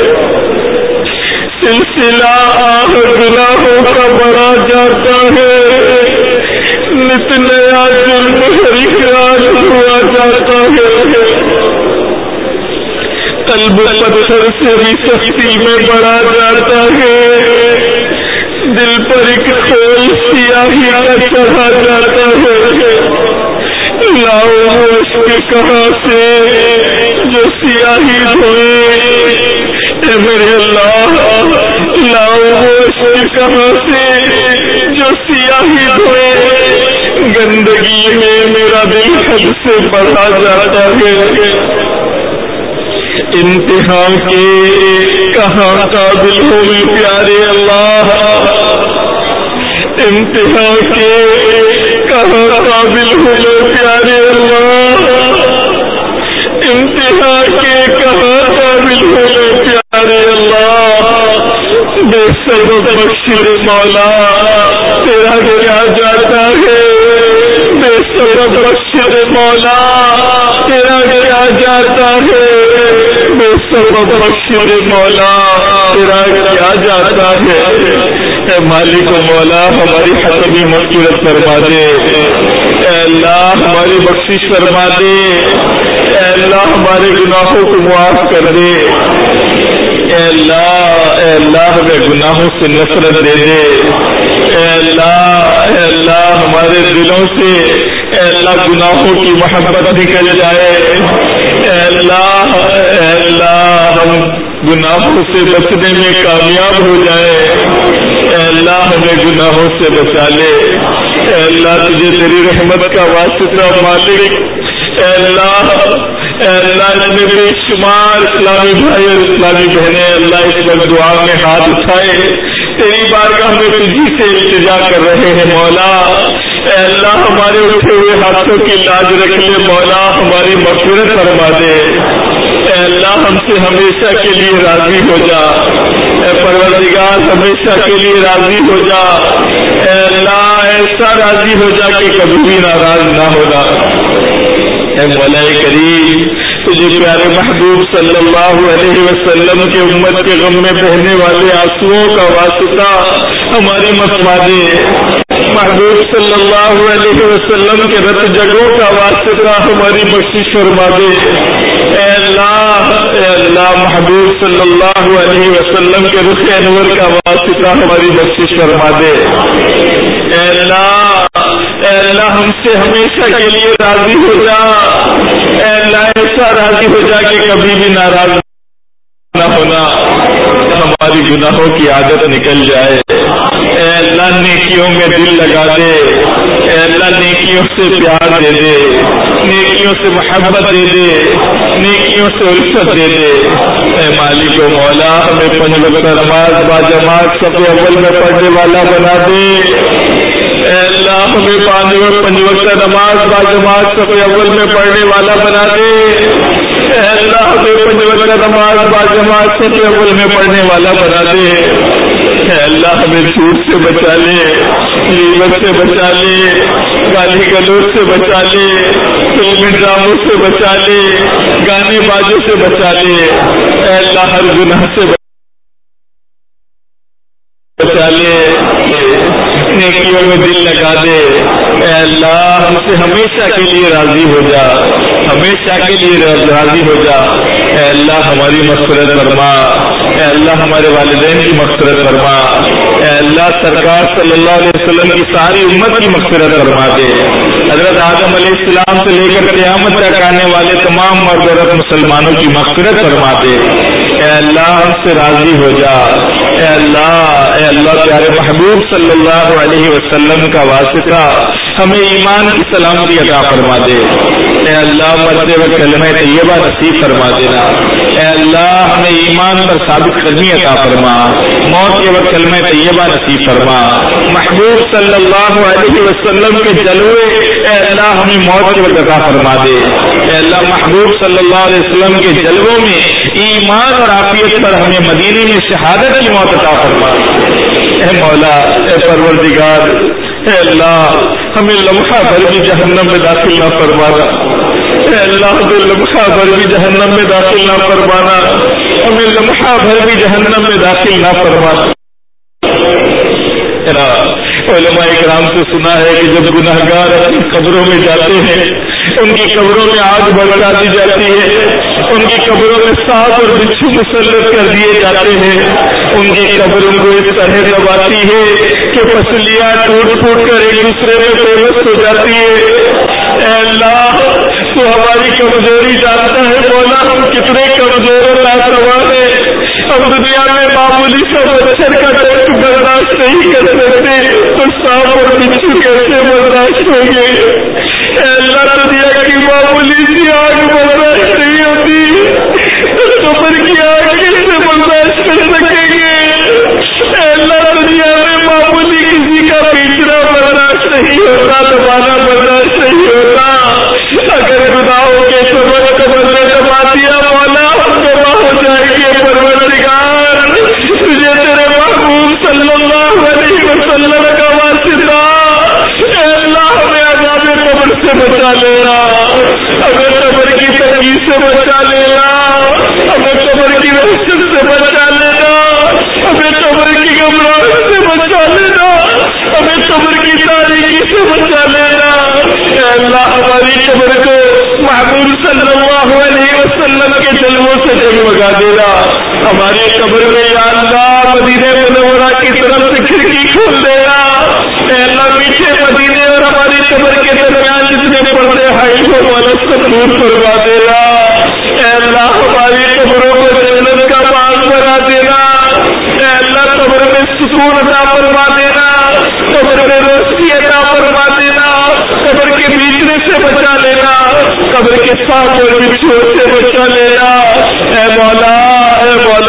سلسلہ آہ گناہوں کا بڑا جاتا ہے. نت نیا جرم ہر خیال ہوا جاتا ہے. قلب پتھر سے بھی سختی میں بڑا جاتا ہے. دل پر ایک خول سیاہی کا چڑھا جاتا ہے. لاؤ عشق کہاں سے جو سیاہی دھوئے، اے میرے اللہ لاؤ عشق کہاں سے جو سیاہی دھوئے. گندگی میں میرا دل حد سے بڑھا جاتا ہے. امتحان کے کہاں قابل ہوئے پیارے اللہ، امتحان کے کہاں قابل ہوئے پیارے اللہ، امتحان کے کہاں قابل ہوئے پیارے اللہ. بے سبب بخشش مولا تیرا کیا جاتا ہے، بے سبب بخشش مولا تیرا کیا جاتا ہے، بے سبب بخشش مولا تیرا کیا جاتا ہے. اے مالک و مولا ہماری حسبی مغفرت فرما دے. اے اللہ ہماری بخشش فرما دے. اے اللہ ہمارے گناہوں کو معاف کر دے. اے اللہ اے اللہ ہمیں گناہوں سے نفرت دے دے. اے اللہ اے اللہ ہمارے دلوں سے اے اللہ گناہوں کی محبت نکل جائے. اے اللہ اے اللہ ہم گناہوں سے بچنے میں کامیاب ہو جائے. اے اللہ ہمیں گناہوں سے بچا لے. اے اللہ تجھے تیری رحمت کا واسطہ مالک. اے اللہ اے اللہ اتنے بے شمار اسلامی بھائی اور اسلامی بہنیں اللہ اس وقت دعا میں ہاتھ اٹھائے تیری بارگاہ میں تجھی سے التجا کر رہے ہیں مولا. اے اللہ ہمارے اٹھے ہوئے ہاتھوں کی لاج رکھ لے مولا, ہماری مغفرت فرما دے. اے اللہ ہم سے ہمیشہ کے لیے راضی ہو جا. اے پروردگار ہمیشہ کے لیے راضی ہو جا. اے اللہ ایسا راضی ہو جا کہ کبھی بھی ناراض نہ ہونا. اے مولا کریم تجھے پیارے محبوب صلی اللہ علیہ وسلم کے امت کے غم میں بہنے والے آنسوؤں کا واسطہ ہماری مسوا دے. محبوب صلی اللہ علیہ وسلم کے رت جگوں کا واسطہ ہماری بخشش فرما دے. اے اللہ اے اللہ محبوب صلی اللہ علیہ وسلم کے رخ انور کا واسطہ ہماری بخشش فرما دے. اے اللہ اے اللہ ہم سے ہمیشہ کے لیے راضی ہو جا. اے اللہ ایسا راضی ہو جا کہ کبھی بھی ناراض نہ ہونا. ہماری گناہوں کی عادت نکل جائے. اے اللہ نیکیوں میں دل لگا دے. اے اللہ نیکیوں سے پیار دے دے, نیکیوں سے محبت دے دے, نیکیوں سے الفت دے دے. اے مالک و مولا ہمیں پنج وقت نماز با جماعت صف اول میں پڑھنے والا بنا دے. اے اللہ ہمیں پانچ وقت پنج وقت نماز با جماعت صف اول میں پڑھنے والا بنا دے. اے اللہ ہمیں پنج وقت نماز با جماعت صف اول میں پڑھنے والا بنا دے. اے اللہ ہمیں جھوٹ سے بچا لے, غیبت سے بچا لے, گالی گلوچ سے بچا لے, فلمی ڈراموں سے بچا لے, گانے بازوں سے بچا لے. اے اللہ ہر گناہ سے بچا لے, نیکیوں میں دل لگا دے. اے اللہ ہم سے ہمیشہ کے لیے راضی ہو جا, ہمیشہ کے لیے راضی ہو جا. اے اللہ ہماری مغفرت فرما. اے اللہ ہمارے والدین کی مغفرت فرما. اے اللہ سرکار صلی اللہ علیہ وسلم کی ساری امت کی مغفرت فرما دے. حضرت آدم علیہ السلام سے لے کر قیامت تک آنے والے تمام مرد عورت مسلمانوں کی مغفرت فرما دے. اے اللہ ہم سے راضی ہو جا. اے اللہ اے اللہ پیارے محبوب صلی اللہ علیہ وسلم کا واسطہ ہمیں ایمان کی سلامتی عطا فرما دے. اے اللہ مرتے وقت کلمہ طیبہ نصیب فرما دینا. اے اللہ ہمیں ایمان پر ثابت قدمی عطا فرما, موت کے وقت کلمہ طیبہ نصیب فرما. محبوب صلی اللہ علیہ وسلم کے جلوے اے اللہ ہمیں موت کے وقت عطا فرما دے. اے اللہ محبوب صلی اللہ علیہ وسلم کے جلووں میں ایمان اور عافیت پر ہمیں مدینے میں شہادت کی موت عطا فرما. اے مولا اے پروردگار اے اللہ ہمیں لمحہ بھر بھی جہنم میں داخل نہ فرمانا. اے اللہ ہمیں لمحہ بھر بھی جہنم میں داخل نہ فرمانا. ہمیں لمحہ بھر بھی جہنم میں داخل نہ فرمانا. علماء کرام سے سنا ہے کہ جب گناہگار اپنی قبروں میں جاتے ہیں ان کی قبروں میں آگ بڑھا دی جاتی ہے, ان کی قبروں میں سانپ اور بچھو مسلط کر دیے جاتے ہیں. ان کی قبر ان کو اس طرح دباتی ہے کہ پسلیاں ٹوٹ پھوٹ کر ایک دوسرے میں پیوست ہو جاتی ہے. اے اللہ تو ہماری کمزوری جانتا ہے مولا, ہم کتنے کمزور اور لاسواب ہیں. ہم دنیا میں معمولی سا مچھر کا ٹیسٹ برداشت نہیں کر سکتے تو سانپ اور بچھو کیسے برداشت ہوں گے. اے اللہ دنیا کی معمولی سی آگ برداشت نہیں ہوتی تو قبر کی آگ کیسے برداشت کر سکیں گے. اے اللہ دنیا میں معمولی کسی کا پیچھنا برداشت نہیں ہوتا, دبانا برداشت نہیں ہوتا. اگر گناہوں کے سبب قبر میں دبا دیا مولا ہم جمع ہو جائیں گے. پروردگار تجھے تیرے محبوب صلی اللہ علیہ وسلم کا واسطہ اے اللہ ہمیں عذاب قبر سے بچا لینا, ہمیں قبر کی تنگی سے بچا لینا, ہمیں قبر کی وحشت سے بچا لینا, ہمیں قبر کی گھبراہٹ سے بچا لینا, ہمیں قبر کی تاریکی سے بچا لینا. اے اللہ ہماری قبر کو محبوب صلی اللہ علیہ وسلم کے جلووں سے جگمگا دینا. ہماری قبر میں یا اللہ مدینے منورہ کی طرف سے کھڑکی کھول دینا. اے اللہ میٹھے مدینے اور ہماری قبر کے درمیان جتنے پردے ہائی ہو والا سب دور فرما دینا. اے اللہ ہماری قبروں کو جنت کا باغ بنا دینا. اے اللہ قبر میں سکون عطا فرما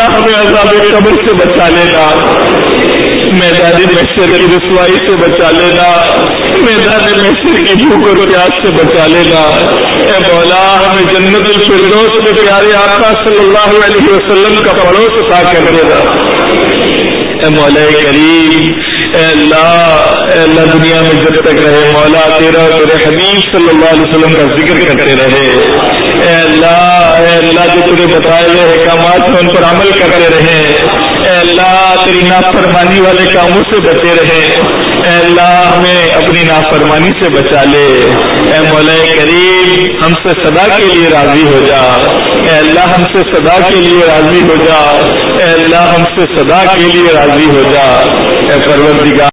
ہمیں عذاب قبر سے بچا لینا، میدان محشر کی رسوائی سے بچا لینا، میدان محشر کی بھوک اور پیاس سے بچا لینا۔ اے مولا ہمیں جنت الفردوس میں پیارے آقا صلی اللہ علیہ وسلم کا پڑوس عطا کر دینا۔ اے مولا کریم، اے اللہ اے اللہ دنیا میں جب تک رہے مولا تیرا اور تیرے حبیب صلی اللہ علیہ وسلم کا ذکر کرتے رہے۔ اے اللہ اے اللہ جو تیرے بتائے ہوئے احکامات ہیں ان پر عمل کرتے رہے۔ اے اللہ تیری نافرمانی والے کاموں سے بچے رہے۔ اے اللہ ہمیں اپنی نافرمانی سے بچا لے۔ اے مولا کریم ہم سے صدا کے لیے راضی ہو جا۔ اے اللہ ہم سے صدا کے لیے راضی ہو جا۔ اے اللہ ہم سے صدا کے لیے راضی ہو جا۔ اے پروردگار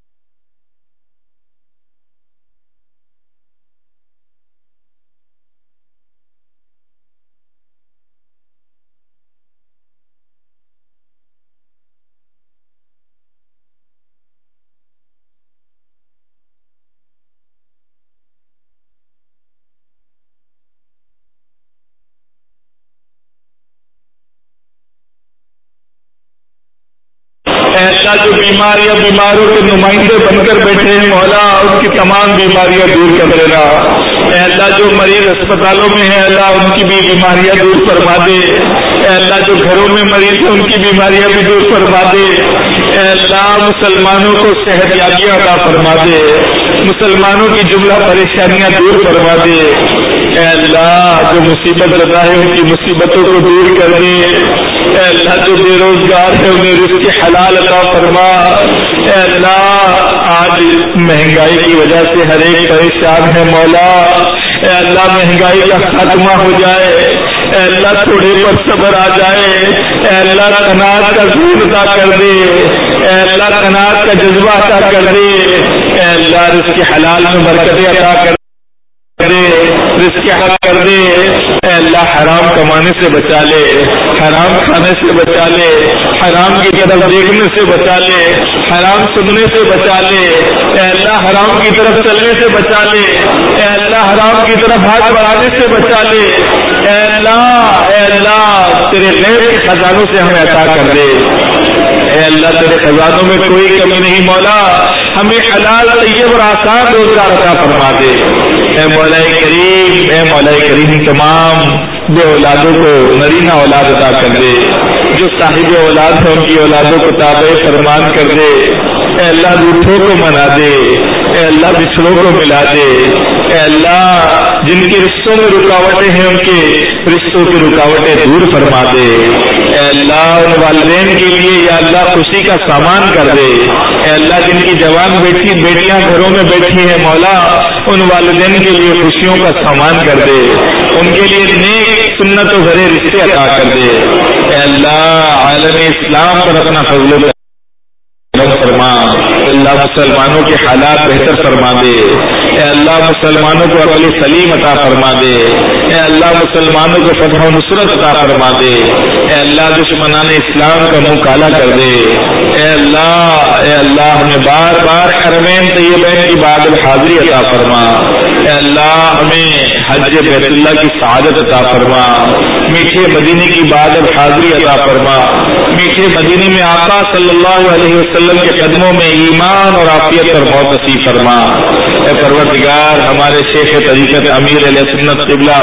ایسا جو بیماریاں بیماروں کے نمائندے بن کر بیٹھے ہیں مولا ان کی تمام بیماریاں دور کر دینا۔ اے اللہ جو مریض اسپتالوں میں ہیں اللہ ان کی بھی بیماریاں دور فرما دے۔ اے اللہ جو گھروں میں مریض ہیں ان کی بیماریاں بھی دور فرما دے۔ اے اللہ مسلمانوں کو صحت یابیاں عطا فرما دے، مسلمانوں کی جملہ پریشانیاں دور فرما دے۔ اے اللہ جو مصیبت زدہ ہے ان کی مصیبتوں کو دور کر دے۔ اے اللہ جو بے روزگار ہے انہیں رزق حلال عطا فرما۔ اے اللہ آج مہنگائی کی وجہ سے ہر ایک پریشان ہے مولا۔ اے اللہ مہنگائی کا خاتمہ ہو جائے۔ اے اللہ تھوڑے پر صبر آ جائے۔ اے اللہ قناعت کا ذہن عطا کر دے۔ اے اللہ قناعت کا جذبہ عطا کر دے۔ اے اللہ رزق حلال میں برکتیں عطا کر کرے، رزق حلال کر دے۔ اے اللہ حرام کمانے سے بچا لے، حرام کھانے سے بچا لے، حرام کی طرف دیکھنے سے بچا لے، حرام سننے سے بچا لے۔ اے اللہ حرام کی طرف چلنے سے بچا لے۔ اے اللہ حرام کی طرف ہاتھ بڑھانے سے بچا لے۔ اے اللہ اے اللہ تیرے غیب کے خزانوں سے ہمیں عطا کر دے۔ اے اللہ تیرے خزانوں میں کوئی کمی نہیں مولا، ہمیں حلال طیب اور آسان روزگار عطا فرما دے۔ اے مولا کریم اے مولا کریم تمام بے اولادوں کو نرینہ اولاد عطا کر دے، جو صاحب اولاد ہیں ان کی اولادوں کو تابع فرمان کر دے۔ اے اللہ روٹھوں کو منا دے، اے اللہ بچھڑوں کو ملا دے۔ اے اللہ جن کے رشتوں میں رکاوٹیں ہیں ان کے رشتوں کی رکاوٹیں دور فرما دے۔ اے اللہ ان والدین کے لیے یا اللہ خوشی کا سامان کر دے۔ اے اللہ جن کی جوان بیٹی بیٹیاں گھروں میں بیٹھی ہیں مولا ان والدین کے لیے خوشیوں کا سامان کر دے، ان کے لیے نیک سنت و بھرے رشتے عطا کر دے۔ اے اللہ عالم اسلام پر اپنا فضل و کرم فرما۔ اللہ مسلمانوں کے حالات بہتر فرما دے۔ اے اللہ مسلمانوں کو عقل سلیم عطا فرما دے۔ اے اللہ مسلمانوں کو فتح و نصرت عطا فرما دے۔ اے اللہ دشمنان اسلام کا منہ کالا کر دے۔ اے اللہ اے اللہ ہمیں بار بار حرمین طیبین کی بعد الحاضری عطا فرما۔ اے اللہ ہمیں حج بیت اللہ کی سعادت عطا فرما۔ میٹھے مدینے کی بعد الحاضری عطا فرما۔ میٹھے مدینے میں آقا صلی اللہ علیہ وسلم کے قدموں میں ایمان اور عافیت اور موت نصیب فرما۔ اے پروردگار ہمارے شیخ طریقت امیر علیہ سنت قبلہ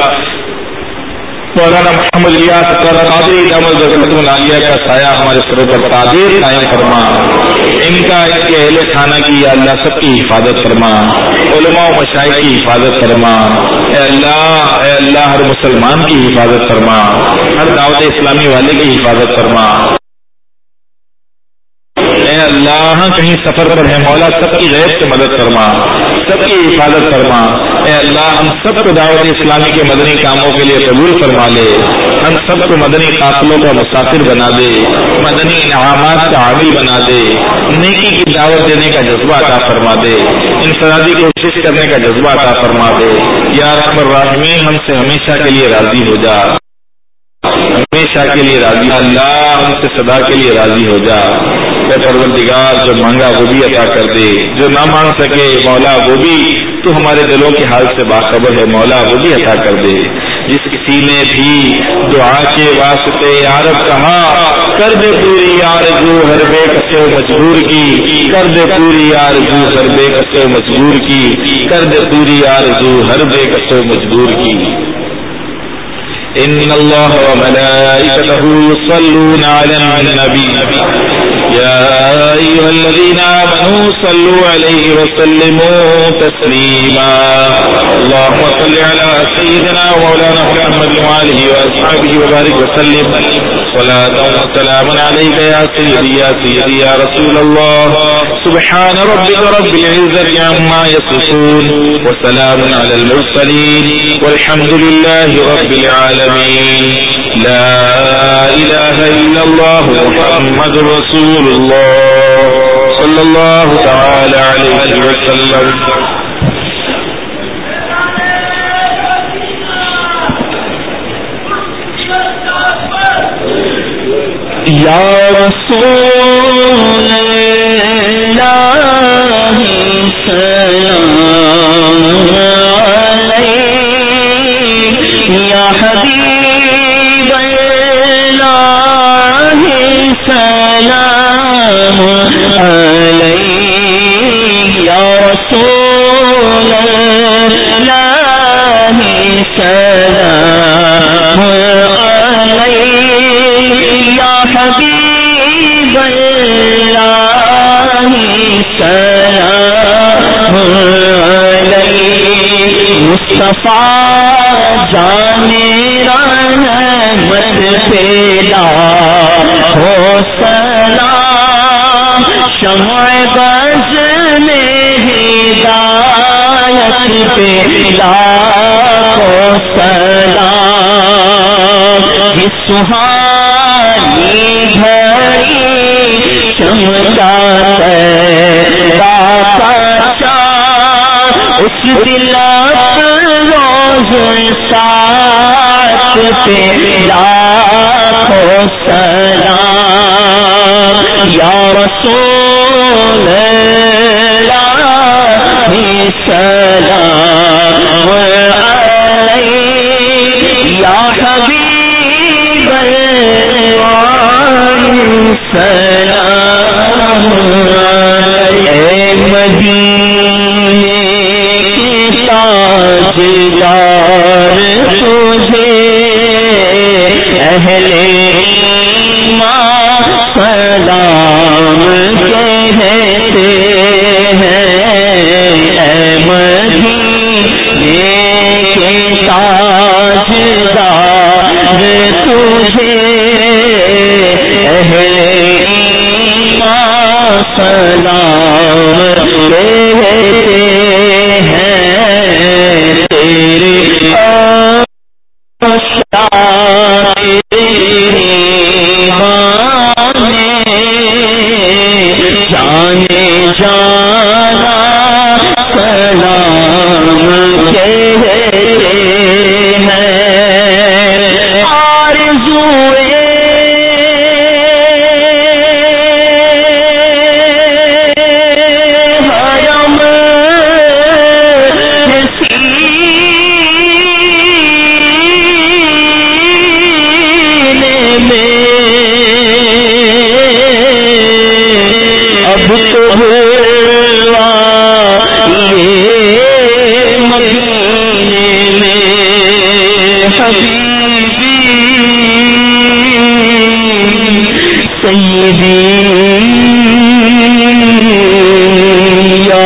مولانا محمد الیاس قادری دامت برکاتہ العالیہ کا سایہ ہمارے سروں پر تعبیر قائم فرما۔ ان کا ان کے اہل خانہ کی یا اللہ سب کی حفاظت فرما، علماء و مشائخ کی حفاظت فرما۔ اے اللہ اے اللہ ہر مسلمان کی حفاظت فرما، ہر دعوت اسلامی والے کی حفاظت فرما۔ اے اللہ کہیں سفر پر ہے مولا سب کی غیب سے مدد فرما، سب کی حفاظت فرما۔ اے اللہ ہم سب کو دعوت اسلامی کے مدنی کاموں کے لیے قبول فرما لے، ہم سب کو مدنی قافلوں کا مسافر بنا دے، مدنی انعامات کا عامل بنا دے، نیکی کی دعوت دینے کا جذبہ عطا فرما دے، انفرادی کوشش کرنے کا جذبہ عطا فرما دے۔ یا ارحم الراحمین ہم سے ہمیشہ کے لیے راضی ہو جا، ہمیشہ کے لیے راضی اللہ ہم سے صدا کے لیے راضی ہو جا۔ اے پروردگار جو مانگا وہ بھی عطا کر دے، جو نہ مانگ سکے مولا وہ بھی تو ہمارے دلوں کے حال سے باخبر ہے مولا وہ بھی عطا کر دے۔ جس کی کسی نے بھی دعا کے واسطے یا رب کہا کر دے پوری آرزو ہر بے کس و مجبور کی، کر دے پوری آرزو ہر بے کس و مجبور کی، کر دے پوری آرزو ہر بے کس و مجبور کی۔ ان اللہ وملائکتہ یصلون علی النبی یا ایھا الذین آمنوا صلوا علیہ وسلموا تسلیما۔ اللهم صل علی سیدنا مولانا محمد وآلہ واصحابہ وبارک وسلم صلاة وسلاما علیک یا سیدی یا سیدی یا رسول اللہ۔ سبحان ربک رب العزة عما یصفون وسلام علی المرسلین والحمد للہ رب العالمین۔ لا الہ الا اللہ محمد رسول اللہ صلی اللہ تعالی علیہ وسلم۔ یا رسول اللہ سلام علیک، یا حبیب اللہ سلام علیک، یا رسول اللہ سلام حبیب اللہ سلام علیک، مصطفیٰ جان رحمت پیدا ہو سلام، شمع بز میں ہدایت پیدا ہو سلام، اس سہانی گھڑی چمکا تیرا پرچام، اس دل روز ساتھ پیدا ہو سلام، یا رسول اللہ سلام علیک، یا حبیب سلام علیک۔ اے مدینے کے تاجدار تجھے اہل ایمان سلام کہتے ہیں، اے مدینے کے تاجدار تجھے اہل ایمان سلام کہتے ہیں، تیرے جانے جانا سلام کہتے ہیں، آرزوئے حرم سینے میں اب تو ہوا یہ مدینے میں حبیبی سیدی یا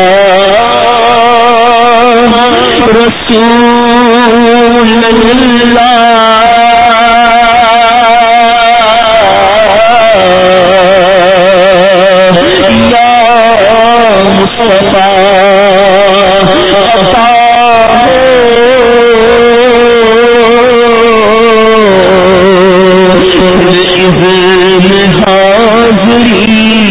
رسول اللہ، یا مصطفیٰ عطا ہو اذن حاضری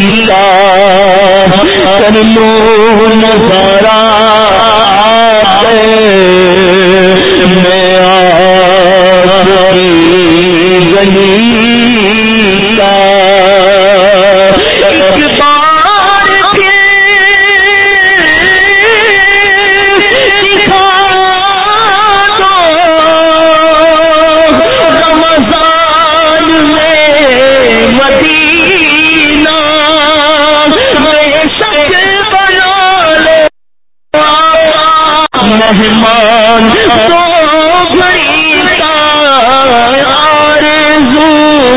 مہمان تو بڑی آرزو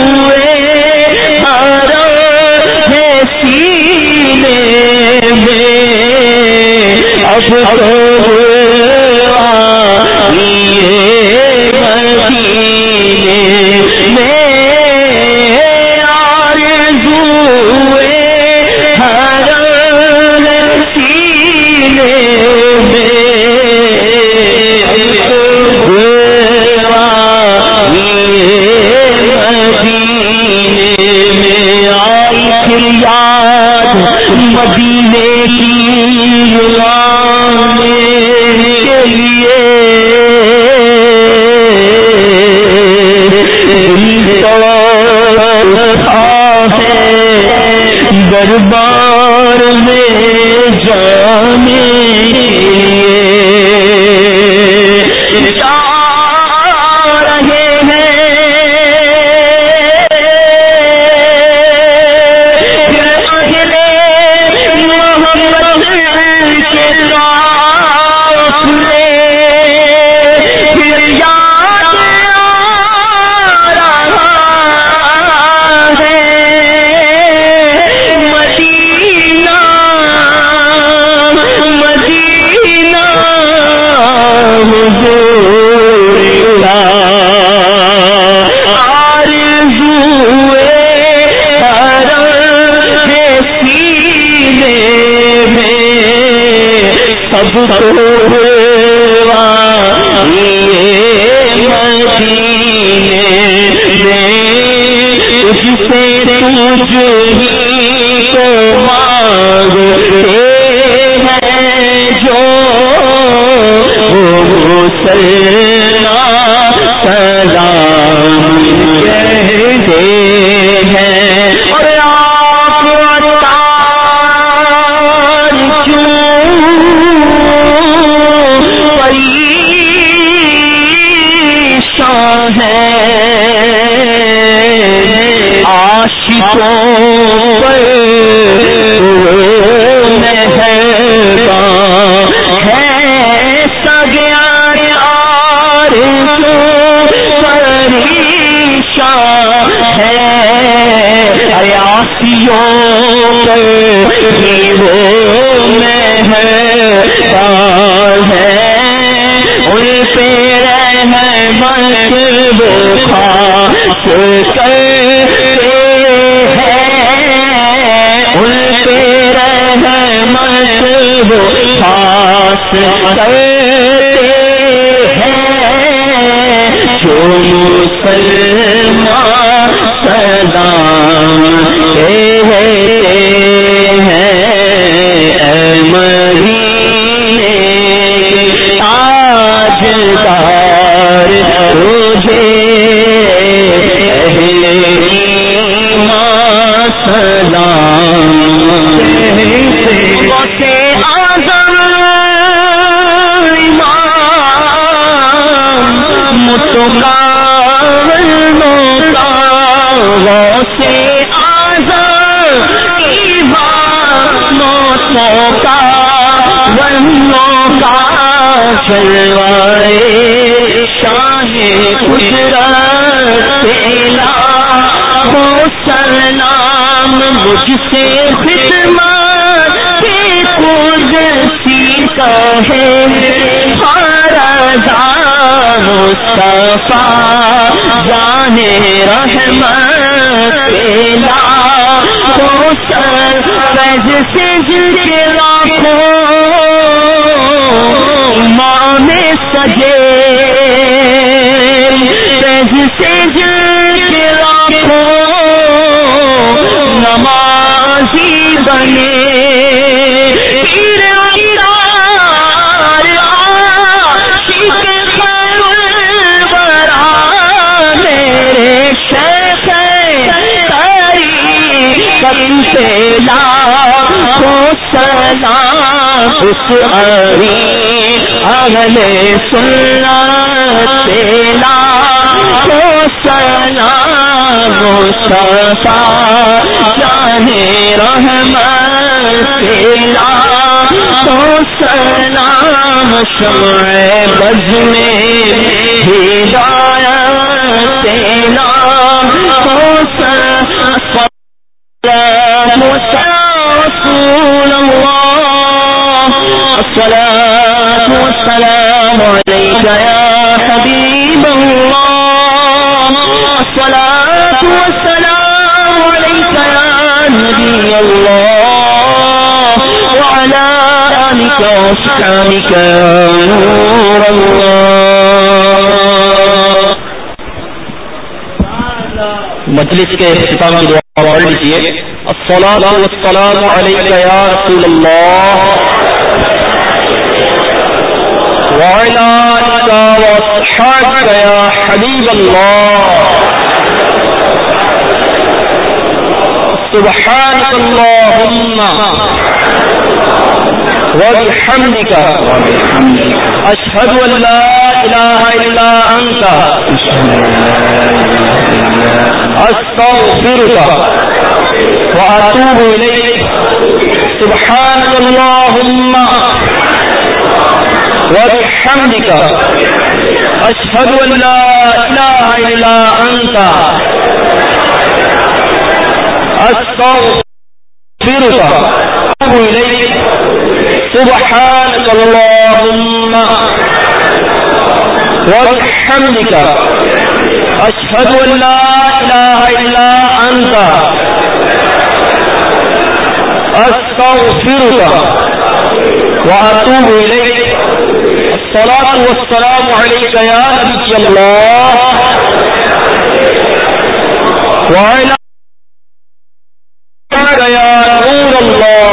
ہر ہے سینے میں اب تو دربار میں جانے جا رہے ہیں محمد کے قافلے پھر یاد آ رہا ہے سب کو اس سے تجھ ہی کو مانگتے ہیں جو مسلمان سلام کہتے ہیں اور آپ عطار کیوں پریشان ہے عاشقوں پر مہربان ہے سگیا یار پریشان ہے ارے عاشقوں پر بھی وہ مہربان ہے ان پہ رحمت وہ خاص کرتے ہیں ان پہ رحمت وہ خاص کرتے ہیں جو مسلمان سلام کہتے ہیں اے مدینے تاجدار تجھے اہل ایمان سلام غوث اعظم امام متقابلوں کا غوث اعظم امام متقابلوں کا جلوائے شاہ قدرت تیلا ہو سلام مجھ سے خدمت کی قدسی کہے ہر رضا مصطفیٰ جانے رحمت تیلا ہو سل فیض سے جن کے لاکھوں مانے سجے فیض سے جن کے لاکھوں نمازی بنے پیر اقرار عاشق خیر الورا میرے شیخ طریقت تیلا کو سلام اس عری اہل سنت تیلا کو سلام مصطفیٰ جانے رحمت تیلا سلام شمع بز میں ہدایت نام سلام رسول اللہ الصلاة والسلام علیک یا حبیب اللہ الصلاة والسلام علیک یا نبی اللہ وعلى آلك وأصحابك نور الله. مجلس کے اختتام دعا پڑھ لیجیے. الصلاة والسلام عليك يا رسول الله وعلى آلك وأصحابك يا حبيب الله. سبحانك اللهم وبحمدك أشهد أن لا إله إلا أنت أستغفرك وأتوب إليك. سبحانك اللهم وبحمدك أشهد أن لا إله إلا أنت أستغفرك وأتوب إليك. سبحانك اللهم وبحمدك أشهد أن لا إله إلا أنت أستغفرك وأتوب إليك. الصلاة والسلام عليك يا نبي الله وعلى يا نور الله.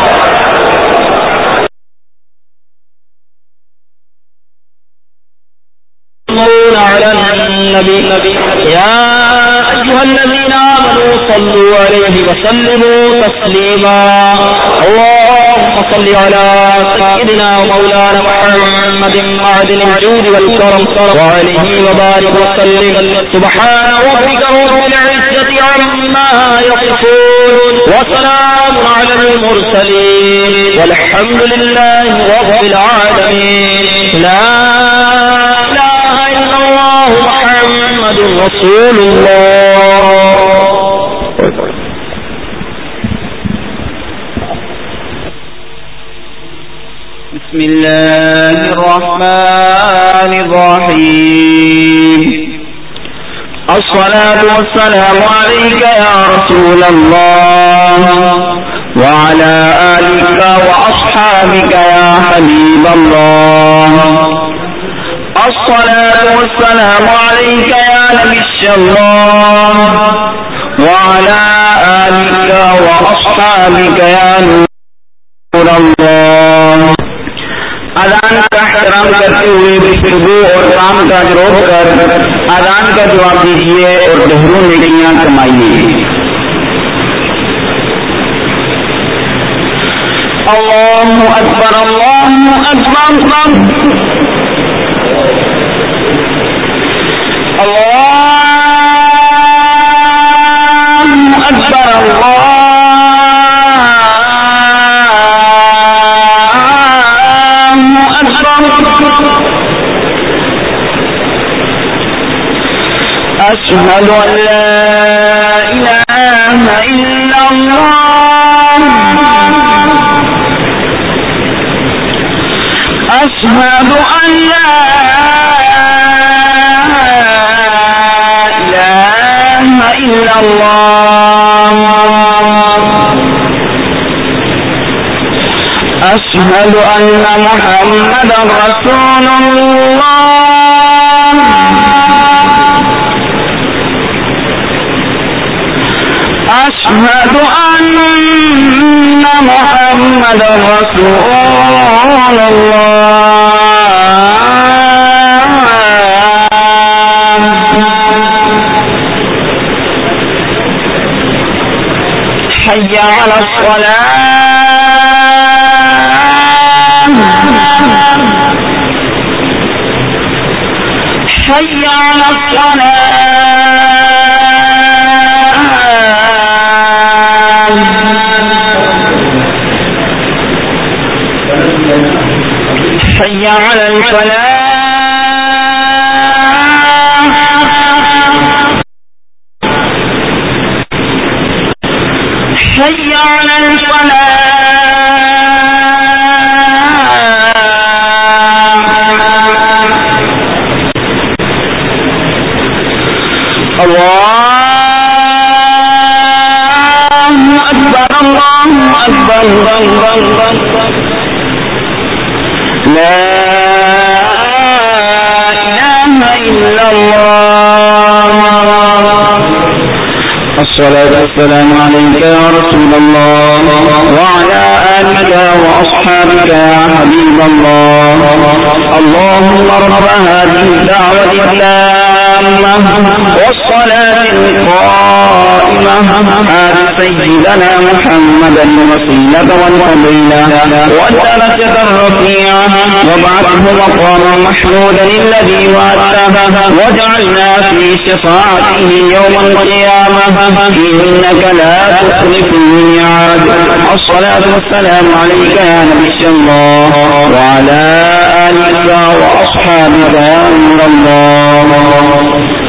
على النبي يا أيها الذين آمنوا صلوا عليه وسلموا تسليما. اللهم صل على سيدنا ومولانا محمد معدن الجود والكرم وعليه وبارك وسلم. سبحان ربك رب العزة عما يصفون وسلام على المرسلين والحمد لله رب العالمين. لا إله إلا الله محمد رسول الله. بسم الله الرحمن الرحيم. الصلاة والسلام عليك يا رسول الله وعلى آلك وأصحابك يا حبيب الله. الصلاة والسلام عليك يا نبي الله وعلى آلك وأصحابك يا نور الله. اذان کا احترام کرتے ہوئے گفتگو اور کام کاج روک کر اذان کا جواب دیجیے اور ڈھیروں نیکیاں کمائیے. اللہ اکبر اللہ اکبر اللہ اکبر اللہ أشهد أن لا إله إلا الله أشهد أن لا إله إلا الله أشهد أن محمدا رسول الله أشهد أن محمدا رسول الله حي على الصلاة حي على الصلاة حي على الفلاح الله أكبر الله أكبر لا إله إلا الله الصلاة والسلام عليك يا رسول الله وعلى آلك وأصحابك يا حبيب الله اللهم رب هذه الدعوة التامة والصلاة القائمة آت سيدنا محمدا الوسيلة والفضيلة والدرجة الرفيعة وابعثه مقاما محمودا الذي وعدته واجعلنا في شفاعته يوم القيامة إنك لا تخلف الميعاد الصلاة والسلام عليك يا نبي الله وعلى آلك وأصحابك يا نور الله